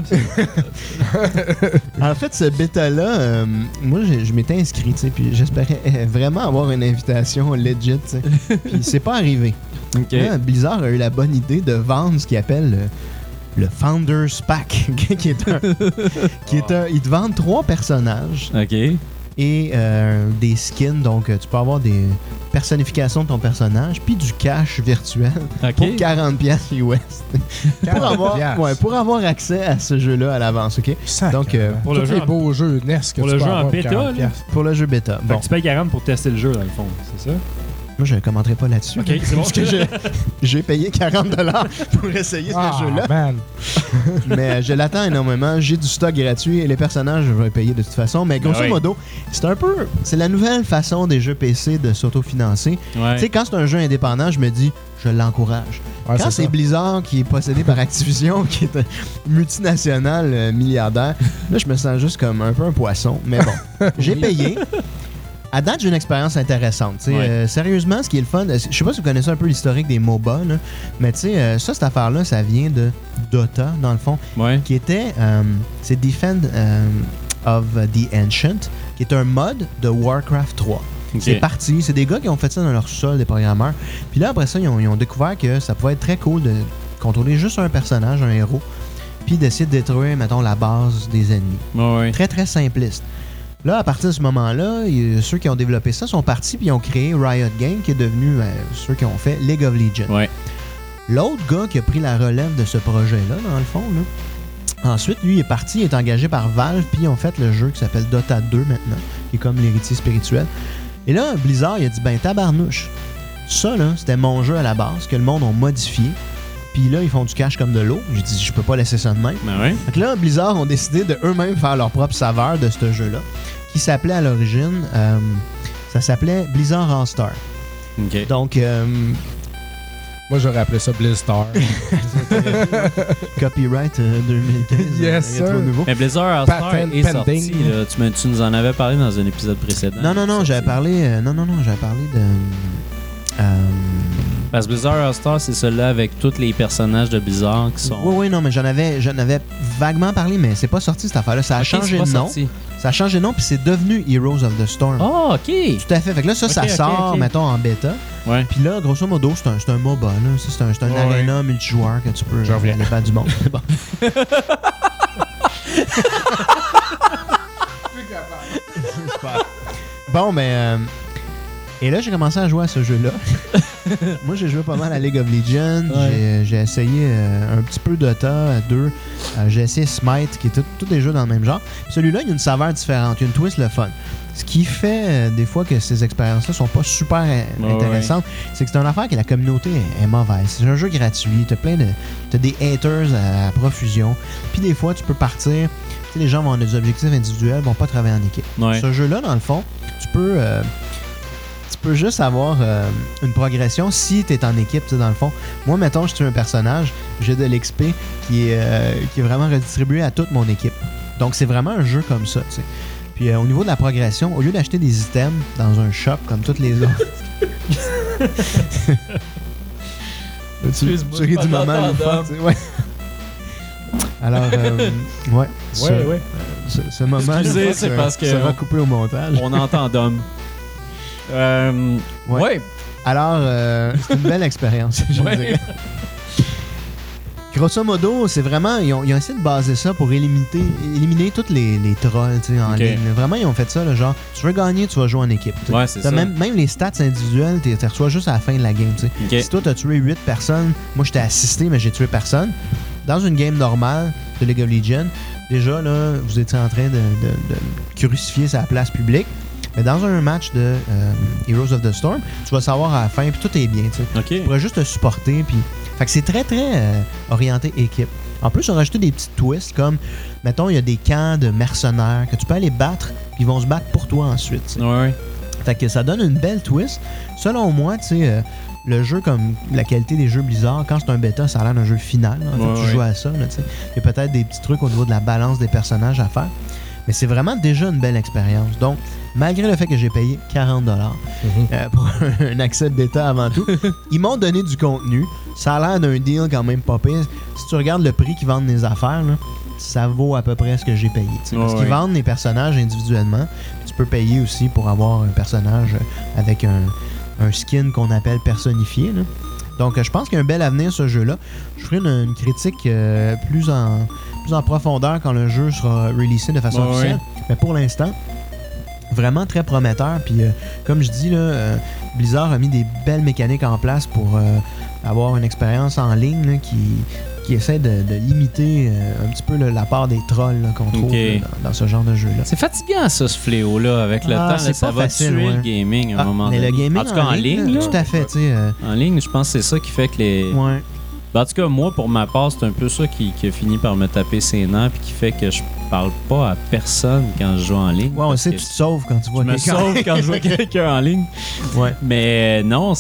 En fait, ce bêta-là, moi, je m'étais inscrit, tu sais, puis j'espérais vraiment avoir une invitation legit, tu sais. Puis c'est pas arrivé. OK. Là, Blizzard a eu la bonne idée de vendre ce qu'il appelle le Founders Pack, qui est un... Ils te vendent 3 personnages. OK. Et des skins, donc tu peux avoir des personnifications de ton personnage, puis du cash virtuel pour 40$ US. pour avoir accès à ce jeu-là à l'avance, OK? Donc, pour le jeu beaux jeux NES que pour tu le peux jeu avoir en bêta, pour le jeu bêta. Bon. Tu payes 40 pour tester le jeu, dans le fond, c'est ça? Moi, je ne commenterai pas là-dessus. OK, c'est bon. Parce que j'ai payé 40$ pour essayer ce jeu-là. Man. Mais je l'attends énormément. J'ai du stock gratuit et les personnages, je vais payer de toute façon. Mais grosso modo, c'est la nouvelle façon des jeux PC de s'autofinancer. Ouais. Tu sais, quand c'est un jeu indépendant, je me dis, je l'encourage. Ouais, quand c'est Blizzard qui est possédé par Activision, qui est multinational milliardaire, là, je me sens juste comme un peu un poisson. Mais bon, j'ai payé. À date, j'ai une expérience intéressante. Sérieusement, ce qui est le fun, je sais pas si vous connaissez un peu l'historique des MOBA, là, mais tu sais, cette affaire-là, ça vient de Dota, dans le fond, qui était, c'est Defend of the Ancient, qui est un mod de Warcraft 3. Okay. C'est parti, c'est des gars qui ont fait ça dans leur sol, des programmeurs. Puis là, après ça, ils ont découvert que ça pouvait être très cool de contrôler juste un personnage, un héros, puis d'essayer de détruire, mettons, la base des ennemis. Très, très simpliste. Là, à partir de ce moment-là, ceux qui ont développé ça sont partis puis ils ont créé Riot Games, qui est devenu ceux qui ont fait League of Legends. L'autre gars qui a pris la relève de ce projet-là, dans le fond, là, ensuite, lui, il est parti, il est engagé par Valve, puis ils ont fait le jeu qui s'appelle Dota 2 maintenant, qui est comme l'héritier spirituel. Et là, Blizzard, il a dit, ben tabarnouche, ça, là, c'était mon jeu à la base, que le monde a modifié. Puis là, ils font du cash comme de l'eau. J'ai dit, je peux pas laisser ça de même. Donc là, Blizzard ont décidé de eux-mêmes faire leur propre saveur de ce jeu-là, qui s'appelait à l'origine, ça s'appelait Blizzard All-Star. Okay. Donc, moi, j'aurais appelé ça Blizzstar. Copyright 2015. Yes, sir. Mais Blizzard All-Star est sorti. Là, tu nous en avais parlé dans un épisode précédent. Non, j'avais parlé de... Parce que Blizzard All-Star, c'est celui-là avec tous les personnages de Blizzard qui sont... Oui, non, mais j'en avais vaguement parlé, mais c'est pas sorti cette affaire-là. Ça a changé de nom. Ça a changé de nom, puis c'est devenu Heroes of the Storm. Oh, OK. Tout à fait. Fait que là, ça sort, mettons, en bêta. Puis là, grosso modo, c'est un MOBA. C'est un arena multijoueur que tu peux aller battre du monde. Bon. Bon, mais... Et là, j'ai commencé à jouer à ce jeu-là. Moi, j'ai joué pas mal à League of Legends. J'ai essayé un petit peu Dota 2. J'ai essayé Smite, qui est tous des jeux dans le même genre. Puis celui-là, il y a une saveur différente. Il y a une twist le fun. Ce qui fait des fois que ces expériences-là sont pas super intéressantes, c'est que c'est une affaire que la communauté est mauvaise. C'est un jeu gratuit. T'as des haters à profusion. Puis des fois, tu peux partir. Tu sais, les gens vont avoir des objectifs individuels, vont pas travailler en équipe. Ce jeu-là, dans le fond, tu peux juste avoir une progression si tu es en équipe, dans le fond. Moi, mettons, je tue un personnage, j'ai de l'XP qui est vraiment redistribué à toute mon équipe. Donc, c'est vraiment un jeu comme ça, tu sais. Puis, au niveau de la progression, au lieu d'acheter des items dans un shop comme toutes les autres... tu ris du moment, ouais. Alors, ce moment c'est parce que sera coupé au montage. On entend Dom. Alors, c'est une belle expérience, je dirais. Grosso modo, c'est vraiment... Ils ont essayé de baser ça pour éliminer tous les trolls en ligne. Vraiment, ils ont fait ça, là, genre, tu veux gagner, tu vas jouer en équipe. Ouais, c'est ça. Même les stats individuelles, tu les reçois juste à la fin de la game. Si toi, tu as tué 8 personnes, moi, je t'ai assisté, mais j'ai tué personne. Dans une game normale de League of Legends, déjà, là, vous étiez en train de crucifier sa place publique. Mais dans un match de Heroes of the Storm, tu vas savoir à la fin, puis tout est bien. Tu pourrais juste te supporter, puis Fait que c'est très, très orienté équipe. En plus, on a rajouté des petits twists comme, mettons, il y a des camps de mercenaires que tu peux aller battre, puis ils vont se battre pour toi ensuite. Ouais. Fait que ça donne une belle twist. Selon moi, tu sais, le jeu, comme la qualité des jeux Blizzard, quand c'est un bêta, ça a l'air d'un jeu final. En fait, tu joues à ça. Là, il y a peut-être des petits trucs au niveau de la balance des personnages à faire. Mais c'est vraiment déjà une belle expérience. Donc, malgré le fait que j'ai payé 40$ pour un accès bêta avant tout, ils m'ont donné du contenu. Ça a l'air d'un deal quand même pas pire. Si tu regardes le prix qu'ils vendent les affaires, là, ça vaut à peu près ce que j'ai payé. Parce qu'ils vendent les personnages individuellement. Tu peux payer aussi pour avoir un personnage avec un skin qu'on appelle personnifié. Là. Donc, je pense qu'il y a un bel avenir, ce jeu-là. Je ferai une critique plus en profondeur quand le jeu sera releasé de façon officielle. Mais pour l'instant, vraiment très prometteur. Puis, comme je dis, là, Blizzard a mis des belles mécaniques en place pour avoir une expérience en ligne là, qui essaie de limiter un petit peu la part des trolls là, qu'on trouve dans ce genre de jeu-là. C'est fatigant, ça, ce fléau-là. Avec le temps, là, ça va tuer le gaming à un moment donné. Le gaming en tout cas, en ligne. Tout à fait. En ligne, je pense que c'est ça qui fait que les... Ouais. Ben, en tout cas, moi, pour ma part, c'est un peu ça qui a fini par me taper ses nerfs puis qui fait que je parle pas à personne quand je joue en ligne. Ouais, on sait que tu te sauves quand tu vois quelqu'un. Je me sauve quand je vois quelqu'un en ligne. Ouais. Mais non,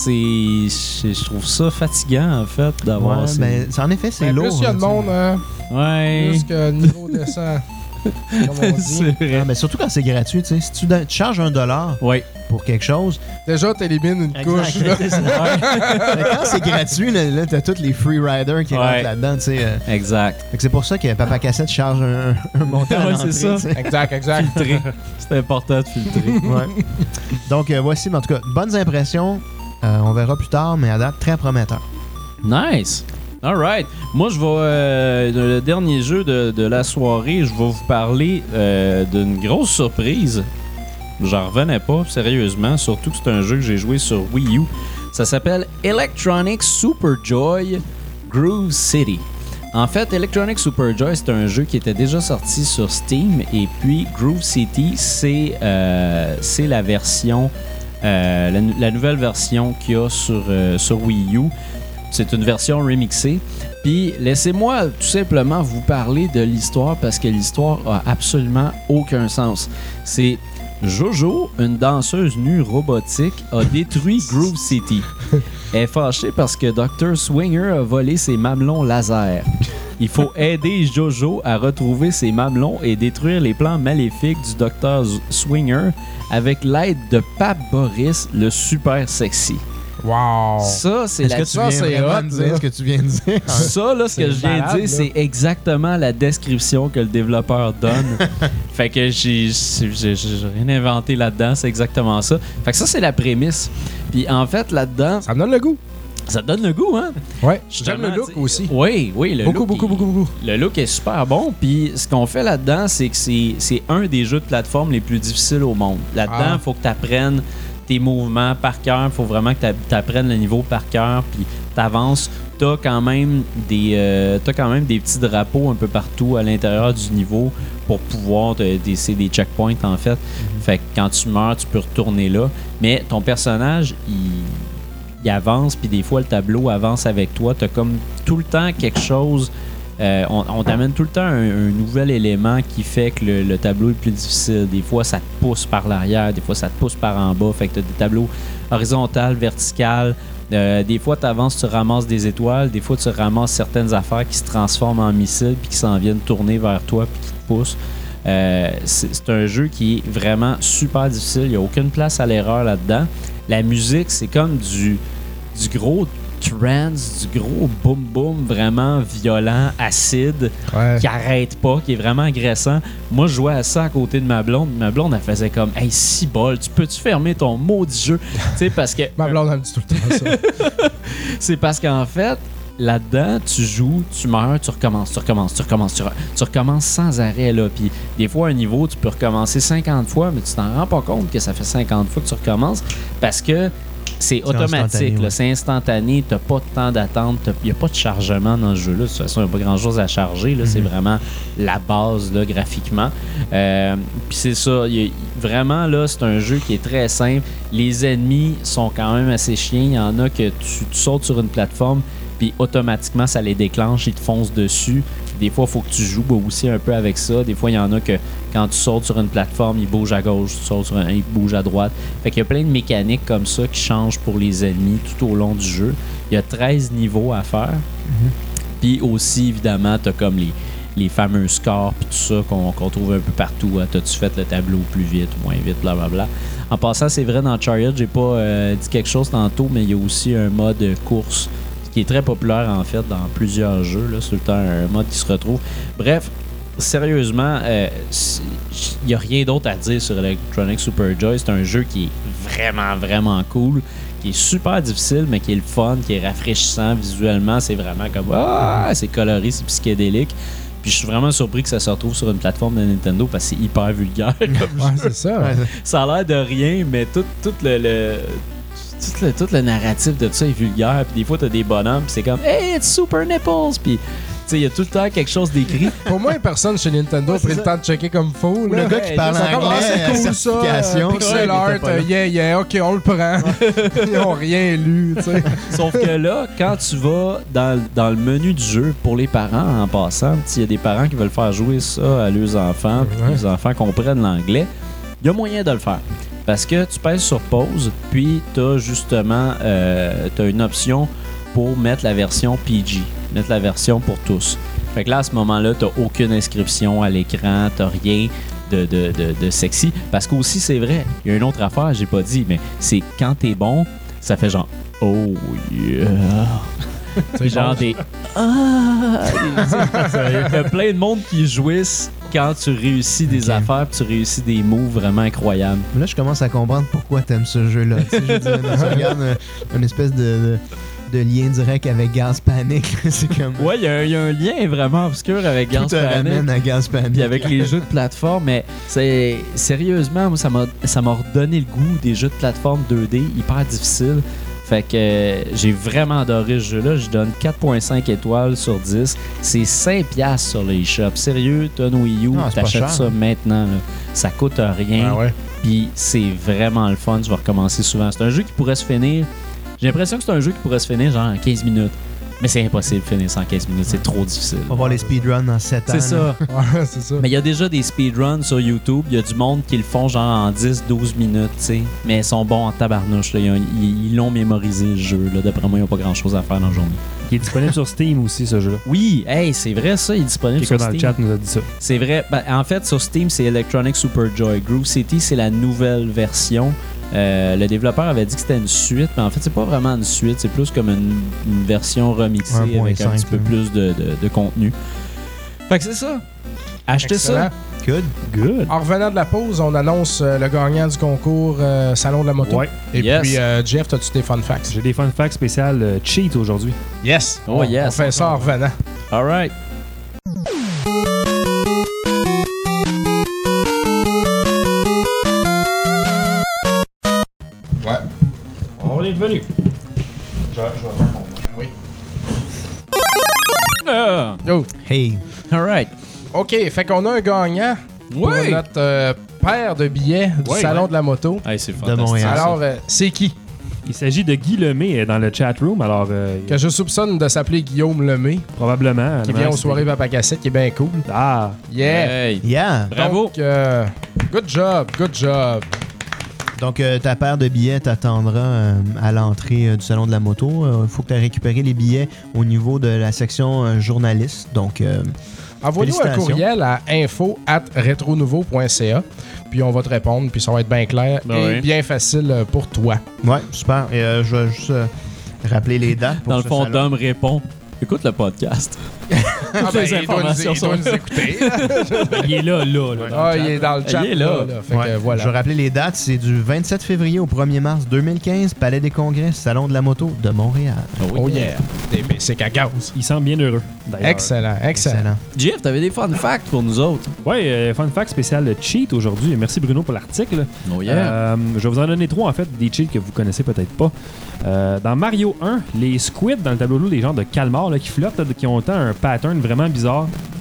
je trouve ça fatigant, en fait, d'avoir... Ben, en effet, c'est lourd. Plus il y a de monde, ouais. plus que niveau descend. Comme on dit. C'est vrai. Ah, mais surtout quand c'est gratuit, tu sais. Si tu charges $1 pour quelque chose... Déjà, t'élimines une couche. Là. Mais quand c'est gratuit, là t'as tous les free riders qui rentrent là-dedans, tu sais. Exact. Fait que c'est pour ça que Papa Cassette charge un montant à l'entrée, c'est ça. T'sais. Exact. Filtrer. C'est important de filtrer. Ouais. Donc, voici, en tout cas, bonnes impressions. On verra plus tard, mais à date, très prometteur. Nice. Alright. Moi, je vais. Le dernier jeu de la soirée, je vais vous parler d'une grosse surprise. J'en revenais pas, sérieusement. Surtout que c'est un jeu que j'ai joué sur Wii U. Ça s'appelle Electronic Superjoy Groove City. En fait, Electronic Superjoy, c'est un jeu qui était déjà sorti sur Steam. Et puis, Groove City, c'est la version. La nouvelle version qu'il y a sur Wii U. C'est une version remixée. Puis laissez-moi tout simplement vous parler de l'histoire parce que l'histoire a absolument aucun sens. C'est Jojo, une danseuse nue robotique, a détruit Groove City. Elle est fâchée parce que Dr. Swinger a volé ses mamelons laser. Il faut aider Jojo à retrouver ses mamelons et détruire les plans maléfiques du Dr. Swinger avec l'aide de Pape Boris, le super sexy. Wow! Ça, c'est Est-ce que tu viens vraiment de dire ce que tu viens de dire? Ça, là, ce que je viens de dire, c'est exactement la description que le développeur donne. Fait que j'ai rien inventé là-dedans, c'est exactement ça. Fait que ça, c'est la prémisse. Puis en fait, là-dedans... Ça me donne le goût. Ça donne le goût, hein? Ouais, j'aime le look aussi. Oui, le look. Beaucoup. Le look est super bon. Puis ce qu'on fait là-dedans, c'est que c'est un des jeux de plateforme les plus difficiles au monde. Là-dedans, il faut que tu apprennes tes mouvements par cœur. Il faut vraiment que tu apprennes le niveau par cœur. Puis tu avances. Tu as quand même des petits drapeaux un peu partout à l'intérieur du niveau pour pouvoir... c'est des checkpoints, en fait. Fait que quand tu meurs, tu peux retourner là. Mais ton personnage, il avance, puis des fois, le tableau avance avec toi. Tu as comme tout le temps quelque chose... on t'amène tout le temps un nouvel élément qui fait que le tableau est plus difficile. Des fois, ça te pousse par l'arrière, des fois, ça te pousse par en bas. Fait que tu as des tableaux horizontaux, verticaux. Des fois, tu avances, tu ramasses des étoiles. Des fois, tu ramasses certaines affaires qui se transforment en missiles puis qui s'en viennent tourner vers toi puis qui te poussent. C'est un jeu qui est vraiment super difficile. Il n'y a aucune place à l'erreur là-dedans. La musique, c'est comme du gros trance, du gros boom-boom vraiment violent, acide, qui arrête pas, qui est vraiment agressant. Moi, je jouais à ça à côté de ma blonde. Ma blonde, elle faisait comme « Hey, si bol, peux-tu fermer ton maudit jeu? » Tu sais, parce que... Ma blonde, elle me dit tout le temps ça. C'est parce qu'en fait, là-dedans, tu joues, tu meurs, tu recommences sans arrêt, là. Puis des fois, un niveau, tu peux recommencer 50 fois, mais tu t'en rends pas compte que ça fait 50 fois que tu recommences parce que c'est automatique, là, c'est instantané, t'as pas de temps d'attente, il n'y a pas de chargement dans ce jeu-là. De toute façon, il n'y a pas grand-chose à charger, là, c'est vraiment la base là, graphiquement. Puis c'est ça, vraiment, là, c'est un jeu qui est très simple. Les ennemis sont quand même assez chiens. Il y en a que tu sautes sur une plateforme, puis automatiquement, ça les déclenche, ils te foncent dessus. Des fois, il faut que tu joues aussi un peu avec ça. Des fois, il y en a que quand tu sautes sur une plateforme, ils bougent à gauche, tu sautes sur ils bougent à droite. Fait qu'il y a plein de mécaniques comme ça qui changent pour les ennemis tout au long du jeu. Il y a 13 niveaux à faire. Puis aussi, évidemment, tu as comme les fameux scores puis tout ça qu'on trouve un peu partout. T'as-tu fait le tableau plus vite, moins vite, blablabla. En passant, c'est vrai, dans Chariot, j'ai pas dit quelque chose tantôt, mais il y a aussi un mode course qui est très populaire, en fait, dans plusieurs jeux. Là. C'est tout le temps un mode qui se retrouve. Bref, sérieusement, il n'y a rien d'autre à dire sur Electronic Superjoy. C'est un jeu qui est vraiment, vraiment cool, qui est super difficile, mais qui est le fun, qui est rafraîchissant visuellement. C'est vraiment comme... c'est coloré, c'est psychédélique. Puis je suis vraiment surpris que ça se retrouve sur une plateforme de Nintendo parce que c'est hyper vulgaire. Comme c'est ça. Ça a l'air de rien, mais tout le narratif de tout ça est vulgaire. Puis des fois, t'as des bonhommes, puis c'est comme « Hey, it's super nipples! » Puis il y a tout le temps quelque chose d'écrit. Pour moi, personne chez Nintendo a pris le temps de checker comme faux. Le gars qui parle anglais, c'est cool ça. Pixel art, yeah, ok, on le prend. Ils n'ont rien lu, tu sais. Sauf que là, quand tu vas dans le menu du jeu, pour les parents, en passant, il y a des parents qui veulent faire jouer ça à leurs enfants, puis les enfants comprennent l'anglais, il y a moyen de le faire. Parce que tu pèses sur pause, puis tu as justement t'as une option pour mettre la version PG, mettre la version pour tous. Fait que là, à ce moment-là, t'as aucune inscription à l'écran, t'as rien de sexy. Parce qu'aussi, c'est vrai, il y a une autre affaire, j'ai pas dit, mais c'est quand t'es bon, ça fait genre « Oh yeah ». C'est genre des « Ah ». Il y a plein de monde qui jouissent quand tu réussis des affaires, puis tu réussis des moves vraiment incroyables. Là, je commence à comprendre pourquoi t'aimes ce jeu-là. Tu sais, je veux dire, tu regardes une espèce de lien direct avec Gas Panic. C'est comme... Ouais, il y a un lien vraiment obscur avec Gas Panic. Tout te ramène à Gas Panic. Puis avec les jeux de plateforme, mais c'est sérieusement, moi, ça m'a redonné le goût des jeux de plateforme 2D hyper difficiles. Fait que j'ai vraiment adoré ce jeu-là. Je donne 4.5 étoiles sur 10. C'est 5$ sur les shops. Sérieux, t'as une Wii U, t'achètes ça maintenant. Là. Ça coûte rien. Ah ouais. Puis c'est vraiment le fun. Je vais recommencer souvent. C'est un jeu qui pourrait se finir... J'ai l'impression que c'est un jeu qui pourrait se finir genre en 15 minutes. Mais c'est impossible de finir ça en 15 minutes. C'est trop difficile. On va voir les speedruns en 7 ans. C'est ça. Ouais, c'est ça. Mais il y a déjà des speedruns sur YouTube. Il y a du monde qui le font genre en 10-12 minutes, tu sais. Mais ils sont bons en tabarnouche. Là. Ils l'ont mémorisé, le jeu. Là. D'après moi, ils n'ont pas grand-chose à faire dans la journée. Il est disponible sur Steam aussi, ce jeu-là. Oui, hey, c'est vrai ça, il est disponible sur Steam. Quelqu'un dans le chat nous a dit ça. C'est vrai. Ben, en fait, sur Steam, c'est Electronic Superjoy. Groove City, c'est la nouvelle version. Le développeur avait dit que c'était une suite, mais en fait, c'est pas vraiment une suite. C'est plus comme une version remixée avec un petit peu plus de contenu. Fait que c'est ça. Achetez ça. Good. En revenant de la pause, on annonce le gagnant du concours Salon de la moto. Ouais. Et puis, Jeff, as-tu des fun facts? J'ai des fun facts spéciales cheat aujourd'hui. Yes. Oh, yes. On fait ça en revenant. All right. Ouais. On est revenu. Je vais faire mon... Oui. Yo. Hey. All right. OK, fait qu'on a un gagnant pour notre paire de billets du Salon de la moto. Hey, c'est De fantastique. Montréal. Alors, c'est qui? Il s'agit de Guy Lemay dans le chat room. Alors, Que je soupçonne de s'appeler Guillaume Lemay, probablement. qui vient aux soirées Papa Cassette, qui est bien cool. Ah, Yeah! Hey. Yeah. Bravo. Donc, good job. Donc, ta paire de billets t'attendra à l'entrée du Salon de la moto. Il faut que tu aies récupéré les billets au niveau de la section journaliste. Donc, envoie-nous un courriel à info@retronouveau.ca, puis on va te répondre, puis ça va être bien clair et bien facile pour toi. ouais, super. Et je vais juste rappeler les dates. Pour Dans le ce fond, salon. Dom répond. Écoute le podcast. Toutes les informations il sont doit nous écouter. il est là. Il est dans le chat. Il est là. Fait que, voilà. Je vais rappeler les dates. C'est du 27 février au 1er mars 2015, Palais des Congrès, Salon de la moto de Montréal. Oh yeah. C'est qu'à gaz. Il semble bien heureux, d'ailleurs. Excellent. Jeff, t'avais des fun facts pour nous autres. Ouais, fun fact spécial cheat aujourd'hui. Merci Bruno pour l'article. Oh yeah. Je vais vous en donner 3 en fait, des cheats que vous connaissez peut-être pas. Dans Mario 1, les squids dans le tableau de l'eau, les genres de calmars là, qui flottent, là, qui ont un pattern vraiment bizarre.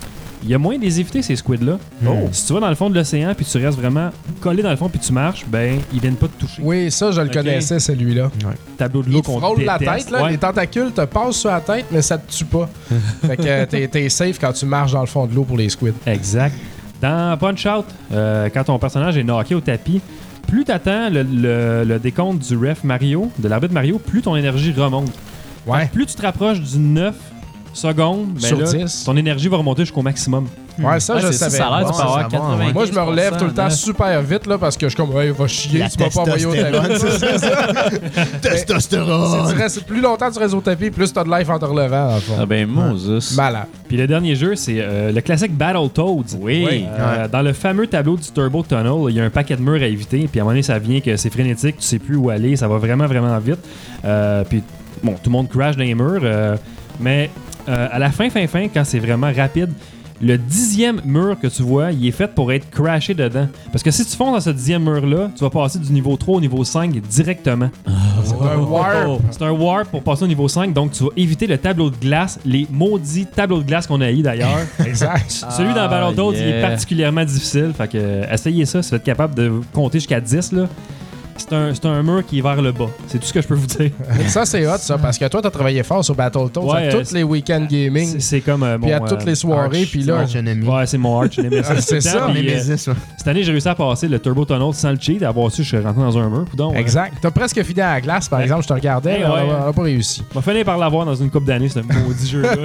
il y a moins de les éviter, ces squids-là. Oh. Si tu vas dans le fond de l'océan puis tu restes vraiment collé dans le fond puis tu marches, ben, ils viennent pas te toucher. Oui, ça, je le connaissais, celui-là. Tableau de l'eau Il te qu'on frôle la déteste. tête, là, Ouais. les tentacules te passent sur la tête, mais ça te tue pas. Fait que t'es safe quand tu marches dans le fond de l'eau pour les squids. Exact. Dans Punch-Out, quand ton personnage est knocké au tapis, plus t'attends le décompte du ref Mario, de l'arbitre Mario, plus ton énergie remonte. Fait Ouais. que plus tu te rapproches du 9 secondes, ben Sur là, 10. ton énergie va remonter jusqu'au maximum. Ouais, ça, je c'est savais. ça a l'air, Bon, tu peux avoir ça va, 95%. Moi, je me relève tout le temps là. super vite là, parce que je suis comme, ouais, va chier, La tu m'as pas envoyé au tapis. testostérone, c'est ça. Testostérone. Si tu restes plus longtemps tu restes au tapis, plus t'as de life en te relevant, dans le fond. Ah ben, Moses. Malade. Puis le dernier jeu, c'est le classique Battletoads. Oui. Dans le fameux tableau du Turbo Tunnel, il y a un paquet de murs à éviter. Puis à un moment donné, ça vient que c'est frénétique, tu sais plus où aller, ça va vraiment, vraiment vite. Puis bon, tout le monde crash dans les murs. Mais à la fin, quand c'est vraiment rapide, le 10e mur que tu vois, il est fait pour être crashé dedans. Parce que si tu fonces dans ce 10e mur-là, tu vas passer du niveau 3 au niveau 5 directement. C'est un warp. C'est un warp pour passer au niveau 5, donc tu vas éviter le tableau de glace, les maudits tableaux de glace qu'on a eu d'ailleurs. Exact. Celui dans Battletoads, il est yeah. particulièrement difficile. Fait que essayez ça si vous êtes capable de compter jusqu'à 10. Là. C'est un mur qui est vers le bas. C'est tout ce que je peux vous dire. Ça, c'est hot, ça, parce que toi, t'as travaillé fort sur Battletoads Ouais, à tous les week-ends gaming, C'est comme mon. puis à toutes les soirées, arch. puis là... Arch enemy. Ouais, c'est mon arch nemesis. C'est ça. Puis, Nemesis, ouais. cette année, j'ai réussi à passer le Turbo Tunnel sans le cheat. Avoir su, je suis rentré dans un mur. Donc, Exact. T'as presque fini à la glace, par exemple, je te regardais, Ouais, mais ouais. on n'a pas réussi. on va finir par l'avoir dans une couple d'années, ce maudit jeu-là.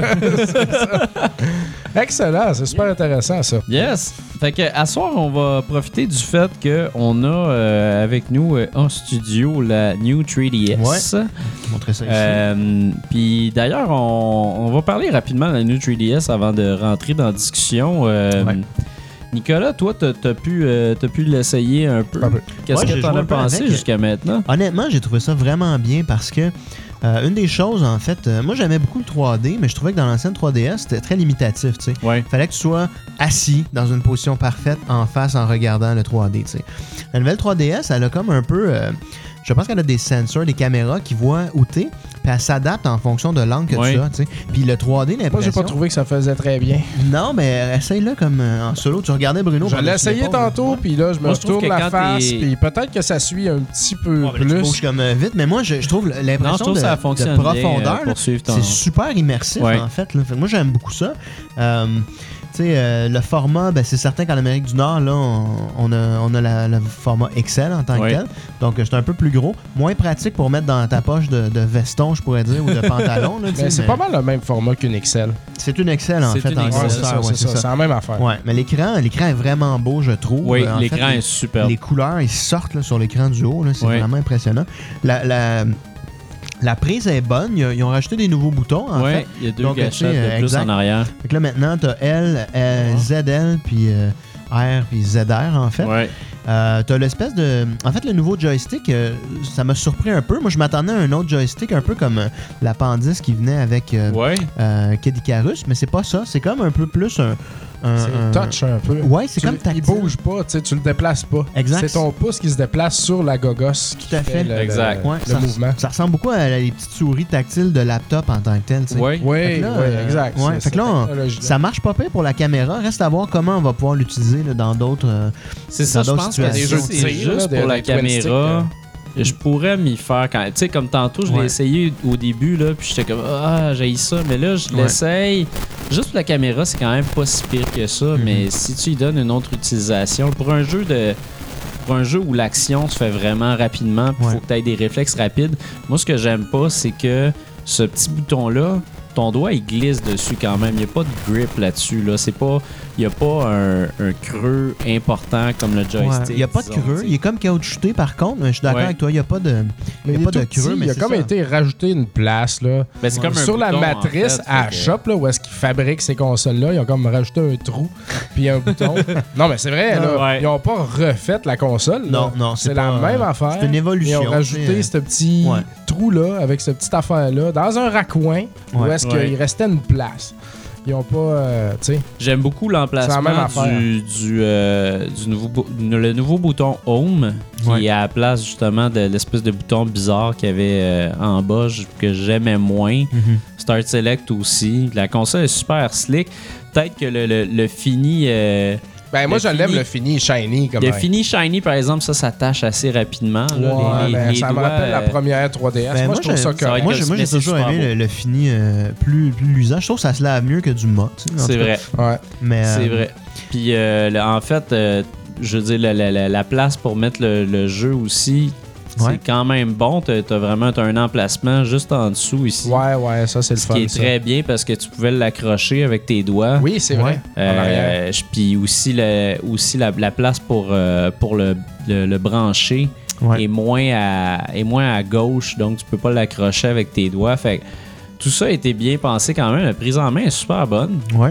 Excellent, c'est super intéressant, ça. Yes. Fait que à soir, on va profiter du fait qu'on a avec nous en studio la New 3DS. Ouais. Montrer ça ici. Puis d'ailleurs, on va parler rapidement de la New 3DS avant de rentrer dans la discussion. Nicolas, toi, t'as pu l'essayer un peu. Un peu. Qu'est-ce Ouais, que j'ai t'en joué as un peu pensé avec. jusqu'à maintenant? Honnêtement, j'ai trouvé ça vraiment bien parce que une des choses, en fait, moi j'aimais beaucoup le 3D, mais je trouvais que dans l'ancienne 3DS, c'était très limitatif, tu sais. Ouais. Fallait que tu sois assis dans une position parfaite en face en regardant le 3D, tu sais. La nouvelle 3DS, elle a comme un peu... je pense qu'elle a des sensors, des caméras qui voient où t'es, puis elle s'adapte en fonction de l'angle que Ouais. tu as, tu sais. Puis le 3D, l'impression... Moi, j'ai pas trouvé que ça faisait très bien. Non, mais essaye-le comme en solo. Tu regardais Bruno... Je l'ai par-dessus essayé l'épaule, tantôt, ouais. puis là, je me Moi, je trouve retourne que la quand face, t'es- puis peut-être que ça suit un petit peu Ouais, mais tu bouges plus. comme vite, mais moi, je trouve Non, je l'impression trouve que ça fonctionne de bien, profondeur, là, pour suivre ton... c'est super immersif, Ouais. en fait, là. Fait que moi, j'aime beaucoup ça. Tu sais, le format, ben, c'est certain qu'en Amérique du Nord, là, on a le format Excel en tant que Ouais. tel. Donc, c'est un peu plus gros. Moins pratique pour mettre dans ta poche de veston, je pourrais dire, ou de pantalon. Là, tu sais, Mais c'est pas mal le même format qu'une Excel. C'est une Excel, en C'est fait, une en Excel. Ouais, grosseur. Ouais, c'est la même affaire. Ouais, mais l'écran est vraiment beau, je trouve. Oui, En l'écran fait, est super. les couleurs, ils sortent là, sur l'écran du haut. Là, c'est Ouais. vraiment impressionnant. La prise est bonne. Ils ont rajouté des nouveaux boutons, en Ouais, fait. il y a deux Donc, gâchettes tu sais, de plus exact. en arrière. Fait que là, maintenant, t'as L, ZL, puis R, puis ZR, en fait. Ouais. T'as l'espèce de... En fait, le nouveau joystick, ça m'a surpris un peu. Moi, je m'attendais à un autre joystick, un peu comme l'appendice qui venait avec Ouais. Kid Icarus, mais c'est pas ça. C'est comme un peu plus un C'est touch un peu. Ouais, c'est comme Il tactile. bouge pas, tu le déplaces pas. Exact. C'est ton pouce qui se déplace sur la gogosse qui Tout à fait. Exact. Ouais, le mouvement. Ça ressemble beaucoup à les petites souris tactiles de laptop en tant que tel. Tu sais. Ouais. Oui, Fait que là, exact. ouais, C'est fait que là, cette technologie-là. Ça marche pas pire pour la caméra. Reste à voir comment on va pouvoir l'utiliser là, dans d'autres. C'est ça, je dans d'autres pense que situations. c'est Des jeux de tir, juste là, pour la des twin caméra. sticks, Je pourrais m'y faire quand. Tu sais, comme tantôt, je l'ai Ouais. essayé au début, là, puis j'étais comme, ah, j'ai ça. Mais là, je Ouais. l'essaye. Juste pour la caméra, c'est quand même pas si pire que ça. Mais si tu lui donnes une autre utilisation, pour un jeu où l'action se fait vraiment rapidement, il Ouais. faut que tu aies des réflexes rapides. Moi, ce que j'aime pas, c'est que ce petit bouton-là, ton doigt, il glisse dessus quand même. Il n'y a pas de grip là-dessus. Là. Il n'y a pas un creux important comme le joystick. Il n'y a pas de disons, creux. tu sais. Il est comme caoutchouté par contre, mais je suis d'accord Ouais. avec toi. Il n'y a pas de. Mais Il y a il est pas de tout petit, creux, mais il a c'est comme ça. été rajouté une place là. Ben, c'est comme un Sur la bouton, en matrice fait, à fait que- Shop, là, où est-ce qu'ils fabriquent ces consoles-là, ils ont comme rajouté un trou puis un bouton. Non, mais c'est vrai, là, Ouais. ils n'ont pas refait la console. là. Non, non, c'est la pas- même affaire. C'est une évolution. Ils ont rajouté tu sais, ce petit Ouais. trou-là avec cette petite affaire-là dans un raccoin où Ouais. est-ce Ouais. qu'il restait une place. Ils ont pas, tu sais... J'aime beaucoup l'emplacement le nouveau bouton Home, qui est à la place justement de l'espèce de bouton bizarre qu'il y avait en bas, que j'aimais moins. Start Select aussi. La console est super slick. Peut-être que le fini... moi, je l'aime, le fini shiny. Le fini shiny, par exemple, ça tâche assez rapidement. Là, ça me rappelle la première 3DS. Moi, je trouve ça correct. Moi, j'ai toujours aimé le fini plus luisant. Je trouve que ça se lave mieux que du mat. C'est vrai. Ouais. C'est vrai. Puis, en fait, je veux dire, la place pour mettre le jeu aussi... C'est quand même bon. T'as vraiment un emplacement juste en dessous ici. Ouais, ça, c'est le fun. Ce qui est très bien parce que tu pouvais l'accrocher avec tes doigts. Oui, c'est vrai. Puis aussi, la place pour le brancher est moins à gauche, donc tu peux pas l'accrocher avec tes doigts. Fait que tout ça a été bien pensé quand même. La prise en main est super bonne. Ouais.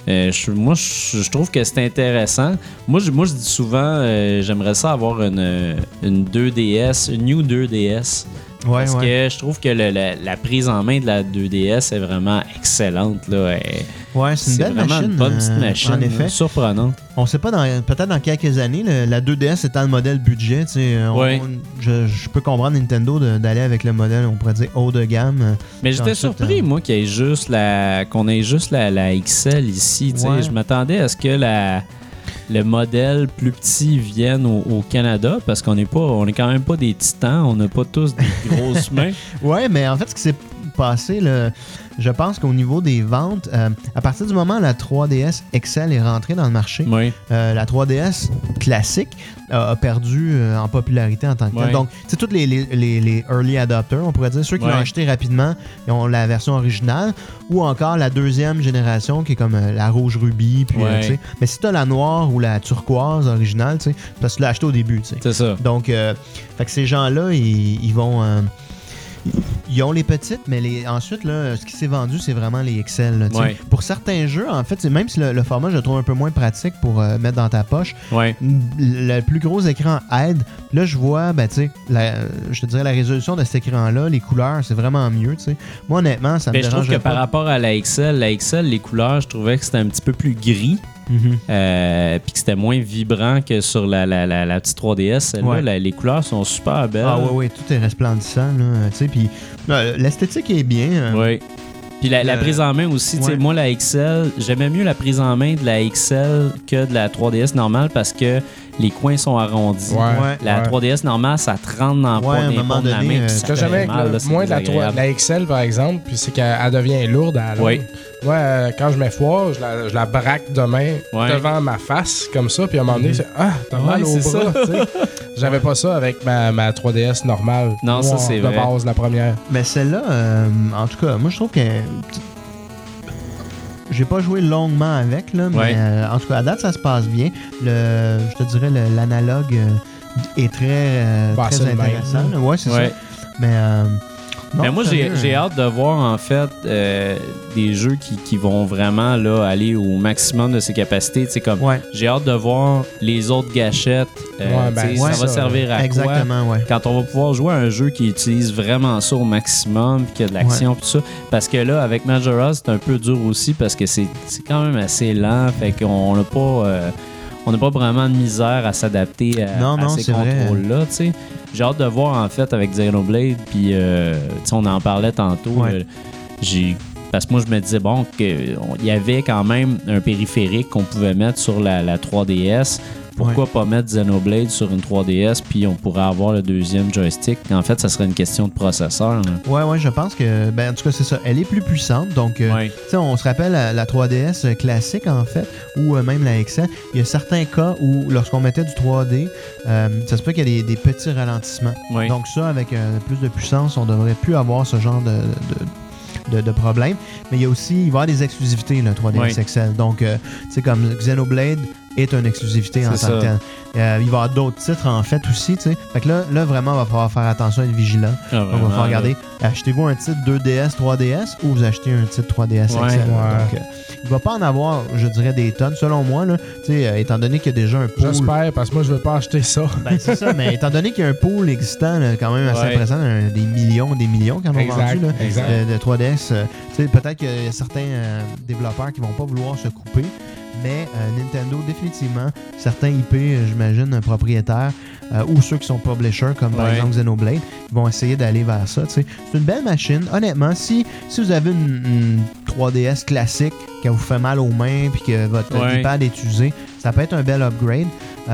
Je trouve que c'est intéressant. Moi, je dis souvent, j'aimerais ça avoir une 2DS, une New 2DS. Parce que je trouve que la prise en main de la 2DS est vraiment excellente. Là. C'est une belle vraiment machine. Une bonne petite machine. En effet. Surprenante. On ne sait pas, peut-être dans quelques années, la 2DS étant le modèle budget, je peux comprendre Nintendo d'aller avec le modèle, on pourrait dire, haut de gamme. Mais j'étais surpris, moi, qu'on ait juste la XL ici. Je m'attendais à ce que le modèle plus petit vienne au Canada, parce qu'on est quand même pas des titans, on n'a pas tous des grosses mains. Ouais, mais en fait, ce qui s'est passé, je pense qu'au niveau des ventes, à partir du moment où la 3DS XL est rentrée dans le marché, la 3DS classique a perdu en popularité en tant que telle. Donc, c'est tous les early adopters, on pourrait dire, ceux qui l'ont acheté rapidement, ils ont la version originale, ou encore la deuxième génération qui est comme la rouge rubis. Puis, mais si tu as la noire ou la turquoise originale, parce que tu l'as acheté au début. C'est ça. Donc, fait que ces gens-là, ils vont... Ils ont les petites, mais ensuite, là, ce qui s'est vendu, c'est vraiment les XL. Là, pour certains jeux, en fait, même si le format, je le trouve un peu moins pratique pour mettre dans ta poche, le plus gros écran aide. Là, je vois, je te dirais, la résolution de cet écran-là, les couleurs, c'est vraiment mieux. T'sais. Moi, honnêtement, ça me dérange pas. Je trouve que par rapport à la XL, les couleurs, je trouvais que c'était un petit peu plus gris. Puis que c'était moins vibrant que sur la petite 3DS. Là, les couleurs sont super belles. Ah oui, tout est resplendissant. Puis l'esthétique est bien. Oui. Puis la prise en main aussi. Moi, la XL, j'aimais mieux la prise en main de la XL que de la 3DS normale parce que les coins sont arrondis. La 3DS normale, ça te rentre dans le pont de la main. Ce que j'aimais avec moins de la XL, par exemple, puis c'est qu'elle devient lourde à la longue. Moi, quand je m'effoire, je la braque de main devant ma face, comme ça, puis à un moment donné, t'as mal au bras. J'avais pas ça avec ma 3DS normale. Non, ça, c'est vrai. De base, la première. Mais celle-là, en tout cas, moi, je trouve que... J'ai pas joué longuement avec, là, mais en tout cas, à date, ça se passe bien. Je te dirais, l'analogue est très intéressant. Ouais, c'est ça. Mais... mais moi, j'ai hâte de voir, en fait, des jeux qui vont vraiment là, aller au maximum de ses capacités. J'ai hâte de voir les autres gâchettes. Ça va servir à quoi? Quand on va pouvoir jouer à un jeu qui utilise vraiment ça au maximum, puis qu'il y a de l'action, tout ça. Parce que là, avec Majora's, c'est un peu dur aussi, parce que c'est quand même assez lent. Fait qu'on n'a pas... on n'a pas vraiment de misère à s'adapter à ces contrôles-là. J'ai hâte de voir, en fait, avec Xenoblade, puis on en parlait tantôt. Parce que moi, je me disais, qu'il y avait quand même un périphérique qu'on pouvait mettre sur la 3DS. Pourquoi pas mettre Xenoblade sur une 3DS, puis on pourrait avoir le deuxième joystick? En fait, ça serait une question de processeur. Oui, je pense que... en tout cas, c'est ça. Elle est plus puissante. Donc, on se rappelle la 3DS classique, en fait, ou même la XL. Il y a certains cas où, lorsqu'on mettait du 3D, ça se peut qu'il y ait des petits ralentissements. Donc ça, avec plus de puissance, on devrait plus avoir ce genre de problème. Mais il y a aussi... Il va y avoir des exclusivités, le 3DS XL. Donc, comme Xenoblade est une exclusivité en tant que telle. Il va y avoir d'autres titres, en fait, aussi. Fait que là, vraiment, il va falloir faire attention, être vigilant. Donc, il va falloir regarder. Achetez-vous un titre 2DS, 3DS ou vous achetez un titre 3DS XL. Donc, Il va pas en avoir, je dirais, des tonnes, selon moi, là. Étant donné qu'il y a déjà un pool... J'espère, parce que moi, je veux pas acheter ça. Ben, c'est ça, mais étant donné qu'il y a un pool existant, là, quand même assez impressionnant, des millions qui en ont vendu, là, de 3DS, peut-être qu'il y a certains développeurs qui vont pas vouloir se couper, mais Nintendo, définitivement, certains IP, j'imagine, propriétaires, ou ceux qui sont publishers, comme par exemple Xenoblade, vont essayer d'aller vers ça. T'sais. C'est une belle machine. Honnêtement, si vous avez une 3DS classique qui vous fait mal aux mains puis que votre iPad est usé, ça peut être un bel upgrade.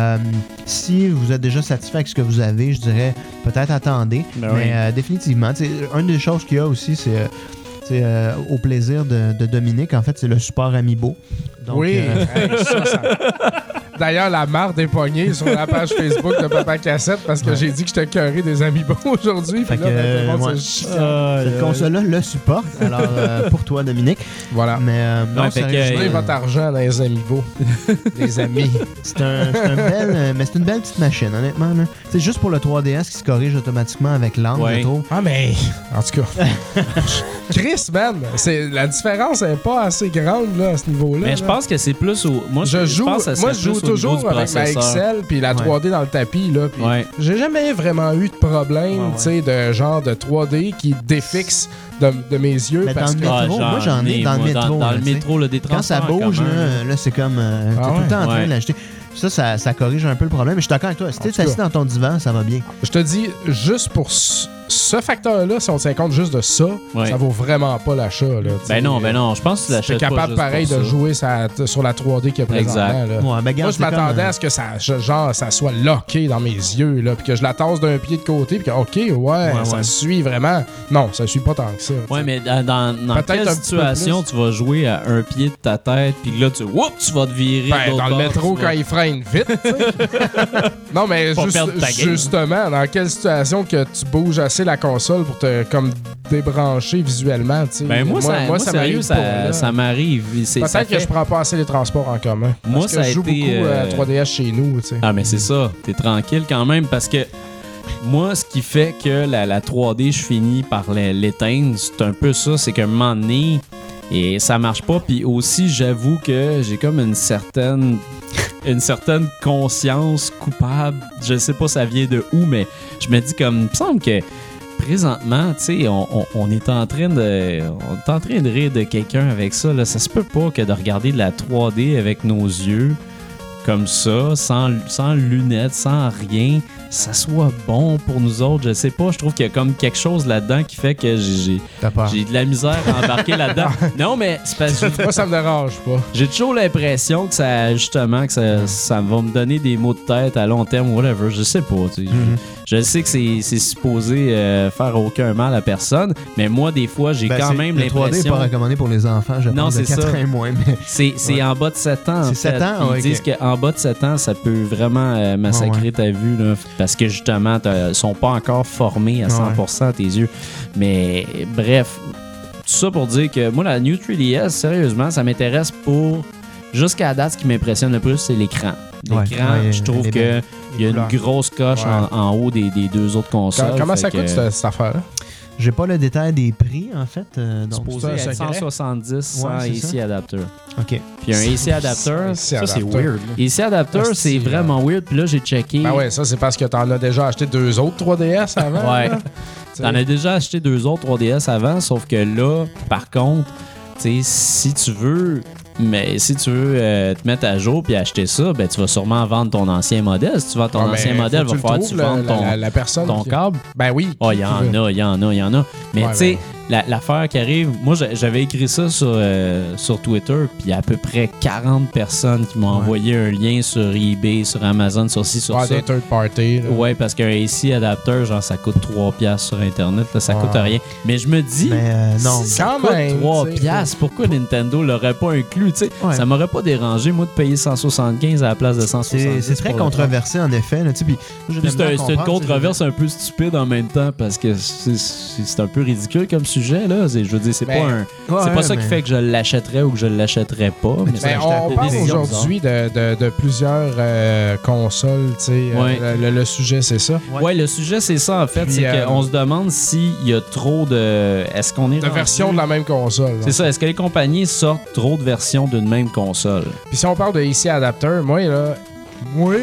Si vous êtes déjà satisfait avec ce que vous avez, je dirais peut-être attendez. Mais définitivement, une des choses qu'il y a aussi, c'est au plaisir de Dominique, en fait, c'est le support Amiibo. Donc, ça... D'ailleurs, la marde est pognée sur la page Facebook de Papa Cassette parce que j'ai dit que j'étais curé des Amiibo aujourd'hui. Fait que cette console-là le supporte. Alors, pour toi, Dominique. Voilà. Mais non, je donne votre argent dans les Amiibo. Les amis. C'est une belle petite machine, honnêtement. C'est juste pour le 3DS qui se corrige automatiquement avec l'angle, je trouve. Ah, mais en tout cas, Chris, man, la différence n'est pas assez grande là, à ce niveau-là. Mais je pense que c'est plus au. Moi, je joue toujours avec ma XL puis la 3D dans le tapis. Là, j'ai jamais vraiment eu de problème de genre de 3D qui défixe de mes yeux. Mais parce dans le métro, moi j'en ai dans le métro. Dans le métro, le détransport. Quand ça bouge, là c'est comme. T'es tout le temps en train de l'acheter. Ça corrige un peu le problème. Mais je suis d'accord avec toi. Si t'es assis dans ton divan, ça va bien. Je te dis, juste pour ce facteur-là, si on tient compte juste de ça, ça vaut vraiment pas l'achat. Ben non. Je pense que tu l'achètes pas. T'es capable pareil de jouer sur la 3D qu'il y a présentement. Moi, je m'attendais à ce que ça soit locké dans mes yeux, puis que je la tasse d'un pied de côté, puis que, ça suit vraiment. Non, ça suit pas tant que ça. Ouais, mais dans quelle situation tu vas jouer à un pied de ta tête, puis là, tu vas te virer. Dans le métro, quand il freine vite. Non, mais justement, dans quelle situation que tu bouges assez la console pour te comme débrancher visuellement, tu sais. Ben moi ça m'arrive. Ça m'arrive. Peut-être que je prends pas assez les transports en commun. Moi, ça je joue beaucoup à 3DS chez nous, tu sais. Ah, mais c'est ça. T'es tranquille quand même parce que moi, ce qui fait que la 3D, je finis par l'éteindre, c'est un peu ça. C'est qu'à un moment donné, et ça marche pas. Puis aussi, j'avoue que j'ai comme une certaine conscience coupable. Je sais pas ça vient de où, mais je me dis comme, il me semble que présentement, tu sais, on est en train de rire de quelqu'un avec ça. Là. Ça se peut pas que de regarder de la 3D avec nos yeux comme ça, sans lunettes, sans rien, ça soit bon pour nous autres. Je sais pas, je trouve qu'il y a comme quelque chose là-dedans qui fait que j'ai de la misère à embarquer là-dedans. Non, mais c'est parce que moi, ça me dérange pas. J'ai toujours l'impression que ça va me donner des maux de tête à long terme ou whatever. Je sais pas. Tu sais. Je sais que c'est supposé faire aucun mal à personne, mais moi, des fois, j'ai quand même l'impression... Le 3D n'est pas recommandé pour les enfants, je pense, de 4 ans et moins. Mais... C'est en bas de 7 ans, C'est 7 ans? Ils disent qu'en bas de 7 ans, ça peut vraiment massacrer ta vue, là, parce que, justement, ils sont pas encore formés à 100% à tes yeux. Mais, bref, tout ça pour dire que moi, la New 3DS, sérieusement, ça m'intéresse pour... Jusqu'à la date, ce qui m'impressionne le plus, c'est l'écran. L'écran, je trouve qu'il y a une grosse coche en haut des deux autres consoles. Comment ça coûte cette affaire-là? J'ai pas le détail des prix, en fait. Donc supposé être 170 sans AC adapter. OK. Puis un AC adapter, ça, c'est weird. AC adapter, c'est vraiment weird. Puis là, j'ai checké. Ben ouais, ça, c'est parce que t'en as déjà acheté 2 autres 3DS avant. Ouais. T'en as déjà acheté 2 autres 3DS avant, sauf que là, par contre, tu sais, si tu veux te mettre à jour puis acheter ça, ben tu vas sûrement vendre ton ancien modèle. Si tu vends ton ancien modèle, il va falloir que tu vendes ton câble. Ben oui. Il y en a. Mais tu sais, l'affaire qui arrive, moi j'avais écrit ça sur Twitter, puis il y a à peu près 40 personnes qui m'ont envoyé un lien sur eBay, sur Amazon, sur ci, sur ça. Des third party. Là. Ouais, parce qu'un AC adapter, genre ça coûte 3$ sur Internet, là, ça coûte rien. Mais je me dis, non, si ça coûte 3$, pourquoi Nintendo l'aurait pas inclus? Ça m'aurait pas dérangé, moi, de payer 175 à la place de 170. C'est très controversé, en effet. C'est une controverse un peu stupide en même temps, parce que c'est un peu ridicule comme sujet, là. Je veux dire, c'est pas un. C'est pas ça qui fait que je l'achèterais ou que je l'achèterais pas. Mais on parle aujourd'hui de plusieurs consoles, tu sais. Le sujet, c'est ça. Ouais, le sujet, c'est ça, en fait. Puis, c'est qu'on se demande s'il y a trop de. Est-ce qu'on est. De versions de la même console. C'est ça. Est-ce que les compagnies sortent trop de versions d'une même console? Puis si on parle de AC Adapter, moi, là. Moi,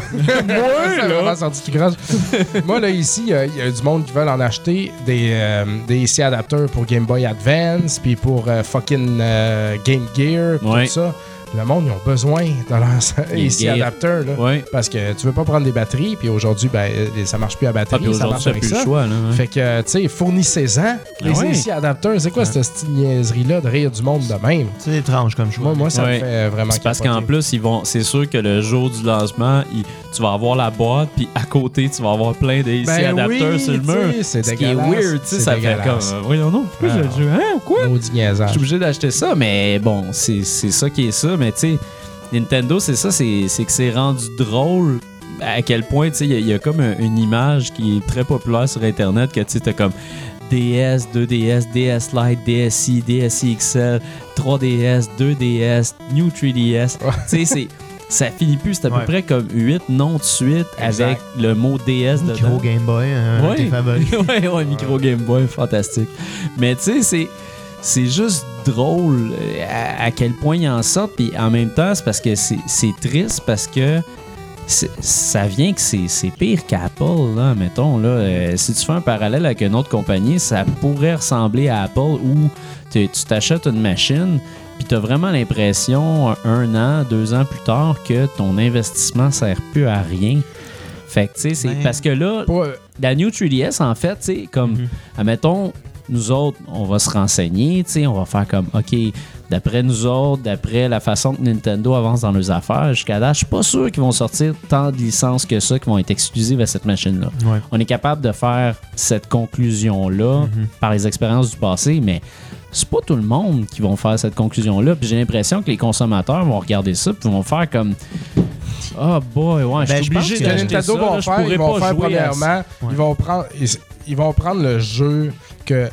là, ici, il y a du monde qui veulent en acheter des AC adapteurs pour Game Boy Advance, puis pour fucking Game Gear, tout ça. Le monde, ils ont besoin de leur AC adapteur, là, parce que tu veux pas prendre des batteries, puis aujourd'hui, ben, ça marche plus à batterie, ça marche avec ça. Choix, là, Fait que, tu sais, fournissez-en les AC adapteurs. C'est quoi cette petite niaiserie-là de rire du monde de même? C'est étrange comme choix. Moi, ça me fait vraiment c'est parce qu'en plus, c'est sûr que le jour du lancement, tu vas avoir la boîte, puis à côté, tu vas avoir plein d'AC adapteurs sur le mur. C'est ce qui est weird, tu sais, ça fait comme... voyons non, pourquoi j'ai le jeu? Hein, quoi? Je suis obligé d'acheter ça, mais bon, c'est ça qui est ça. Mais tu sais, Nintendo, c'est ça, c'est que c'est rendu drôle à quel point, tu sais, il y a comme une image qui est très populaire sur Internet que tu sais, t'as comme DS, 2DS, DS Lite, DSi, DSi XL, 3DS, 2DS, New 3DS. Tu sais, ça finit plus. C'est à peu près comme 8 noms de suite avec le mot DS dedans. Micro Game Boy, tes favoris. ouais, Micro Game Boy, fantastique. Mais tu sais, c'est juste drôle à quel point ils en sortent. Puis en même temps, c'est parce que c'est triste parce que ça vient que c'est pire qu'Apple, là, mettons. Là, si tu fais un parallèle avec une autre compagnie, ça pourrait ressembler à Apple où tu t'achètes une machine puis tu as vraiment l'impression, 1 an, 2 ans plus tard, que ton investissement ne sert plus à rien. Fait que, tu sais, c'est parce que là, la New 3DS, en fait, tu sais, comme, admettons, nous autres, on va se renseigner, tu sais, on va faire comme, OK, d'après nous autres, d'après la façon que Nintendo avance dans leurs affaires, jusqu'à là, je suis pas sûr qu'ils vont sortir tant de licences que ça qui vont être exclusives à cette machine-là. Ouais. On est capable de faire cette conclusion-là par les expériences du passé, mais c'est pas tout le monde qui vont faire cette conclusion-là. Puis j'ai l'impression que les consommateurs vont regarder ça puis vont faire comme... Ah, boy, ouais, je suis obligé d'acheter ça. Nintendo ils vont faire premièrement, ils vont prendre le jeu que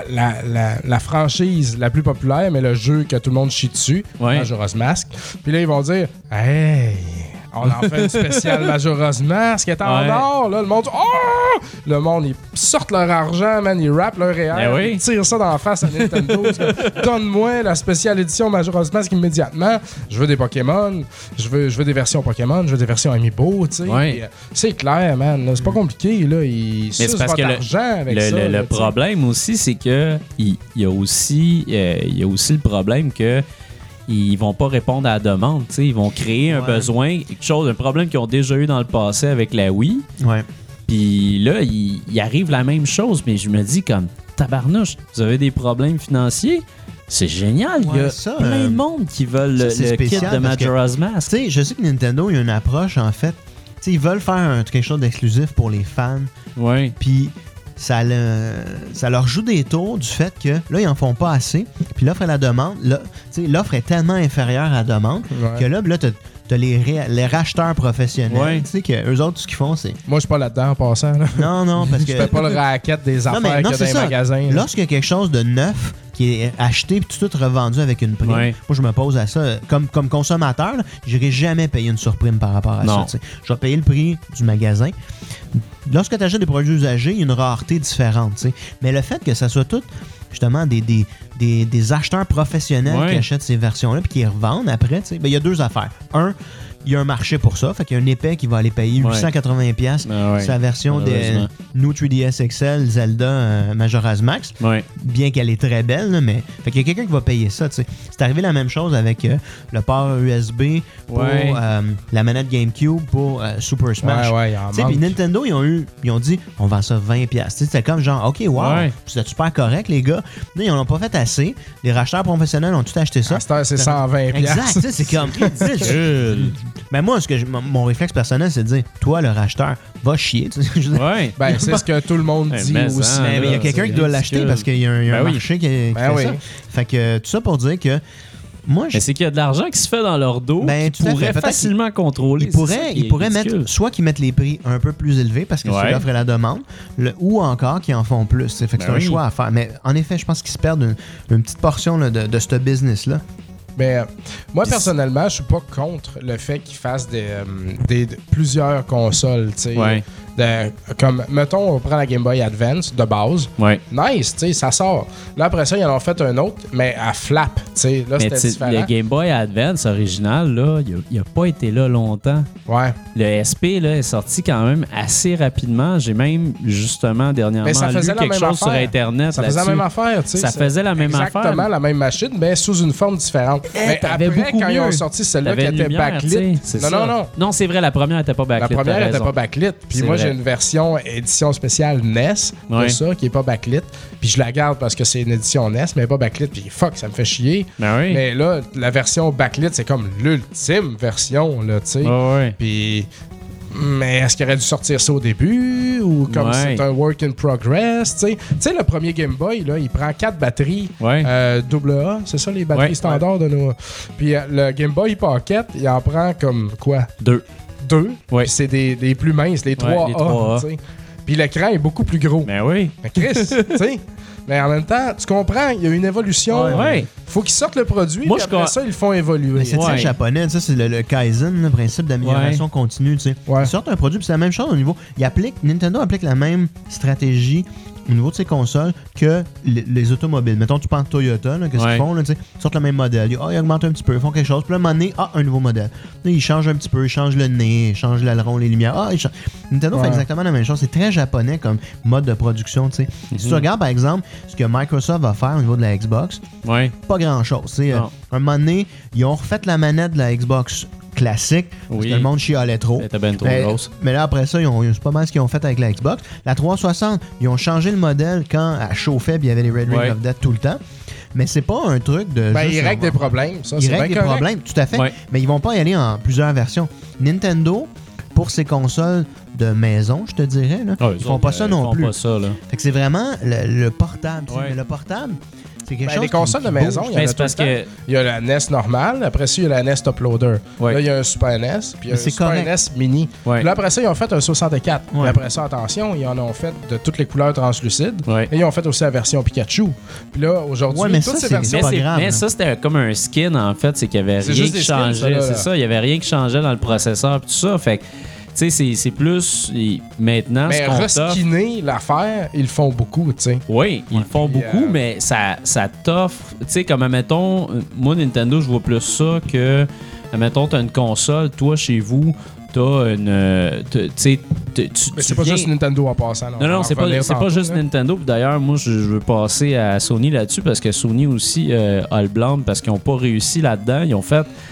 la franchise la plus populaire, mais le jeu que tout le monde chie dessus, Majora's Mask. Puis là, ils vont dire, hey, on en fait une spéciale Majora's Mask, qui est en or, là, le monde, oh! Le monde, ils sortent leur argent, man, ils rappent leur réel, ils tirent ça dans la face à Nintendo. Donne-moi la spéciale édition Majora's Mask immédiatement. Je veux des Pokémon, je veux des versions Pokémon, je veux des versions Amiibo, tu sais. C'est clair, man, là, c'est pas compliqué, là, ils sucent votre argent avec ça. Le problème aussi, c'est que il y a aussi le problème que ils vont pas répondre à la demande. T'sais. Ils vont créer un besoin, quelque chose, un problème qu'ils ont déjà eu dans le passé avec la Wii. Ouais. Puis là, il arrive la même chose, mais je me dis comme, tabarnouche, vous avez des problèmes financiers? C'est génial. Il y a plein de monde qui veulent le kit de Majora's Mask. Je sais que Nintendo, il y a une approche, en fait. T'sais, ils veulent faire quelque chose d'exclusif pour les fans. Oui. Puis ça leur joue des tours du fait que là, ils en font pas assez. Puis l'offre et la demande, l'offre est tellement inférieure à la demande que là t'as les racheteurs professionnels. Tu sais que eux autres, tout ce qu'ils font, c'est... Moi, je suis pas là-dedans en passant. Là. Non, parce que... Je fais pas le racket des affaires qu'il y a dans les magasins. Là. Lorsqu'il y a quelque chose de neuf qui est acheté puis tout revendu avec une prime, moi, je me pose à ça. Comme consommateur, je n'irai jamais payer une surprime par rapport à ça. T'sais. Je vais payer le prix du magasin. Lorsque tu achètes des produits usagés, il y a une rareté différente. T'sais. Mais le fait que ça soit tout, justement, des acheteurs professionnels qui achètent ces versions-là puis qui les revendent après, il y a 2 affaires. Un, il y a un marché pour ça. Fait qu'il y a un épais qui va aller payer 880$ sa version de New 3DS XL Zelda Majora's Mask. Bien qu'elle est très belle, là, mais fait qu'il y a quelqu'un qui va payer ça. T'sais. C'est arrivé la même chose avec le port USB pour la manette GameCube pour Super Smash. Puis Nintendo, ils ont dit on vend ça 20$. C'était comme genre OK, wow, c'est super correct, les gars. Là, ils n'en ont pas fait assez. Les racheteurs professionnels ont tout acheté ça. À cette heure, c'est 120$. Exact, c'est comme mais moi, mon réflexe personnel, c'est de dire toi, le racheteur, va chier. Ben, c'est ce que tout le monde dit aussi. Mais il y a quelqu'un qui doit l'acheter parce qu'il y a un marché qui fait ça. Fait que tout ça pour dire que Moi, Mais c'est qu'il y a de l'argent qui se fait dans leur dos Ben, qui tout à fait. pourrait Peut-être facilement contrôler. ils pourraient mettre, soit qu'ils mettent les prix un peu plus élevés parce que c'est l'offre et la demande, ou encore qu'ils en font plus. Fait que c'est un choix à faire. Mais en effet, je pense qu'ils se perdent une petite portion là, de ce business-là. Mais moi, personnellement, je suis pas contre le fait qu'ils fassent plusieurs consoles, tu sais. Ouais. Comme, mettons, on prend la Game Boy Advance de base. Ouais. Nice, tu sais, ça sort. Là, après ça, ils en ont fait un autre, mais à flap, tu sais. Là, Mais c'était différent. le Game Boy Advance original, là, il a pas été là longtemps. Ouais. Le SP là, est sorti quand même assez rapidement. J'ai même, justement, dernièrement, Mais ça faisait lu la quelque même chose sur affaire. Internet Ça faisait la là-dessus. même affaire, tu sais. Ça faisait la même affaire. Exactement la même machine, mais sous une forme différente. Mais t'avais après, beaucoup quand ils ont mieux. sorti celle-là qui T'avais une était lumière, backlit... tu sais, c'est ça. Non. Non, c'est vrai, la première était pas backlit. La première t'as n'était raison. pas backlit. Puis C'est moi, vrai. j'ai une version édition spéciale NES Ouais. de ça, qui est pas backlit. Puis je la garde parce que c'est une édition NES, mais elle est pas backlit. Puis fuck, ça me fait chier. Ben oui. Mais là, la version backlit, c'est comme l'ultime version, là, tu sais. Ouais. Puis... Mais est-ce qu'il aurait dû sortir ça au début ou comme Ouais. c'est un work in progress, tu sais? Tu sais, le premier Game Boy, là, il prend 4 batteries Ouais. AA, c'est ça les batteries Ouais. standards de nos... Puis le Game Boy Pocket, il en prend comme quoi? 2. 2. Ouais. Puis c'est des plus minces, les 3A, les 3A. tu sais. Puis l'écran est beaucoup plus gros. Ben oui. Mais Chris, tu sais... Mais en même temps, tu comprends, il y a une évolution. Ouais. Faut qu'ils sortent le produit, Moi, puis je après ça, ils le font évoluer. Mais c'est Ouais. très japonais, ça c'est le Kaizen, le principe d'amélioration continue. Tu sais. Ouais. Ils sortent un produit, puis c'est la même chose au niveau. Nintendo applique la même stratégie au niveau de ses consoles que les automobiles. Mettons, tu penses Toyota, là, qu'est-ce qu'ils font? Là, ils sortent le même modèle. Ils augmentent un petit peu, ils font quelque chose. Puis là, à un moment donné, un nouveau modèle. Là, ils changent un petit peu, ils changent le nez, ils changent l'aileron, les lumières. Nintendo fait exactement la même chose. C'est très japonais comme mode de production. Tu sais. Si tu regardes, par exemple, ce que Microsoft va faire au niveau de la Xbox, Ouais. pas grand-chose. Non. À un moment donné, ils ont refait la manette de la Xbox classique parce Oui. que le monde chialait trop. Elle était ben trop grosse. Mais là, après ça, c'est pas mal ce qu'ils ont fait avec la Xbox. La 360, ils ont changé le modèle quand elle chauffait et il y avait les Red Ring of Death tout le temps. Mais c'est pas un truc de... Ben, juste ils règlent des problèmes, ça, c'est Ils bien règlent des correct. problèmes, tout à fait. Ouais. Mais ils vont pas y aller en plusieurs versions. Nintendo, pour ses consoles de maison, je te dirais, là, ils font pas ça non plus. Ils font pas ça, là. Fait que c'est vraiment le portable. tu sais. Ouais. Mais le portable, c'est quelque Ben, chose les consoles qui de maison, bouge. il y en Mais a c'est tout le parce temps. que. Il y a la NES normale, après ça, il y a la NES Top Loader. Ouais. Là, il y a un Super NES, puis il y a Mais un c'est Super correct. NES Mini. Ouais. Puis là, après ça, ils ont fait un 64. Ouais. Puis après ça, attention, ils en ont fait de toutes les couleurs translucides. Ouais. Et ils ont fait aussi la version Pikachu. Puis là, aujourd'hui, Ouais, mais toutes ça, ces c'est- versions... pas grave, mais là. ça, c'était comme un skin, en fait. C'est qu'il y avait C'est rien juste qui des skins, changeait. ça, là. C'est ça, il y avait rien qui changeait dans le processeur. Puis tout ça. Fait que, tu sais, c'est plus. Maintenant, Mais ce qu'on t'offre. reskiner l'affaire, ils le font beaucoup, tu sais. Oui, ils le font Puis, beaucoup, mais ça t'offre. Tu sais, comme, admettons, moi, Nintendo, je vois plus ça que. Admettons, t'as une console, toi, chez vous, t'as une. Tu sais, Mais c'est pas juste Nintendo en passant. Non, c'est pas juste Nintendo. Puis d'ailleurs, moi, je veux passer à Sony là-dessus parce que Sony aussi a le blâme parce qu'ils n'ont pas réussi là-dedans. Ils ont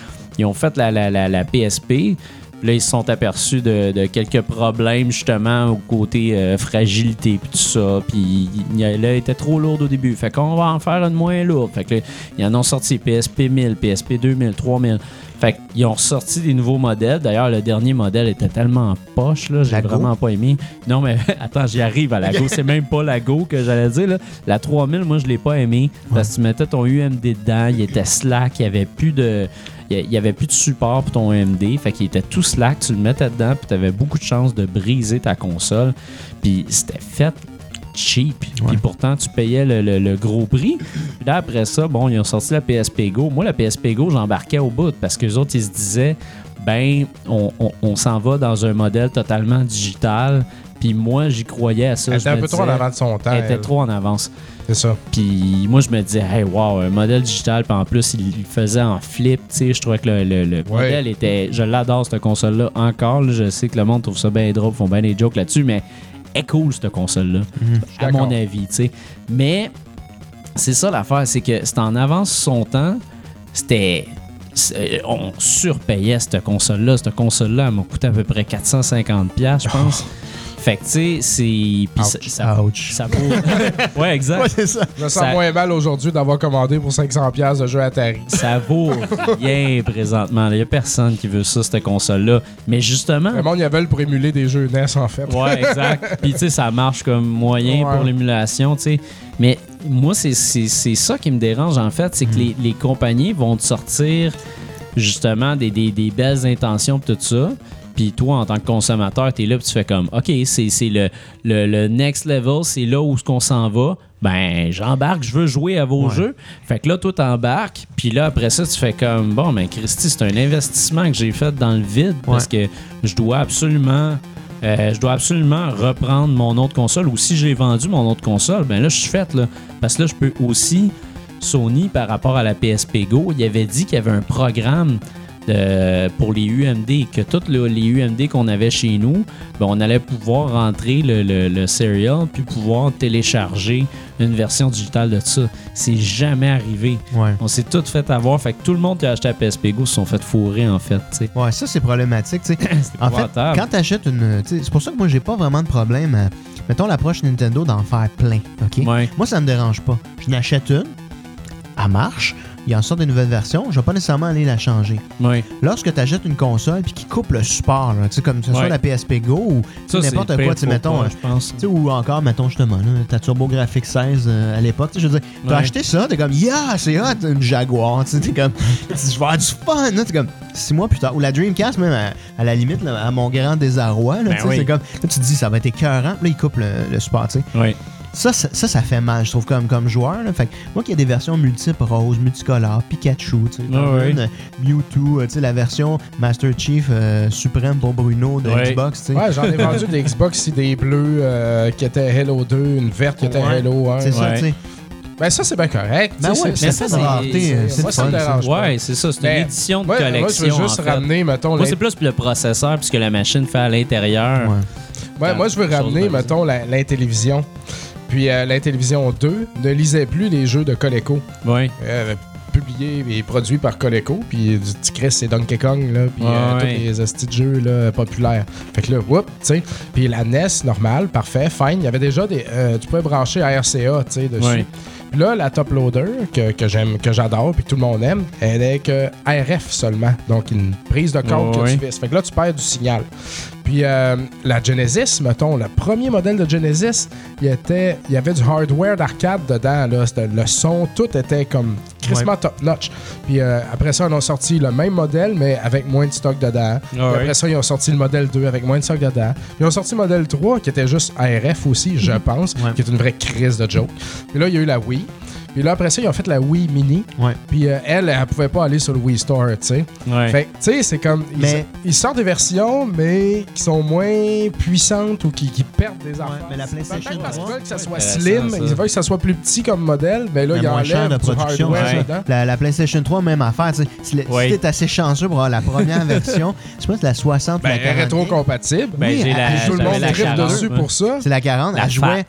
fait la PSP. Puis là, ils se sont aperçus de quelques problèmes, justement, au côté fragilité, puis tout ça. Puis là, elle était trop lourde au début. Fait qu'on va en faire une moins lourde. Fait que là, ils en ont sorti PSP 1000, PSP 2000, 3000. Fait qu'ils ont sorti des nouveaux modèles. D'ailleurs, le dernier modèle était tellement poche, là, j'ai La Go? vraiment pas aimé. Non, mais attends, j'y arrive à la Go. C'est même pas la Go que j'allais dire. Là. La 3000, moi, je l'ai pas aimé parce que tu mettais ton UMD dedans, il était slack, il y avait plus de support pour ton UMD, fait qu'il était tout slack, tu le mettais dedans, puis tu avais beaucoup de chances de briser ta console. Puis c'était fait cheap. Puis pourtant, tu payais le gros prix. Puis là, après ça, bon, ils ont sorti la PSP Go. Moi, la PSP Go, j'embarquais au bout parce que les autres, ils se disaient, ben, on s'en va dans un modèle totalement digital. Puis moi, j'y croyais à ça. Elle était un peu trop en avant de son temps. Elle était trop en avance. C'est ça. Puis moi, je me disais, hey, wow, un modèle digital. Puis en plus, il le faisait en flip. Tu sais, je trouvais que le modèle était. Je l'adore, cette console-là, encore. Là, je sais que le monde trouve ça bien drôle, font bien des jokes là-dessus, mais elle est cool, cette console-là, à mon avis. Tu sais. Mais c'est ça l'affaire, c'est que c'était en avance sur son temps. On surpayait cette console-là. Cette console-là, elle m'a coûté à peu près 450$, je pense. Fait que, tu sais, c'est. Puis ça vaut. Ouais, exact. Ouais, c'est ça. Je me sens moins mal aujourd'hui d'avoir commandé pour 500$ de jeu Atari. Ça vaut rien présentement. Il n'y a personne qui veut ça, cette console-là. Mais justement. Le monde, ils veulent pour émuler des jeux NES, en fait. Ouais, exact. Puis, tu sais, ça marche comme moyen pour l'émulation, tu sais. Mais moi, c'est ça qui me dérange, en fait. C'est que les compagnies vont te sortir, justement, des belles intentions et tout ça. Puis toi, en tant que consommateur, t'es là et tu fais comme, OK, c'est le next level, c'est là où qu'on s'en va. Ben, j'embarque, je veux jouer à vos jeux. Fait que là, toi, t'embarques. Puis là, après ça, tu fais comme, bon, ben, Christy, c'est un investissement que j'ai fait dans le vide parce que je dois absolument reprendre mon autre console. Ou si j'ai vendu mon autre console, ben là, je suis fait, là. Parce que là, je peux aussi, Sony, par rapport à la PSP Go, il avait dit qu'il y avait un programme pour les UMD, que tous les UMD qu'on avait chez nous, ben, on allait pouvoir rentrer le serial puis pouvoir télécharger une version digitale de ça. C'est jamais arrivé. Ouais. On s'est tout fait avoir. Fait que tout le monde qui a acheté la PSP Go se sont fait fourrer, en fait. T'sais. Ouais, ça, c'est problématique. T'sais. En fait, quand tu achètes une. C'est pour ça que moi, j'ai pas vraiment de problème à, mettons, l'approche Nintendo d'en faire plein. OK? Ouais. Moi, ça me dérange pas. Je n'achète une, elle marche. Il en sort des nouvelles versions, je vais pas nécessairement aller la changer. Ouais. Lorsque tu achètes une console puis qui coupe le support, là, comme ce soit la PSP Go ou n'importe quoi, mettons, je pense. Ou encore, mettons justement, là, ta TurboGrafx 16 à l'époque, je veux dire, tu as acheté ça, t'es comme, yeah, c'est hot, une Jaguar, t'es comme, je vais avoir du fun, là, t'es comme, 6 mois plus tard, ou la Dreamcast, même à la limite, là, à mon grand désarroi, là, c'est comme, là, tu te dis, ça va être écœurant, là, il coupe le support, tu sais. Ouais. Ça fait mal, je trouve, comme joueur. Là. Fait que moi, qu'il y a des versions multiples, rose, multicolores, Pikachu, Mewtwo, la version Master Chief suprême pour Bruno de Xbox. T'sais. Ouais, j'en ai vendu des Xbox ici, des bleus qui étaient Halo 2, une verte qui était Halo 1. C'est ça, tu sais. Ben ça, c'est bien correct. Ben ouais, mais ça, c'est rareté. Moi, ça me dérange pas. Ouais, c'est ça. C'est une édition de collection. Moi, je veux juste ramener, mettons... Moi, c'est plus le processeur puisque la machine fait à l'intérieur. Ouais, moi, je veux ramener, mettons, l'Intellivision. Puis l'Intellivision 2 ne lisait plus les jeux de Coleco. Oui. Publiés et produits par Coleco. Puis du Chris, c'est Donkey Kong, là. Puis tous les hosties de jeux là, populaires. Fait que là, whoop, tu sais. Puis la NES, normale, parfait, fine. Il y avait déjà des. Tu pouvais brancher RCA, tu sais, dessus. Puis là, la Top Loader, que j'aime, que j'adore, puis que tout le monde aime, elle est que RF seulement. Donc, une prise de câble que tu vis. Fait que là, tu perds du signal. Puis la Genesis, mettons, le premier modèle de Genesis, il y avait du hardware d'arcade dedans. Là. Le son, tout était comme crissement top-notch. Puis après ça, ils ont sorti le même modèle, mais avec moins de stock dedans. Puis après ça, ils ont sorti le modèle 2 avec moins de stock dedans. Puis ils ont sorti le modèle 3 qui était juste RF aussi, je pense, qui est une vraie crise de joke. Puis là, il y a eu la Wii. Puis là, après ça, ils ont fait la Wii Mini. Puis elle pouvait pas aller sur le Wii Store, tu sais. Fait que, tu sais, c'est comme... Ils sortent des versions, mais qui sont moins puissantes ou qui perdent des affaires. Mais la PlayStation 3... Parce qu'ils veulent que ça soit slim, ils veulent que ça soit plus petit comme modèle, mais là, ils enlèvent du hardware dedans. La PlayStation 3, même affaire, tu sais. Si t'es assez chanceux pour avoir la première version, je pense que la 60 ben, elle est rétro-compatible. Oui, tout le monde tripe dessus pour ça. C'est la 40. Elle jouait...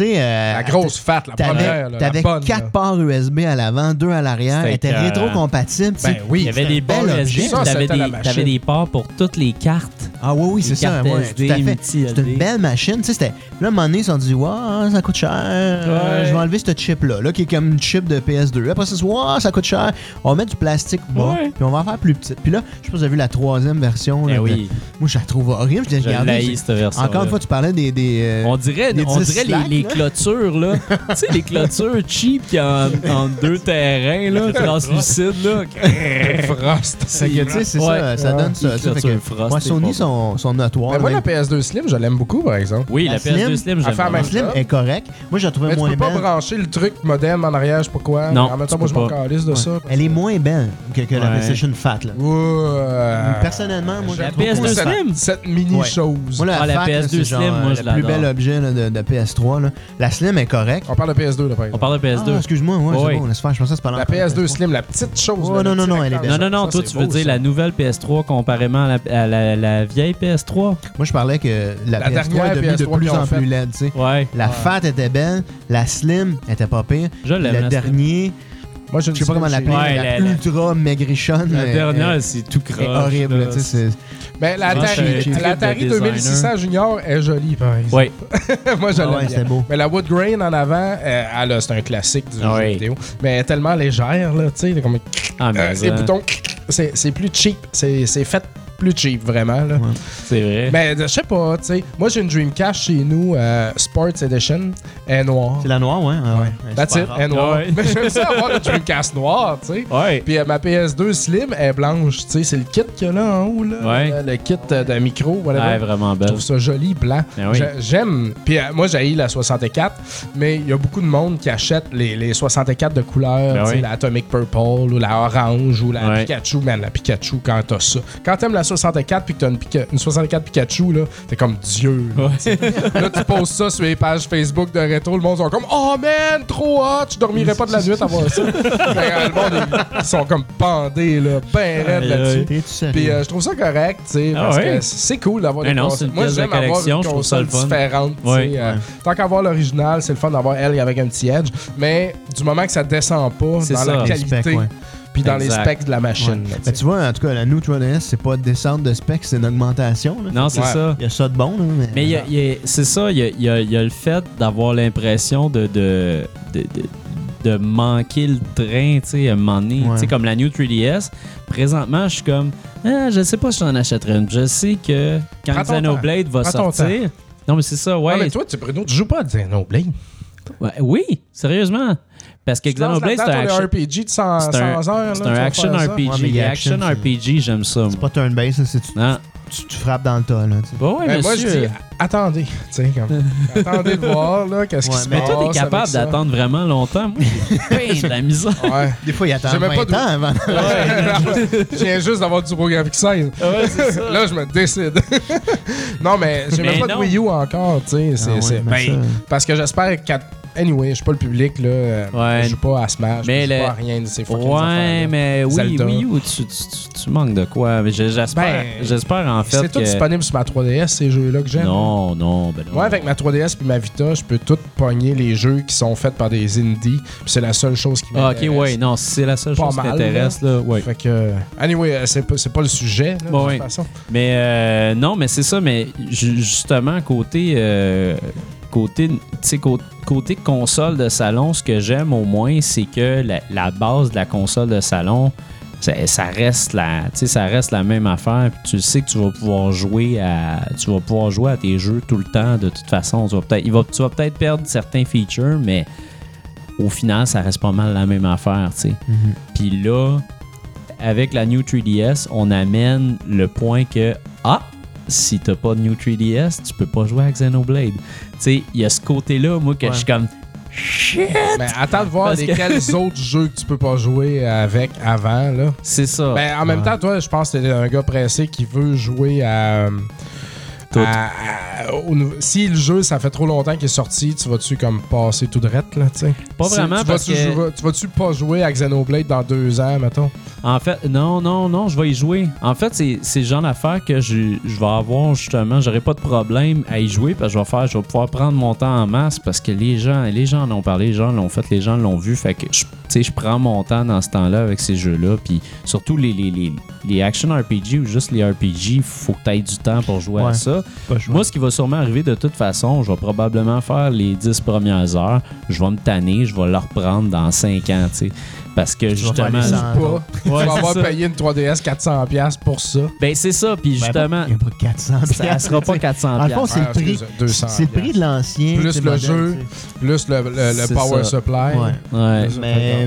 La grosse fat, la première. T'avais 4 ports USB à l'avant, 2 à l'arrière. Elle était rétro-compatible. Ben oui. Il y avait des ports USB, t'avais des ports pour toutes les cartes. Ah oui, c'est ça. Tout à fait. C'est une belle machine. Là, à un moment donné, ils se sont dit, wow, ça coûte cher. Je vais enlever ce chip-là, qui est comme une chip de PS2. Après, ça, wow, ça coûte cher. On va mettre du plastique bas, puis on va en faire plus petite. Puis là, je sais pas si vous avez vu la 3e version. Là, oui. Moi, je la trouve horrible. Je l'ai cette version. Encore une fois, tu parlais des on dirait les clôtures, là. Tu sais, les clôtures cheap qui en 2 terrains, là, translucides, là. Frost. C'est ça, ça donne ça. Moi, Sony sont notoires. Mais moi, la PS2 Slim, je l'aime beaucoup, par exemple. Oui, la PS2 Slim, j'aime bien. La Slim est correcte. Moi, je la trouvais moins belle. Tu peux pas brancher le truc modem en arrière, je sais pas quoi. Non. En même temps, moi, je m'en calisse de ça. Elle est moins belle que la PlayStation Fat, là. Personnellement, moi, la PS2 Slim. Cette mini-chose. Moi, la PS2 Slim, moi, je l'adore. Le plus bel objet de PS3, là. La Slim est correcte. On parle de PS2, là, par exemple. On parle de PS2. Excuse-moi, c'est bon, laisse faire. Je pensais que c'est pas la PS2 Slim, la petite chose. Non, elle est belle. Non, toi, tu veux dire la nouvelle PS3 comparément à la vieille PS3? Moi, je parlais que la PS3 est devenue de plus en plus laide, tu sais. La Fat était belle, la Slim était pas pire. Le dernier... Moi, je sais pas comment l'appeler, la ultra maigrichonne. La dernière, c'est tout croche. Horrible, tu sais. Mais l'Atari 2600 Junior est jolie, par exemple. Oui. Moi, je l'aime bien. Beau. Mais la Wood Grain en avant, c'est un classique du jeu vidéo. Mais elle est tellement légère, là, tu sais. Comme... les boutons, c'est plus cheap. C'est fait plus cheap, vraiment. Là. Ouais. C'est vrai. Mais je sais pas, tu sais. Moi, j'ai une Dreamcast chez nous, Sports Edition, elle est noire. C'est la noire, ouais. That's it, elle est noire. Ouais. Mais j'aime ça avoir une Dreamcast noire, tu sais. Ouais. Puis ma PS2 Slim est blanche, tu sais. C'est le kit qu'il y a là en haut, là. Ouais. Le kit de micro, whatever. Ouais, vraiment Je belle. trouve ça joli, blanc. Ben oui. J'aime. Puis moi, j'ai la 64, mais il y a beaucoup de monde qui achète les 64 de couleur, Ben tu sais, oui. la Atomic Purple ou la orange ou la Ouais. Pikachu. Man, la Pikachu, quand t'as ça. Quand t'aimes la 64 puis que t'as une 64 Pikachu, là, t'es comme Dieu. Là, là, tu poses ça sur les pages Facebook de rétro, le monde sont comme oh man, trop hot, je dormirais pas de la nuit à voir ça. Le monde, ils sont comme bandés, là, ben raides là-dessus. T'es-tu sérieux? Puis je trouve ça correct, tu sais, parce ouais. que c'est cool d'avoir Mais des non, consoles. c'est une Moi, pièce de j'aime avoir collection, une je trouve ça console le fun. différente, tu Ouais. sais. Tant qu'avoir l'original, c'est le fun d'avoir elle avec un petit edge, mais du moment que ça descend pas C'est dans ça. la Les qualité, specs, ouais. puis dans les Exact. specs de la machine. Ouais. là, tu Ben, sais. tu vois, en tout cas, la New 3DS, c'est pas de descente de specs, c'est une augmentation. Là. Non, c'est Ouais. ça. Il y a ça de bon. Là, Mais c'est ça, il y a le fait d'avoir l'impression de manquer le train, tu sais, à un moment donné. Ouais. Tu sais, comme la New 3DS, présentement, je suis comme, je sais pas si j'en achèterais une. Je sais que quand Prends ton Xenoblade va Prends ton sortir... Non, mais c'est ça, Ouais, ouais. mais toi, Bruno, tu joues pas à Xenoblade. Ouais, oui, sérieusement. Parce que Tu te lances Xenoblade, c'est un là-dedans, action... ton RPG de 100 C'est un, heures. c'est là, un tu vas action faire ça. RPG. Ouais, mais il y Les a action action, RPG, j'aime ça. c'est pas turn-based, là, c'est Non. tu frappes dans le tas. Là, tu sais. Bah ouais, Ben, moi, je monsieur. dis, attendez, tu sais, comme, attendez de voir, là, qu'est-ce qui Ouais, se mais passe. Mais toi, t'es avec capable ça. d'attendre vraiment longtemps. Moi, j'ai bien de la misère. Ouais. Des fois, il attend J'ai 20 même pas de- ans avant. Je viens juste d'avoir du TurboGrafx 16. Ouais, c'est ça. Là, je me décide. Non, mais j'ai même Mais pas de non. Wii U encore, tu sais. Ah ouais, mais ça- Parce que j'espère qu'à. Anyway, je suis pas le public, là. Ouais. Je joue pas à Smash, Mais je joue le- pas à rien de ces fucking Ouais, affaires-là. mais oui, Zelda. oui, tu manques de quoi. Mais j'espère, Ben, j'espère en fait C'est tout que... disponible sur ma 3DS, ces jeux-là que j'aime. Non, non, ben non. Moi, avec ma 3DS puis ma Vita, je peux tout pogner les jeux qui sont faits par des indies. Puis c'est la seule chose qui Ah, m'intéresse. ok, ouais, non, c'est la seule Pas chose qui mal, m'intéresse, là. Ouais. Fait que. Anyway, c'est pas le sujet, là, Bon, de ouais. toute façon. Mais non, mais c'est ça, mais justement, côté tu sais, côté console de salon, ce que j'aime au moins, c'est que la base de la console de salon, ça reste la même affaire. Puis tu sais que tu vas pouvoir jouer à tes jeux tout le temps. De toute façon, tu vas peut-être perdre certains features, mais au final, ça reste pas mal la même affaire, tu sais. Puis là, avec la New 3DS, on amène le point que si t'as pas de New 3DS, tu peux pas jouer à Xenoblade. Tu sais, il y a ce côté-là, moi, que je suis comme shit! Mais attends de voir Parce que- lesquels autres jeux que tu peux pas jouer avec avant, là. C'est ça. Ben, en même temps, toi, je pense que t'es un gars pressé qui veut jouer à. Si le jeu, ça fait trop longtemps qu'il est sorti, tu vas-tu comme passer tout drette, là, tu sais? Pas vraiment, parce que- Tu vas-tu pas jouer à Xenoblade dans 2 ans, mettons? En fait, non, je vais y jouer. En fait, c'est le genre d'affaire que je vais avoir justement, j'aurai pas de problème à y jouer parce que je vais pouvoir prendre mon temps en masse parce que les gens en ont parlé, les gens l'ont fait, les gens l'ont vu. Fait que je prends mon temps dans ce temps-là avec ces jeux-là. Puis surtout les action RPG ou juste les RPG, faut que tu aies du temps pour jouer à Ouais. ça. Pas jouer. Moi, ce qui va sûrement arriver de toute façon, je vais probablement faire les 10 premières heures. Je vais me tanner, je vais le reprendre dans 5 ans, tu sais. Parce que vas faire justement. les 100. Pas. Tu Ouais, vas c'est avoir ça. payé une 3DS 400$ pour ça. Ben, c'est ça. Puis justement, Il n'y a pas 400. ça sera pas 400$. Dans le fond, c'est Ah, le prix. excuse, 200$. C'est le prix de l'ancien. Plus c'est le modèle, jeu. tu sais. Plus le C'est power ça. supply. Ouais. Ouais. Mais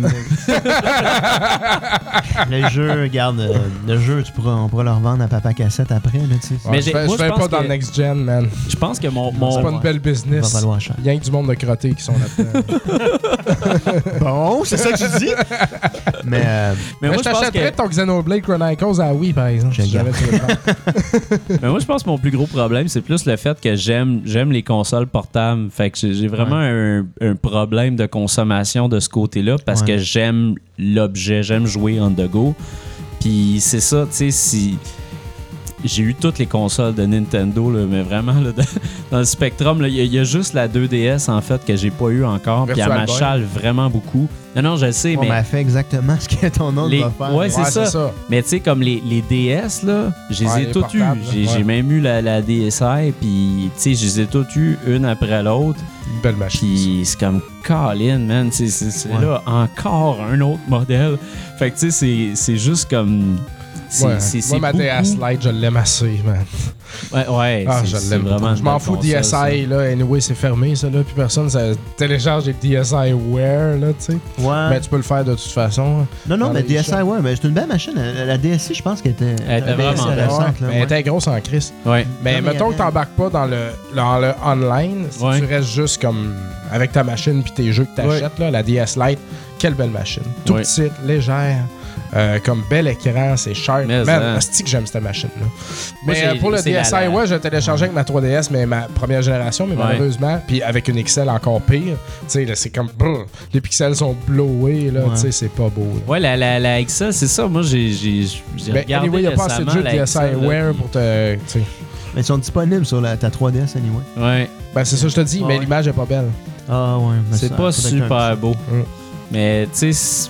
le jeu, regarde, le jeu, on pourra le revendre à Papa Cassette après. Là, tu sais. Ouais, Mais je fais moi, je pas pense dans que- le next gen, man. Je pense que C'est pas mon une belle Il va business. valoir cher. Il y a que du monde de crottés qui sont là-dedans. Bon, c'est ça que tu dis. Mais mais moi, je je pense t'achèterais que ton Xenoblade Chronicles à Wii, par exemple. Je si garde. jamais tu veux le prendre. mais moi, je pense que mon plus gros problème, c'est plus le fait que j'aime les consoles portables. Fait que j'ai vraiment un problème de consommation de ce côté-là parce Ouais. que j'aime l'objet, j'aime jouer on the go. Puis c'est ça, tu sais, si j'ai eu toutes les consoles de Nintendo, là, mais vraiment, là, dans le Spectrum, là, il y a juste la 2DS, en fait, que j'ai pas eu encore. Puis elle Virtual Boy. m'achale vraiment beaucoup. Non, je le sais, on mais... m'a fait exactement ce que ton oncle Les- va faire. ouais, c'est Ouais, ça. Mais tu sais, comme les DS, là, je les Ouais, ai les toutes eues. portables, J'ai ouais. même eu la DSi, puis tu sais, je les ai toutes eues une après l'autre. Une belle machine. Puis c'est comme Colin, man. C'est Ouais. là encore un autre modèle. Fait que tu sais, c'est juste comme. Moi, ma DS Lite, je l'aime assez, man. Ouais, je l'aime vraiment. Je m'en fous de DSi, là. Anyway, c'est fermé, ça, là. Puis personne ça télécharge des DSi Wear, là, tu sais. Ouais. Mais tu peux le faire de toute façon. Non, mais DSi, ouais, mais c'est une belle machine. La DSi, je pense qu'elle était vraiment récente. Mais elle était grosse en crise. Ouais. Mais mettons que t'embarques pas dans le online, si tu restes juste comme avec ta machine puis tes jeux que t'achètes, là, la DS Lite, quelle belle machine. Tout petite, légère. Comme bel écran, c'est sharp. Man, c'est que j'aime cette machine-là. Mais pour le DSi, ouais, je téléchargé avec ma 3DS, mais ma première génération, mais malheureusement, puis avec une XL encore pire. Tu sais, c'est comme. Les pixels sont blowés, là. Tu sais, c'est pas beau. Là. Ouais, la XL, c'est ça. Moi, j'ai regardé. Anyway, il n'y a pas assez de jeux DSi Wear pour te. T'sais. Mais ils sont disponibles sur ta 3DS, anyway. Ouais. Ben, c'est ça, je te dis, mais l'image est pas belle. Ah, ouais. C'est pas super beau. Mais, tu sais.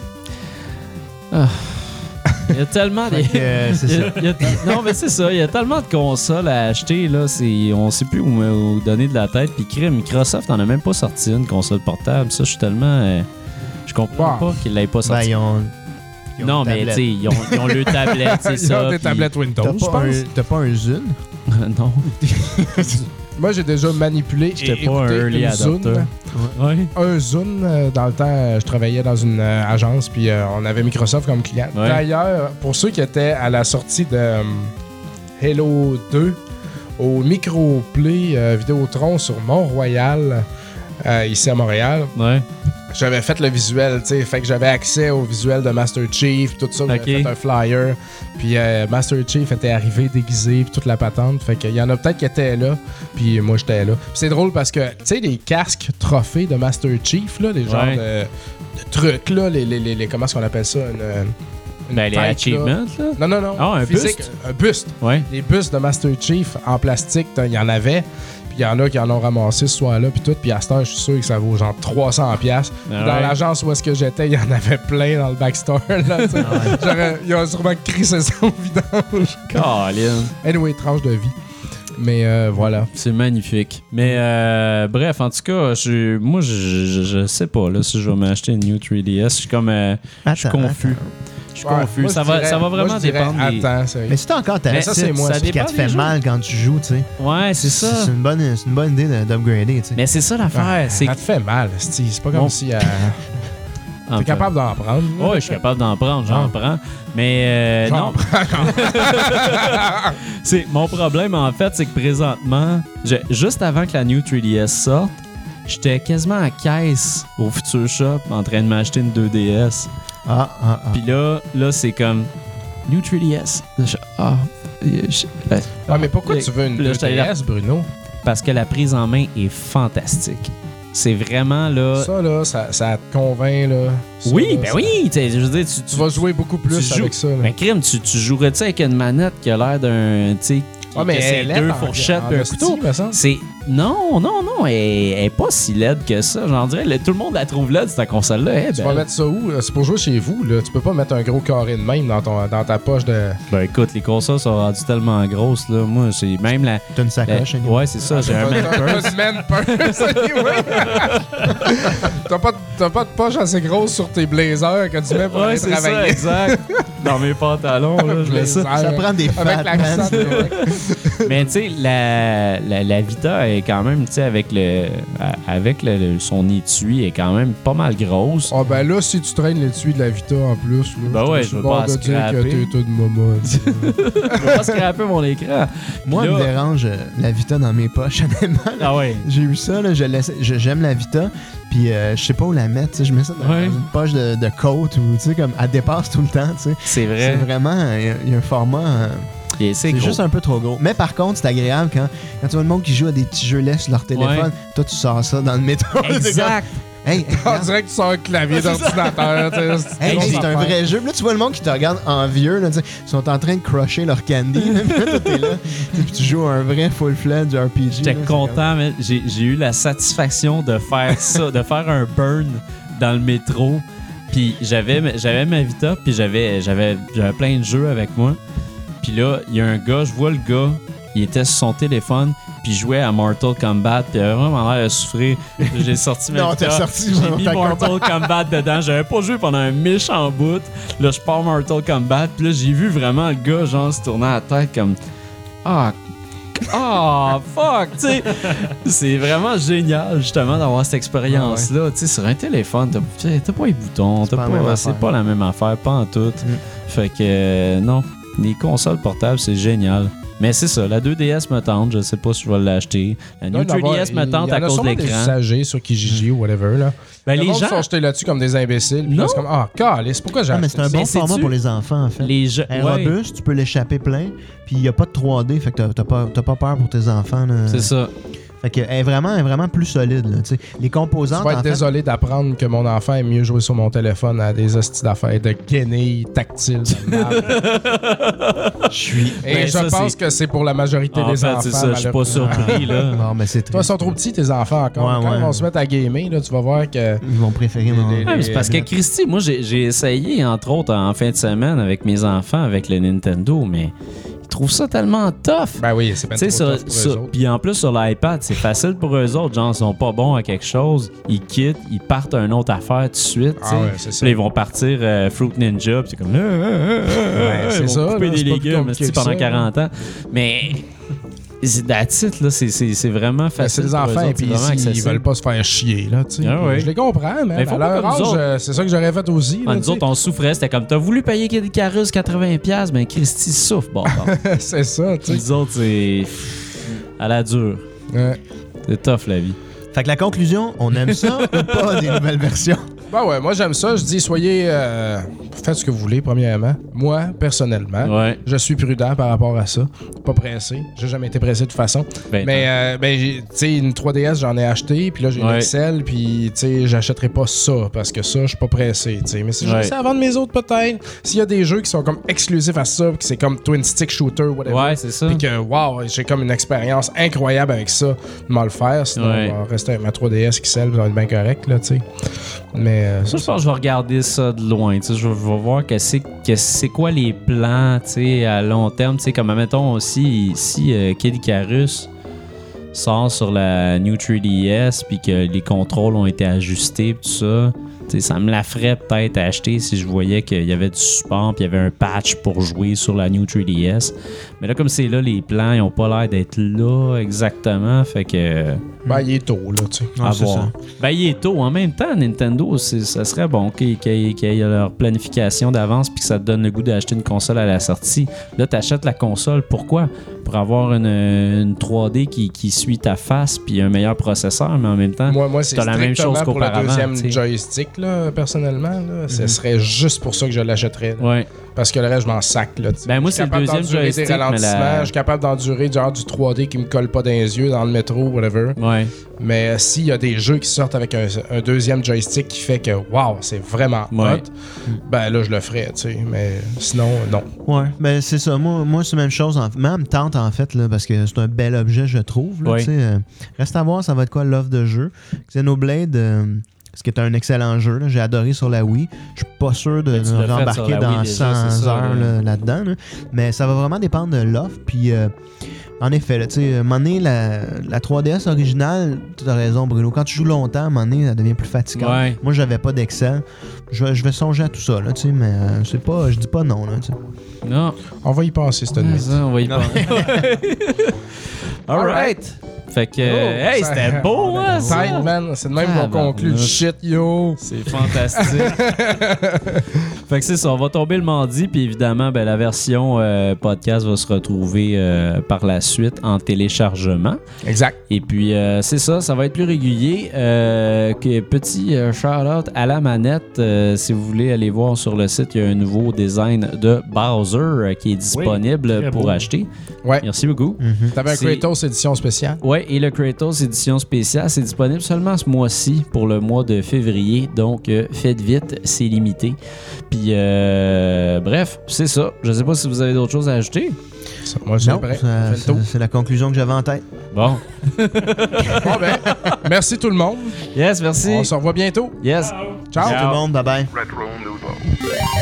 Il y a tellement de... Non, mais c'est ça. Il y a tellement de consoles à acheter. Là, on sait plus où donner de la tête. Puis Microsoft en a même pas sorti une console portable. Ça, je suis tellement... je comprends pas qu'ils l'aient pas sorti. Non, mais tu sais, ils ont le tablette, c'est ça. Ils ont des tablettes Windows, je pense. T'as pas un Zune? Non. Moi, j'ai déjà manipulé et écouté une Zune. Un Zune. Dans le temps, je travaillais dans une agence, puis on avait Microsoft comme client. Ouais. D'ailleurs, pour ceux qui étaient à la sortie de Halo 2, au Microplay Vidéotron sur Mont-Royal, ici à Montréal, j'avais fait le visuel, tu sais, fait que j'avais accès au visuel de Master Chief, tout ça, j'avais fait un flyer, puis Master Chief était arrivé déguisé, puis toute la patente, fait qu'il y en a peut-être qui étaient là, puis moi j'étais là. Puis c'est drôle parce que, tu sais, les casques trophées de Master Chief, là, les genres de trucs, là, les comment est-ce qu'on appelle ça, les achievements, là? Non. Ah, un physique, buste? Un buste. Ouais. Les bustes de Master Chief en plastique, il y en avait. Il y en a qui en ont ramassé ce soir-là, puis tout. Puis à cette heure, je suis sûr que ça vaut genre 300$. Dans l'agence où est-ce que j'étais, il y en avait plein dans le backstore. Là, ils ont sûrement crissé ça au vidange. Anyway, tranche de vie. Mais voilà. C'est magnifique. Mais bref, en tout cas, moi, je sais pas là, si je vais m'acheter une New 3DS. Je suis comme... je suis confus. Je suis confus. Moi, ça va vraiment dépendre des... Mais si t'as encore ta ça, c'est moi. Ça te fait mal quand tu joues, tu sais. Ouais, c'est ça. C'est une bonne idée d'upgrader, tu sais. Mais c'est ça l'affaire. Ça te fait mal, Steve. C'est pas comme si... T'es capable d'en prendre? Oui, je suis capable d'en prendre. J'en prends. Mais non. Mon problème, en fait, c'est que présentement, juste avant que la New 3DS sorte, j'étais quasiment à caisse au Future Shop en train de m'acheter une 2DS. Puis là, c'est comme New 3DS. Mais pourquoi tu veux une 2DS, Bruno? Parce que la prise en main est fantastique. C'est vraiment là... Ça te convainc, là. Oui. Je veux dire, tu vas jouer beaucoup plus avec ça. Là. Mais crime, tu jouerais-tu avec une manette qui a l'air d'un... mais c'est deux fourchettes et un couteau. C'est... Non, elle est pas si laide que ça. J'en dirais, tout le monde la trouve laide, cette console-là. Tu vas mettre ça où? C'est pour jouer chez vous, là. Tu peux pas mettre un gros carré de même dans ta poche de... Ben écoute, les consoles sont rendues tellement grosses, là. Moi, j'ai même la... T'as une sacoche, ouais, c'est ça, j'ai un man purse. T'as une man purse, T'as pas de poche assez grosse sur tes blazers que tu mets pour aller travailler. Ouais, c'est ça, exact. Dans mes pantalons, là, je mets ça. Ça prend des fat, avec l'accent. Mais tu sais, la Vita est quand même, tu sais, avec son étui, est quand même pas mal grosse. Ah ben là, si tu traînes l'étui de la Vita en plus, là, ben ouais, je veux pas de dire que t'es tout de maman. Je veux pas scraper mon écran. Moi, il me dérange la Vita dans mes poches, honnêtement. Ah ouais. J'ai eu ça, là, j'aime la Vita, puis je sais pas où la mettre, je mets ça dans une poche de côte, ou tu sais, comme elle dépasse tout le temps, tu sais. C'est vrai. C'est vraiment, il y a un format... c'est juste un peu trop gros. Mais par contre, c'est agréable quand tu vois le monde qui joue à des petits jeux laits sur leur téléphone. Toi, tu sors ça dans le métro. Exact. On dirait que tu sors un clavier d'ordinateur. C'est un vrai jeu. Là, tu vois le monde qui te regarde envieux. Là, ils sont en train de crusher leur candy. Là, t'es là. Puis tu joues un vrai full-fledged RPG. J'étais content, mais j'ai eu la satisfaction de faire ça, de faire un burn dans le métro. Puis j'avais ma Vita, puis j'avais plein de jeux avec moi. Puis là, il y a un gars, je vois le gars, il était sur son téléphone, puis il jouait à Mortal Kombat, puis il avait vraiment l'air de souffrir. J'ai sorti Non, t'as sorti j'ai mis Mortal Mortal Kombat dedans. J'avais pas joué pendant un méchant bout. Là, je pars Mortal Kombat, puis là, j'ai vu vraiment le gars, genre, se tourner la tête comme... Ah, fuck, tu sais. C'est vraiment génial, justement, d'avoir cette expérience-là. Tu sais, sur un téléphone, t'as pas les boutons, c'est pas la même affaire, pas en tout. Fait que, non, les consoles portables, c'est génial. Mais c'est ça, la 2DS me tente, je sais pas si je vais l'acheter. La New 3DS me tente à cause de l'écran. Il y a des usagers sur Kijiji ou whatever, là. Ben, les gens sont jetés là-dessus comme des imbéciles. Puis là, c'est comme, calice, pourquoi j'ai mais c'est un bon format pour les enfants, en fait. Les jeux, robuste, tu peux l'échapper plein, puis il n'y a pas de 3D, fait que t'as pas peur pour tes enfants. Là. C'est ça. Fait qu'elle est vraiment plus solide. Là, les composantes. Je vais être désolé d'apprendre que mon enfant aime mieux jouer sur mon téléphone à des hosties d'affaires de guenilles tactiles. Je pense que c'est pour la majorité des enfants. C'est ça, je suis pas surpris. Là. Non, mais c'est toi, ils sont trop petits, tes enfants encore. Quand ils vont se mettre à gamer, là, tu vas voir que. Ils vont préférer c'est parce que Christy, moi, j'ai essayé, entre autres, en fin de semaine avec mes enfants, avec le Nintendo, mais. Ils trouvent ça tellement tough. Ben oui, c'est pas trop tough pour eux autres. Puis en plus, sur l'iPad, c'est facile pour eux autres. Genre, ils sont pas bons à quelque chose, ils quittent, ils partent à une autre affaire tout de suite. Ah ouais, c'est ça. Puis ils vont partir Fruit Ninja, puis c'est comme... c'est ils vont ça. couper là, des légumes pendant 40 ans. Mais... That's it, là, c'est vraiment facile. C'est des enfants, et puis ils veulent pas se faire chier, là, tu sais. Je les comprends, mais à leur âge, c'est ça que j'aurais fait aussi. Nous autres, on souffrait, c'était comme, t'as voulu payer Kid Icarus 80$, ben Christy souffre, bon. C'est ça, tu sais. Nous autres, c'est à la dure. Ouais. C'est tough, la vie. Fait que la conclusion, on aime ça ou pas des nouvelles versions? Ben ouais, moi j'aime ça. Je dis, soyez... faites ce que vous voulez, premièrement. Moi, personnellement, je suis prudent par rapport à ça. Pas pressé. J'ai jamais été pressé de toute façon. Mais, tu sais, une 3DS, j'en ai acheté. Puis là, j'ai une XL. Puis, tu sais, j'achèterai pas ça parce que ça, je suis pas pressé. Tu sais. Mais si je réussis à vendre mes autres, peut-être. S'il y a des jeux qui sont comme exclusifs à ça, puis que c'est comme Twin Stick Shooter, whatever. Ouais, c'est ça. Puis que, wow, j'ai comme une expérience incroyable avec ça. De m'en le faire. Sinon, on va rester avec ma 3DS XL. Ça va être bien correct, là, tu sais. Mais ça, je pense que je vais regarder ça de loin. Je vais voir c'est quoi les plans à long terme. Comme, admettons aussi, si Kid Icarus sort sur la New 3DS puis que les contrôles ont été ajustés tout ça, ça me la ferait peut-être acheter si je voyais qu'il y avait du support puis il y avait un patch pour jouer sur la New 3DS. Mais là, comme c'est là, les plans, ils ont pas l'air d'être là exactement. Fait que... Ben, il est tôt, là, tu sais. À voir. Ben, il est tôt. En même temps, Nintendo, ça serait bon qu'ils aient leur planification d'avance puis que ça te donne le goût d'acheter une console à la sortie. Là, t'achètes la console. Pourquoi? Pour avoir une 3D qui suit ta face puis un meilleur processeur, mais en même temps, moi c'est la même chose pour le qu'auparavant. Deuxième joystick, là, personnellement. Là, ce serait juste pour ça que je l'achèterais. Ouais. Parce que le reste, je m'en sac. Là, ben moi, c'est le deuxième joystick. Je suis capable d'endurer du 3D qui me colle pas dans les yeux, dans le métro, whatever. Ouais. Mais s'il y a des jeux qui sortent avec un deuxième joystick qui fait que, wow, c'est vraiment hot, ben là, je le ferais, tu sais. Mais sinon, non. Ouais, ben c'est ça. Moi c'est la même chose. Même me tente, en fait, là, parce que c'est un bel objet, je trouve. Là, reste à voir, ça va être quoi l'offre de jeu. Xenoblade... ce qui est un excellent jeu. Là. J'ai adoré sur la Wii. Je suis pas sûr de rembarquer dans 100 heures là-dedans. Là. Mais ça va vraiment dépendre de l'offre. Puis, en effet, à un moment donné, la 3DS originale, tu as raison, Bruno. Quand tu joues longtemps, à un moment donné, ça devient plus fatigant. Ouais. Moi, j'avais pas d'Excel. Je vais songer à tout ça, là, mais c'est pas, je dis pas non. Là, non. On va y passer cette nuit. On va y passer. All right. Fait que, hey, c'était beau, hein, ça? Tight, man. C'est de même qu'on conclut le shit, yo. C'est fantastique. Fait que c'est ça, on va tomber le mardi, puis évidemment, ben, la version podcast va se retrouver par la suite en téléchargement. Exact. Et puis, c'est ça, ça va être plus régulier. Petit shout-out à la manette. Si vous voulez aller voir sur le site, il y a un nouveau design de Bowser qui est disponible pour acheter. Ouais. Merci beaucoup. T'avais un Kratos édition spéciale. Ouais, et le Kratos édition spéciale, c'est disponible seulement ce mois-ci pour le mois de février. Donc, faites vite, c'est limité. Puis, bref, c'est ça. Je sais pas si vous avez d'autres choses à ajouter. Ça, moi, je suis prêt. C'est la conclusion que j'avais en tête. Bon. Bon, ben, merci tout le monde. Yes, merci. On se revoit bientôt. Yes. Ciao. Ciao tout le monde. Bye-bye. Retro Nouveau.